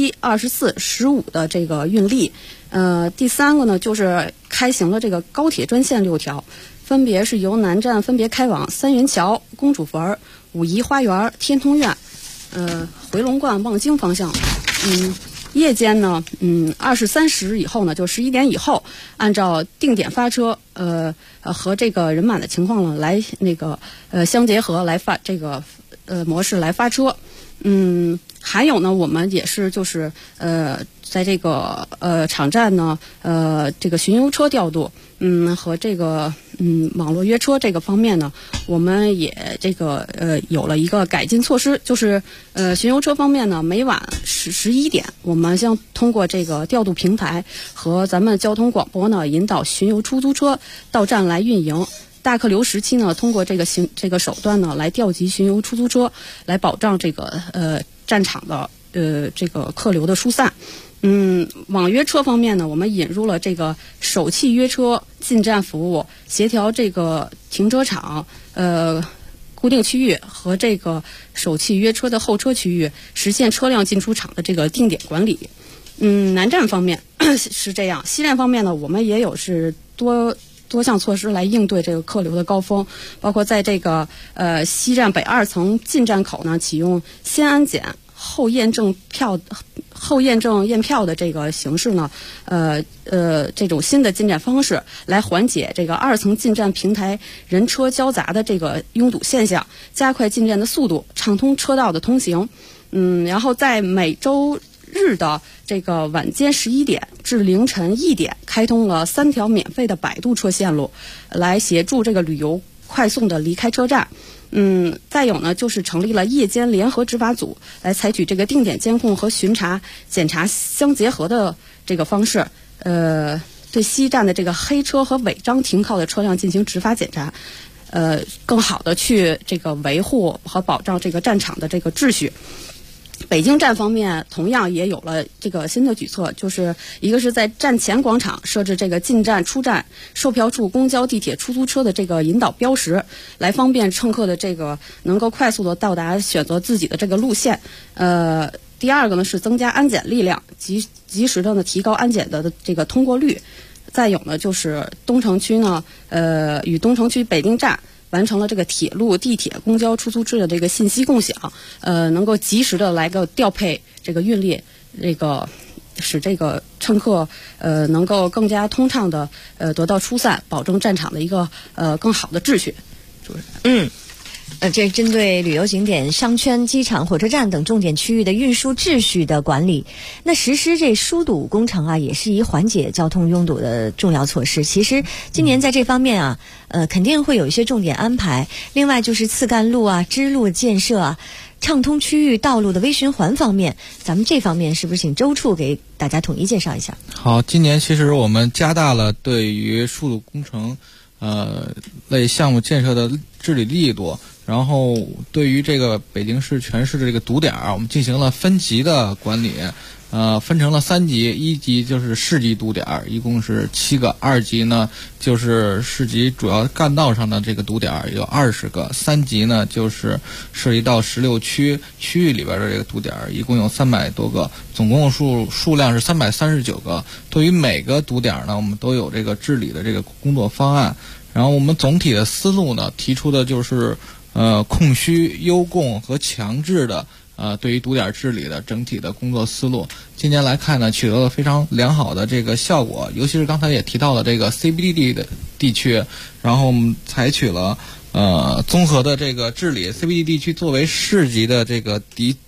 [SPEAKER 2] 17、24、15的这个运力。第3个呢，就是开行了这个高铁专线6条，分别是由南站分别开往三元桥、公主坟、五怡花园、天通苑、回龙观、望京方向。夜间呢，23时以后呢，就11点以后，按照定点发车，和这个人满的情况呢，来那个相结合来发这个模式来发车。还有呢，我们也是就是在这个场站呢，这个巡游车调度，和这个网络约车这个方面呢，我们也这个有了一个改进措施，就是巡游车方面呢，每晚11点，我们将通过这个调度平台和咱们交通广播呢，引导巡游出租车到站来运营。大客流时期呢，通过这个手段呢，来调集巡游出租车，来保障这个站场的这个客流的疏散。网约车方面呢，我们引入了这个首汽约车进站服务，协调这个停车场固定区域和这个首汽约车的候车区域，实现车辆进出场的这个定点管理。南站方面是这样，西站方面呢，我们也有是多项措施来应对这个客流的高峰，包括在这个西站北2层进站口呢，启用先安检后验证验票的这个形式呢，这种新的进站方式，来缓解这个2层进站平台人车交杂的这个拥堵现象，加快进站的速度，畅通车道的通行。然后在每周日的这个晚间11点至凌晨1点，开通了3条免费的摆渡车线路，来协助这个旅游快速的离开车站。再有呢，就是成立了夜间联合执法组，来采取这个定点监控和巡查、检查相结合的这个方式，对西站的这个黑车和违章停靠的车辆进行执法检查，更好的去这个维护和保障这个站场的这个秩序。北京站方面同样也有了这个新的举措，就是一个是在站前广场设置这个进站、出站、售票处、公交、地铁、出租车的这个引导标识，来方便乘客的这个能够快速的到达选择自己的这个路线。第二个呢是增加安检力量，及时的呢提高安检的这个通过率。再有呢就是东城区呢，与东城区北京站完成了这个铁路、地铁、公交、出租车的这个信息共享，能够及时的来个调配这个运力，这个使这个乘客能够更加通畅的得到疏散，保证站场的一个更好的秩序。主任。
[SPEAKER 8] 这是针对旅游景点、商圈、机场、火车站等重点区域的运输秩序的管理。那实施这疏堵工程啊，也是一缓解交通拥堵的重要措施。其实今年在这方面啊，肯定会有一些重点安排。另外就是次干路啊、支路建设啊、畅通区域道路的微循环方面，咱们这方面是不是请周处给大家统一介绍一下？
[SPEAKER 10] 好，今年其实我们加大了对于疏堵工程类项目建设的治理力度。然后对于这个北京市全市的这个堵点，我们进行了分级的管理，分成了3级，1级就是市级堵点，一共是7个；2级呢就是市级主要干道上的这个堵点有20个；3级呢就是涉及到16区域里边的这个堵点，一共有300多个，总共数量是339个。对于每个堵点呢，我们都有这个治理的这个工作方案。然后我们总体的思路呢，提出的就是空虚、优供和强制的对于堵点治理的整体的工作思路。今年来看呢，取得了非常良好的这个效果，尤其是刚才也提到了这个 CBD 的地区，然后我们采取了综合的这个治理。CBD 地区作为市级的这个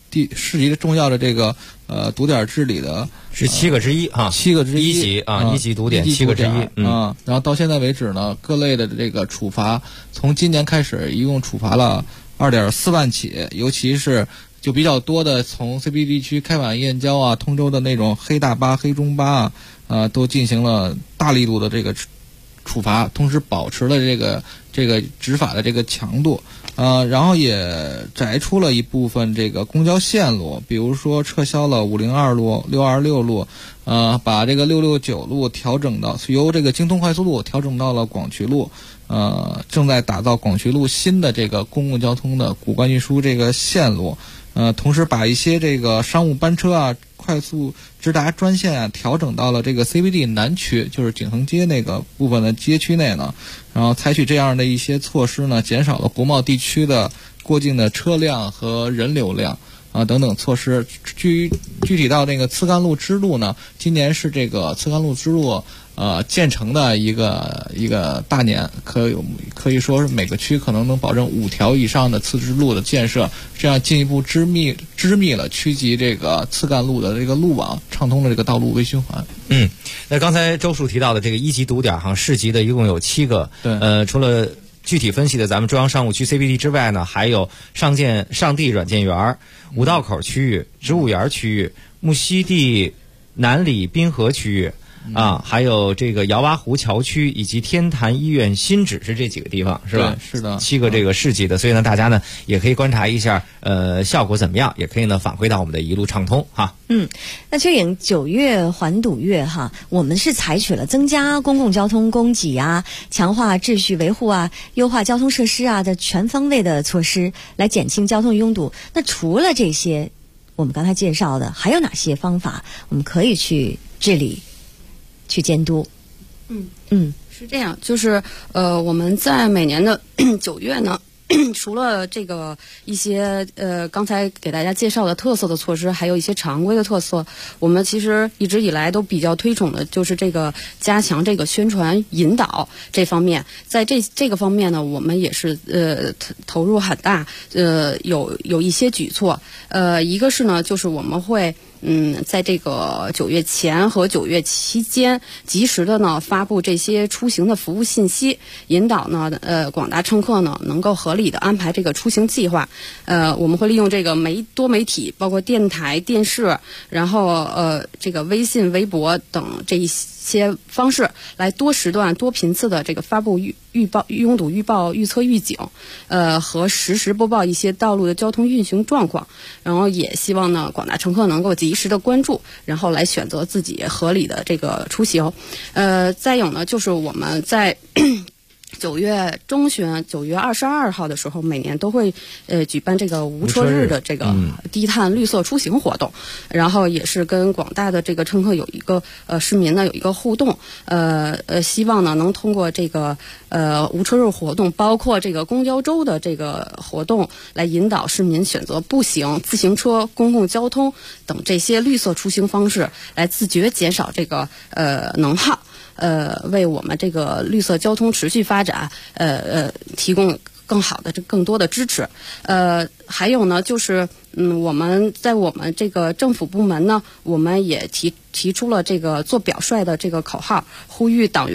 [SPEAKER 10] 市级的重要的这个堵点治理的
[SPEAKER 14] 是7个之一啊
[SPEAKER 10] ，7个之一，
[SPEAKER 14] 一级啊，一级堵点7个之一
[SPEAKER 10] 啊。然后到现在为止呢，各类的这个处罚，从今年开始一共处罚了2.4万起，尤其是就比较多的，从 CBD 区开往燕郊啊、通州的那种黑大巴、黑中巴啊，都进行了大力度的这个处罚，同时保持了这个执法的这个强度，然后也摘出了一部分这个公交线路，比如说撤销了502路、626路，把这个669路调整到由这个京通快速路调整到了广渠路，正在打造广渠路新的这个公共交通的骨干运输这个线路，同时把一些这个商务班车啊、快速直达专线啊调整到了这个 CBD 南区，就是景恒街那个部分的街区内呢，然后采取这样的一些措施呢，减少了国贸地区的过境的车辆和人流量等等措施。具体到那个次干路支路呢，今年是这个次干路支路建成的一个大年，可以说是每个区可能能保证5条以上的次支路的建设，这样进一步织密了区级这个次干路的这个路网，畅通了这个道路微循环。
[SPEAKER 14] 那刚才周树提到的这个1级堵点市级的一共有7个，
[SPEAKER 10] 对，
[SPEAKER 14] 除了具体分析的咱们中央商务区 CBD 之外呢，还有上地软件园、五道口区域、植物园区域、木樨地南里滨河区域还有这个姚洼湖桥区以及天坛医院新址，是这几个地方，是吧？
[SPEAKER 10] 是的
[SPEAKER 14] ，7个这个市级的，所以呢，大家呢也可以观察一下，效果怎么样，也可以呢反馈到我们的一路畅通哈。
[SPEAKER 8] 那秋颖9月环堵月哈，我们是采取了增加公共交通供给啊、强化秩序维护啊、优化交通设施啊的全方位的措施，来减轻交通拥堵。那除了这些，我们刚才介绍的，还有哪些方法我们可以去治理？去监督。
[SPEAKER 2] 是这样，就是我们在每年的9月呢，除了这个一些刚才给大家介绍的特色的措施，还有一些常规的特色，我们其实一直以来都比较推崇的就是这个加强这个宣传引导这方面。在这个方面呢，我们也是投入很大，有一些举措。一个是呢，就是我们会在这个9月前和9月期间，及时的呢发布这些出行的服务信息，引导呢广大乘客呢能够合理的安排这个出行计划。我们会利用这个多媒体，包括电台、电视，然后这个微信、微博等这一些方式，来多时段、多频次的这个发布预报、拥堵预报、预测预警，和实时播报一些道路的交通运行状况。然后也希望呢广大乘客能够及时的关注，然后来选择自己合理的这个出行。再有呢，就是我们在9月中旬、9月22号的时候，每年都会举办这个无车日的这个低碳绿色出行活动，然后也是跟广大的这个乘客有一个市民呢有一个互动，希望呢能通过这个无车日活动，包括这个公交周的这个活动，来引导市民选择步行、自行车、公共交通等这些绿色出行方式，来自觉减少这个能耗。为我们这个绿色交通持续发展，提供更好的更多的支持。还有呢，就是我们在我们这个政府部门呢，我们也提出了这个做表率的这个口号，呼吁党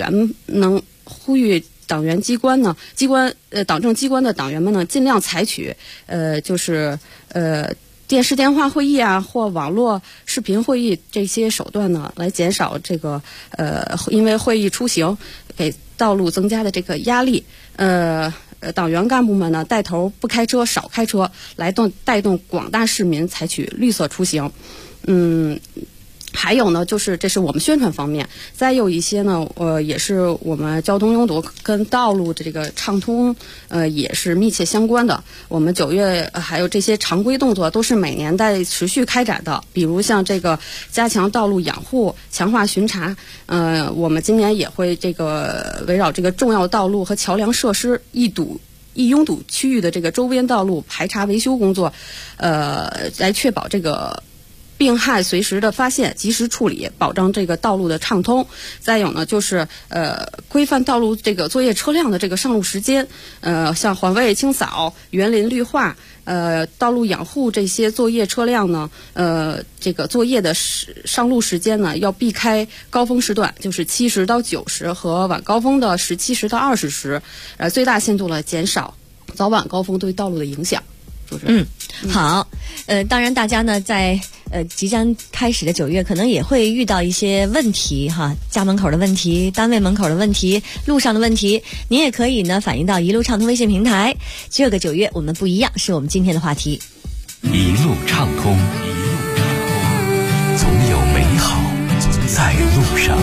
[SPEAKER 2] 员机关呢，党政机关的党员们呢，尽量采取就是电视电话会议啊，或网络视频会议这些手段呢，来减少这个因为会议出行给道路增加的这个压力。党员干部们呢，带头不开车、少开车，来带动广大市民采取绿色出行。还有呢，就是这是我们宣传方面，再有一些呢，也是我们交通拥堵跟道路的这个畅通，也是密切相关的。我们9月还有这些常规动作都是每年在持续开展的，比如像这个加强道路养护、强化巡查，我们今年也会这个围绕这个重要道路和桥梁设施易拥堵区域的这个周边道路排查维修工作，来确保这个病害随时的发现，及时处理，保障这个道路的畅通。再有呢，就是规范道路这个作业车辆的这个上路时间，像环卫清扫、园林绿化， 道路养护这些作业车辆呢，这个作业的上路时间呢，要避开高峰时段，就是70到90和晚高峰的17时到20时，最大限度的减少早晚高峰对道路的影响。
[SPEAKER 8] 好，当然大家呢在即将开始的9月，可能也会遇到一些问题哈，家门口的问题、单位门口的问题、路上的问题，您也可以呢反映到一路畅通微信平台。这个9月我们不一样，是我们今天的话题。
[SPEAKER 1] 一路畅通，总有美好在路上。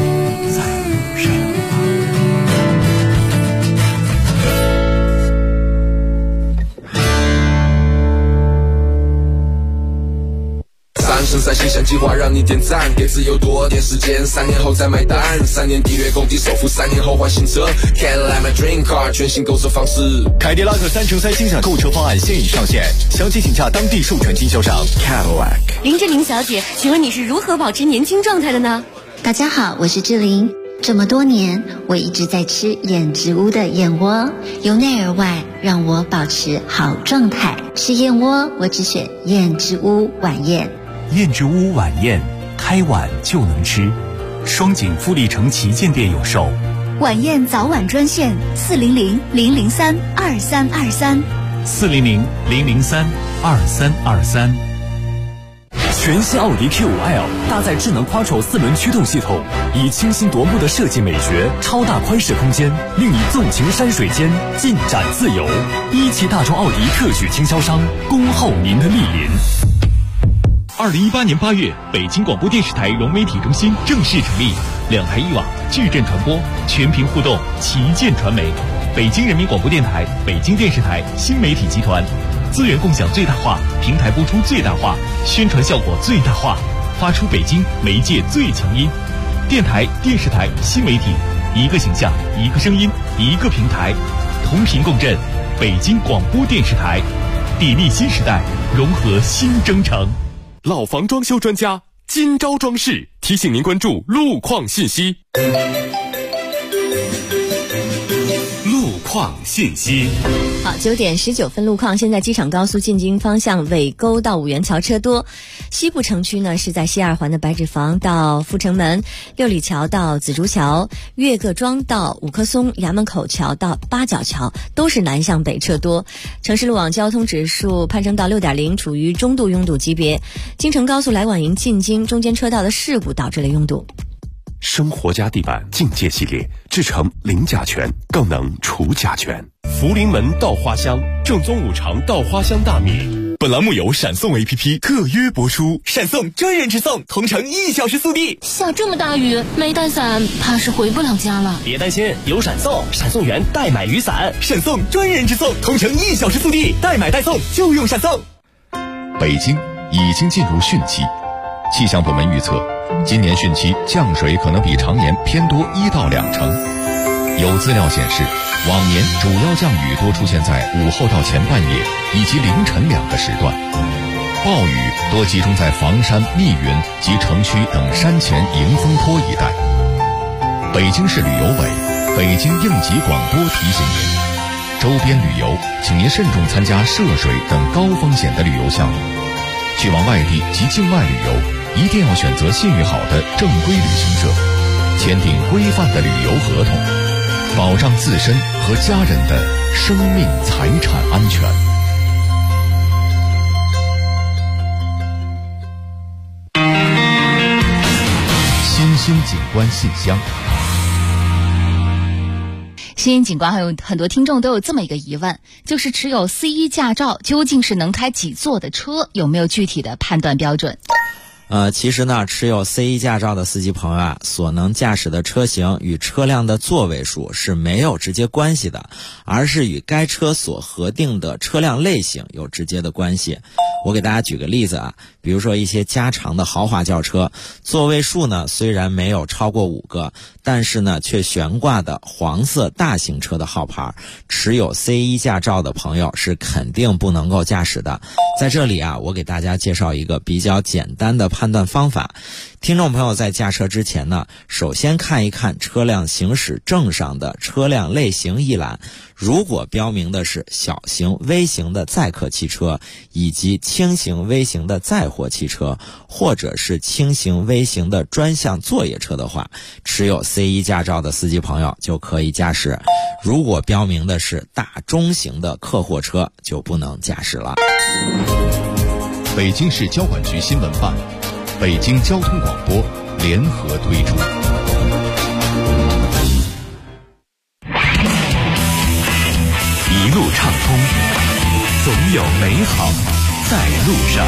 [SPEAKER 15] 3生3行想计划让你点赞，给自由多点时间，3年后再买单，3年缔约工地首付，3年后换新车 Cadillac my dream car， 全新购车方式。
[SPEAKER 4] 凯迪拉克3乘3欣赏购车方案现已上线，详情请洽当地授权经销商 Cadillac。
[SPEAKER 21] 林志玲小姐，请问你是如何保持年轻状态的呢？
[SPEAKER 3] 大家好，我是志玲。这么多年，我一直在吃燕之屋的燕窝，由内而外让我保持好状态。吃燕窝，我只选燕之屋晚宴。
[SPEAKER 11] 燕之屋晚宴，开晚就能吃，双井富力城旗舰店有售。
[SPEAKER 12] 晚宴早晚专线400-003-2323。
[SPEAKER 11] 400-003-2323。全新奥迪 Q5L 搭载智能 Quattro 4轮驱动系统，以清新夺目的设计美学、超大宽适空间，令你纵情山水间，尽展自由。一汽大众奥迪特许经销商，恭候您的莅临。
[SPEAKER 25] 2018年8月，北京广播电视台融媒体中心正式成立，2台1网，矩阵传播，全屏互动，旗舰传媒。北京人民广播电台、北京电视台新媒体集团，资源共享最大化，平台播出最大化，宣传效果最大化，发出北京媒介最强音。电台、电视台、新媒体，一个形象，一个声音，一个平台，同频共振。北京广播电视台，砥砺新时代，融合新征程。
[SPEAKER 1] 老房装修专家金招装饰提醒您关注路况信息。路况信息。
[SPEAKER 8] 好，9点19分路况。现在机场高速进京方向尾沟到五元桥车多，西部城区呢是在西二环的白纸坊到阜成门，六里桥到紫竹桥，岳各庄到五棵松，衙门口桥到八角桥都是南向北车多。城市路网交通指数攀升到6.0，处于中度拥堵级别。京承高速来广营进京中间车道的事故导致了拥堵。
[SPEAKER 1] 生活家地板境界系列，制成零甲醛，更能除甲醛。福临门稻花香，正宗五常稻花香大米。本栏目由闪送 APP 特约播出，闪送专人直送，同城1小时速递。
[SPEAKER 9] 下这么大雨，没带伞，怕是回不了家了。
[SPEAKER 16] 别担心，有闪送，闪送员代买雨伞，
[SPEAKER 1] 闪送专人直送，同城1小时速递，代买代送就用闪送。
[SPEAKER 22] 北京已经进入汛期，气象部门预测，今年汛期降水可能比常年偏多1到2成。有资料显示，往年主要降雨多出现在午后到前半夜以及凌晨2个时段，暴雨多集中在房山、密云及城区等山前迎风坡一带。北京市旅游委、北京应急广播提醒您，周边旅游请您慎重参加涉水等高风险的旅游项目。去往外地及境外旅游，一定要选择信誉好的正规旅行社，签订规范的旅游合同，保障自身和家人的生命财产安全。新兴景观信箱。
[SPEAKER 18] 新兴景观还有很多听众都有这么一个疑问，就是持有 C1 驾照究竟是能开几座的车，有没有具体的判断标准？
[SPEAKER 20] 其实呢，持有 C1 驾照的司机朋友啊，所能驾驶的车型与车辆的座位数是没有直接关系的，而是与该车所核定的车辆类型有直接的关系。我给大家举个例子啊，比如说一些加长的豪华轿车，座位数呢虽然没有超过5个，但是呢却悬挂的黄色大型车的号牌，持有 C1 驾照的朋友是肯定不能够驾驶的。在这里啊，我给大家介绍一个比较简单的判断方法。 听众朋友在驾车之前呢，首先看一看车辆行驶证上的车辆类型一览，如果标明的是小型、微型的载客汽车，以及轻型、微型的载货汽车，或者是轻型、微型的专项作业车的话，持有 C1 驾照的司机朋友就可以驾驶。如果标明的是大中型的客货车，就不能驾驶了。
[SPEAKER 22] 北京市交管局新闻办、北京交通广播联合推出。
[SPEAKER 11] 一路畅通，总有美好在路上。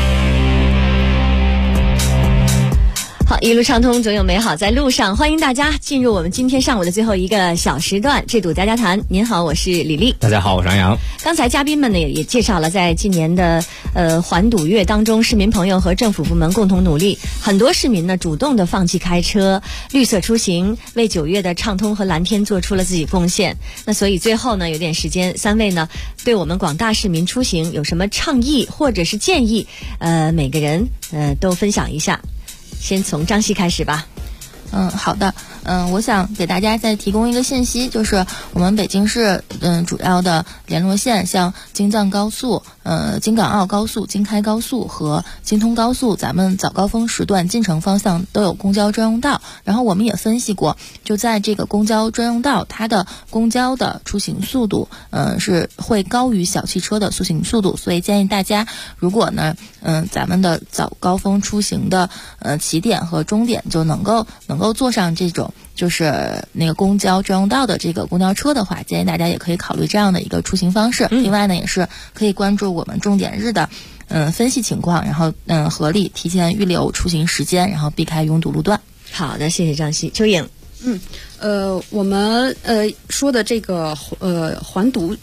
[SPEAKER 8] 好，一路畅通，总有美好在路上。欢迎大家进入我们今天上午的最后一个小时段，这堵家家谈。您好，我是李丽。
[SPEAKER 14] 大家好，我是杨洋。
[SPEAKER 8] 刚才嘉宾们呢也介绍了，在今年的环堵月当中，市民朋友和政府部门共同努力，很多市民呢主动的放弃开车，绿色出行，为9月的畅通和蓝天做出了自己贡献。那所以最后呢，有点时间，3位呢对我们广大市民出行有什么倡议或者是建议，每个人都分享一下。先从张希开始吧。
[SPEAKER 5] 好的。我想给大家再提供一个信息，就是我们北京市主要的联络线，像京藏高速、京港澳高速、京开高速和京通高速，咱们早高峰时段进城方向都有公交专用道。然后我们也分析过，就在这个公交专用道，它的公交的出行速度是会高于小汽车的出行速度，所以建议大家，如果呢咱们的早高峰出行的起点和终点就能够坐上这种就是那个公交专用道的这个公交车的话，建议大家也可以考虑这样的一个出行方式。另外呢，也是可以关注我们重点日的分析情况，然后合理提前预留出行时间，然后避开拥堵路段。
[SPEAKER 8] 好的，谢谢张希。邱颖。
[SPEAKER 2] 我们说的这个环堵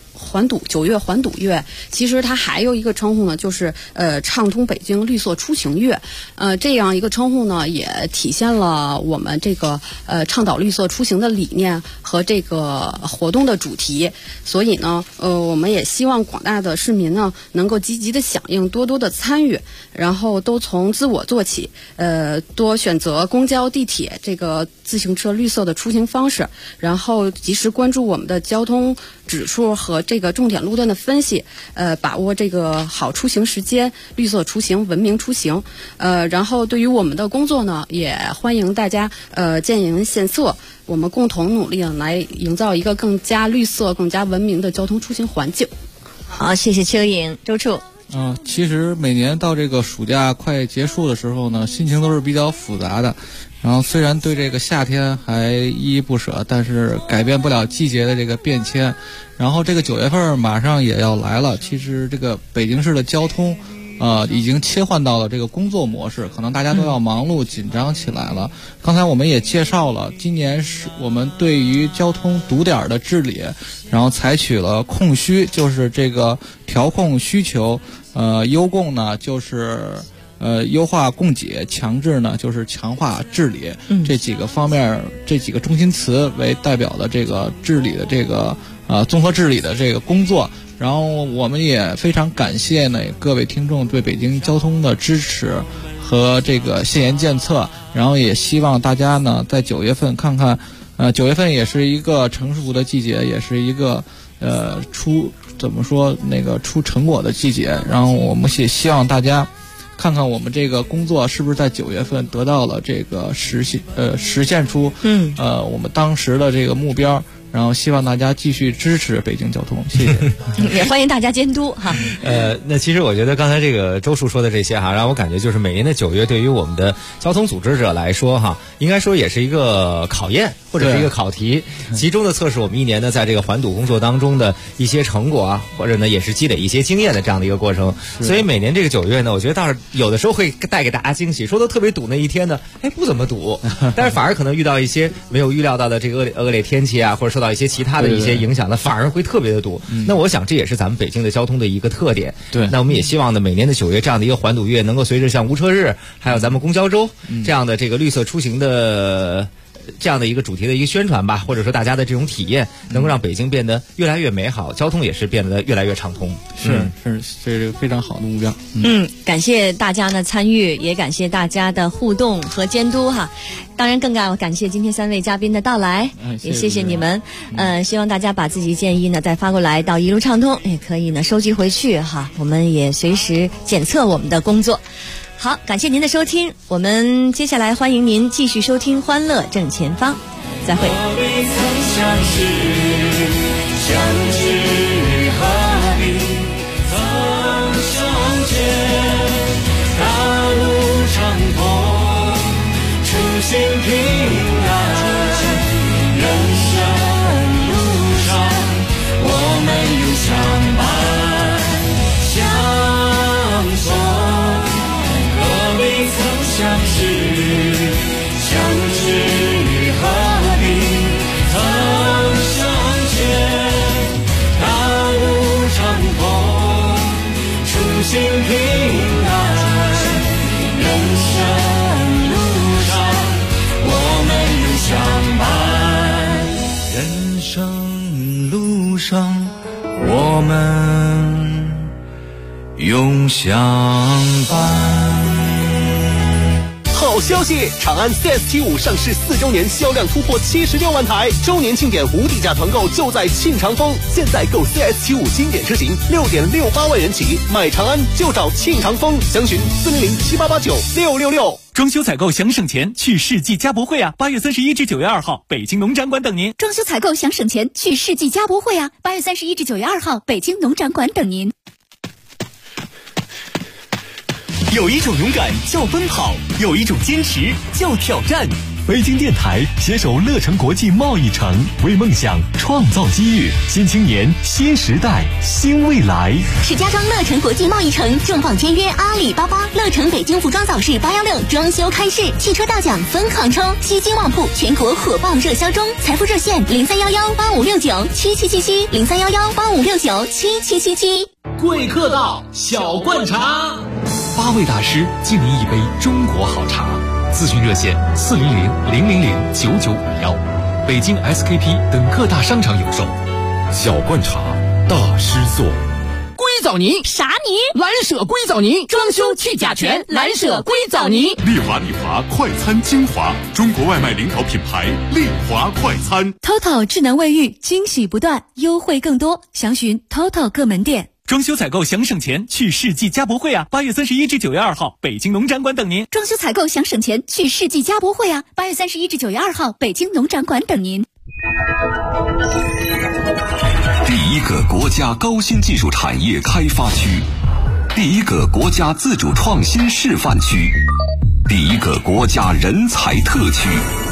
[SPEAKER 2] 9月环堵月，其实它还有一个称呼呢，就是畅通北京绿色出行月。这样一个称呼呢，也体现了我们这个倡导绿色出行的理念和这个活动的主题。所以呢，我们也希望广大的市民呢能够积极的响应，多多的参与，然后都从自我做起，多选择公交、地铁这个自行车绿色的出行方式，然后及时关注我们的交通指数和这个重点路段的分析，把握这个好出行时间，绿色出行，文明出行。然后对于我们的工作呢，也欢迎大家建言献策，我们共同努力来营造一个更加绿色、更加文明的交通出行环境。
[SPEAKER 8] 好，谢谢邱颖。周处。
[SPEAKER 10] 其实每年到这个暑假快结束的时候呢，心情都是比较复杂的。然后虽然对这个夏天还依依不舍，但是改变不了季节的这个变迁。然后这个9月份马上也要来了，其实这个北京市的交通已经切换到了这个工作模式，可能大家都要忙碌紧张起来了。刚才我们也介绍了，今年是我们对于交通堵点的治理，然后采取了控需，就是这个调控需求，优供呢就是优化供给，强制呢就是强化治理，这几个方面，这几个中心词为代表的这个治理的这个综合治理的这个工作。然后我们也非常感谢呢各位听众对北京交通的支持和这个献言献策，然后也希望大家呢在9月份看看，9月份也是一个成熟的季节，也是一个出成果的季节。然后我们也希望大家看看我们这个工作是不是在9月份得到了这个实现出我们当时的这个目标。然后希望大家继续支持北京交通，谢谢。
[SPEAKER 8] 也欢迎大家监督哈。
[SPEAKER 14] 那其实我觉得刚才这个周叔说的这些哈，让我感觉就是每年的9月对于我们的交通组织者来说哈，应该说也是一个考验或者是一个考题，集中的测试我们一年呢在这个环堵工作当中的一些成果啊，或者呢也是积累一些经验的这样的一个过程。所以每年这个9月呢，我觉得倒是有的时候会带给大家惊喜，说都特别堵那一天呢，不怎么堵，但是反而可能遇到一些没有预料到的这个恶劣天气啊，或者受到一些其他的一些影响呢，反而会特别的堵。那我想这也是咱们北京的交通的一个特点。
[SPEAKER 10] 对，
[SPEAKER 14] 那我们也希望呢，每年的9月这样的一个环堵月，能够随着像无车日，还有咱们公交周这样的这个绿色出行的这样的一个主题的一个宣传吧，或者说大家的这种体验，能够让北京变得越来越美好，交通也是变得越来越畅通。
[SPEAKER 10] 是，这是非常好的目标。
[SPEAKER 8] 感谢大家的参与，也感谢大家的互动和监督哈。当然更感谢今天3位嘉宾的到来，也谢谢你们。希望大家把自己建议呢再发过来到一路畅通，也可以呢收集回去哈，我们也随时检测我们的工作。好，感谢您的收听，我们接下来欢迎您继续收听《欢乐正前方》，再会。
[SPEAKER 6] 心平安，人生路上我们永相伴相守，何必曾相识，相知何必曾相见，大路长风，初心平安，人生相伴，人生路上我们永相伴。
[SPEAKER 16] 好消息！长安 CS75 上市4周年，销量突破76万台，周年庆典无底价团购就在庆长丰。现在购 CS75 经典车型6.68万元起，买长安就找庆长丰，详询40078896666。
[SPEAKER 25] 装修采购想省钱，去世纪家博会啊！8月31至9月2号，北京农展馆等您。
[SPEAKER 7] 装修采购想省钱，去世纪家博会啊！8月31至9月2号，北京农展馆等您。
[SPEAKER 25] 有一种勇敢叫奔跑，有一种坚持叫挑战。
[SPEAKER 1] 北京电台携手乐城国际贸易城，为梦想创造机遇。新青年，新时代，新未来。
[SPEAKER 9] 石家庄乐城国际贸易城重磅签约阿里巴巴，乐城北京服装早市816装修开市，汽车大奖疯狂抽，西京旺铺全国火爆热销中，财富热线031185697777，031185697777。
[SPEAKER 13] 贵客到，小罐茶，8位大师敬您一杯中国好茶。咨询热线400-000-9951，北京 SKP 等各大商场有售。
[SPEAKER 1] 小罐茶，大师做。
[SPEAKER 13] 硅藻泥
[SPEAKER 9] 啥泥？
[SPEAKER 13] 蓝舍硅藻泥，装修去甲醛，蓝舍硅藻泥。
[SPEAKER 1] 丽华快餐精华，中国外卖领导品牌丽华快餐。
[SPEAKER 7] TOTO 智能卫浴，惊喜不断，优惠更多，详询 TOTO 各门店。
[SPEAKER 25] 装修采购想省钱，去世纪家博会啊！8月31至9月2号，北京农展馆等您。
[SPEAKER 7] 装修采购想省钱，去世纪家博会啊！8月31至9月2号，北京农展馆等您。
[SPEAKER 1] 第一个国家高新技术产业开发区，第一个国家自主创新示范区，第一个国家人才特区。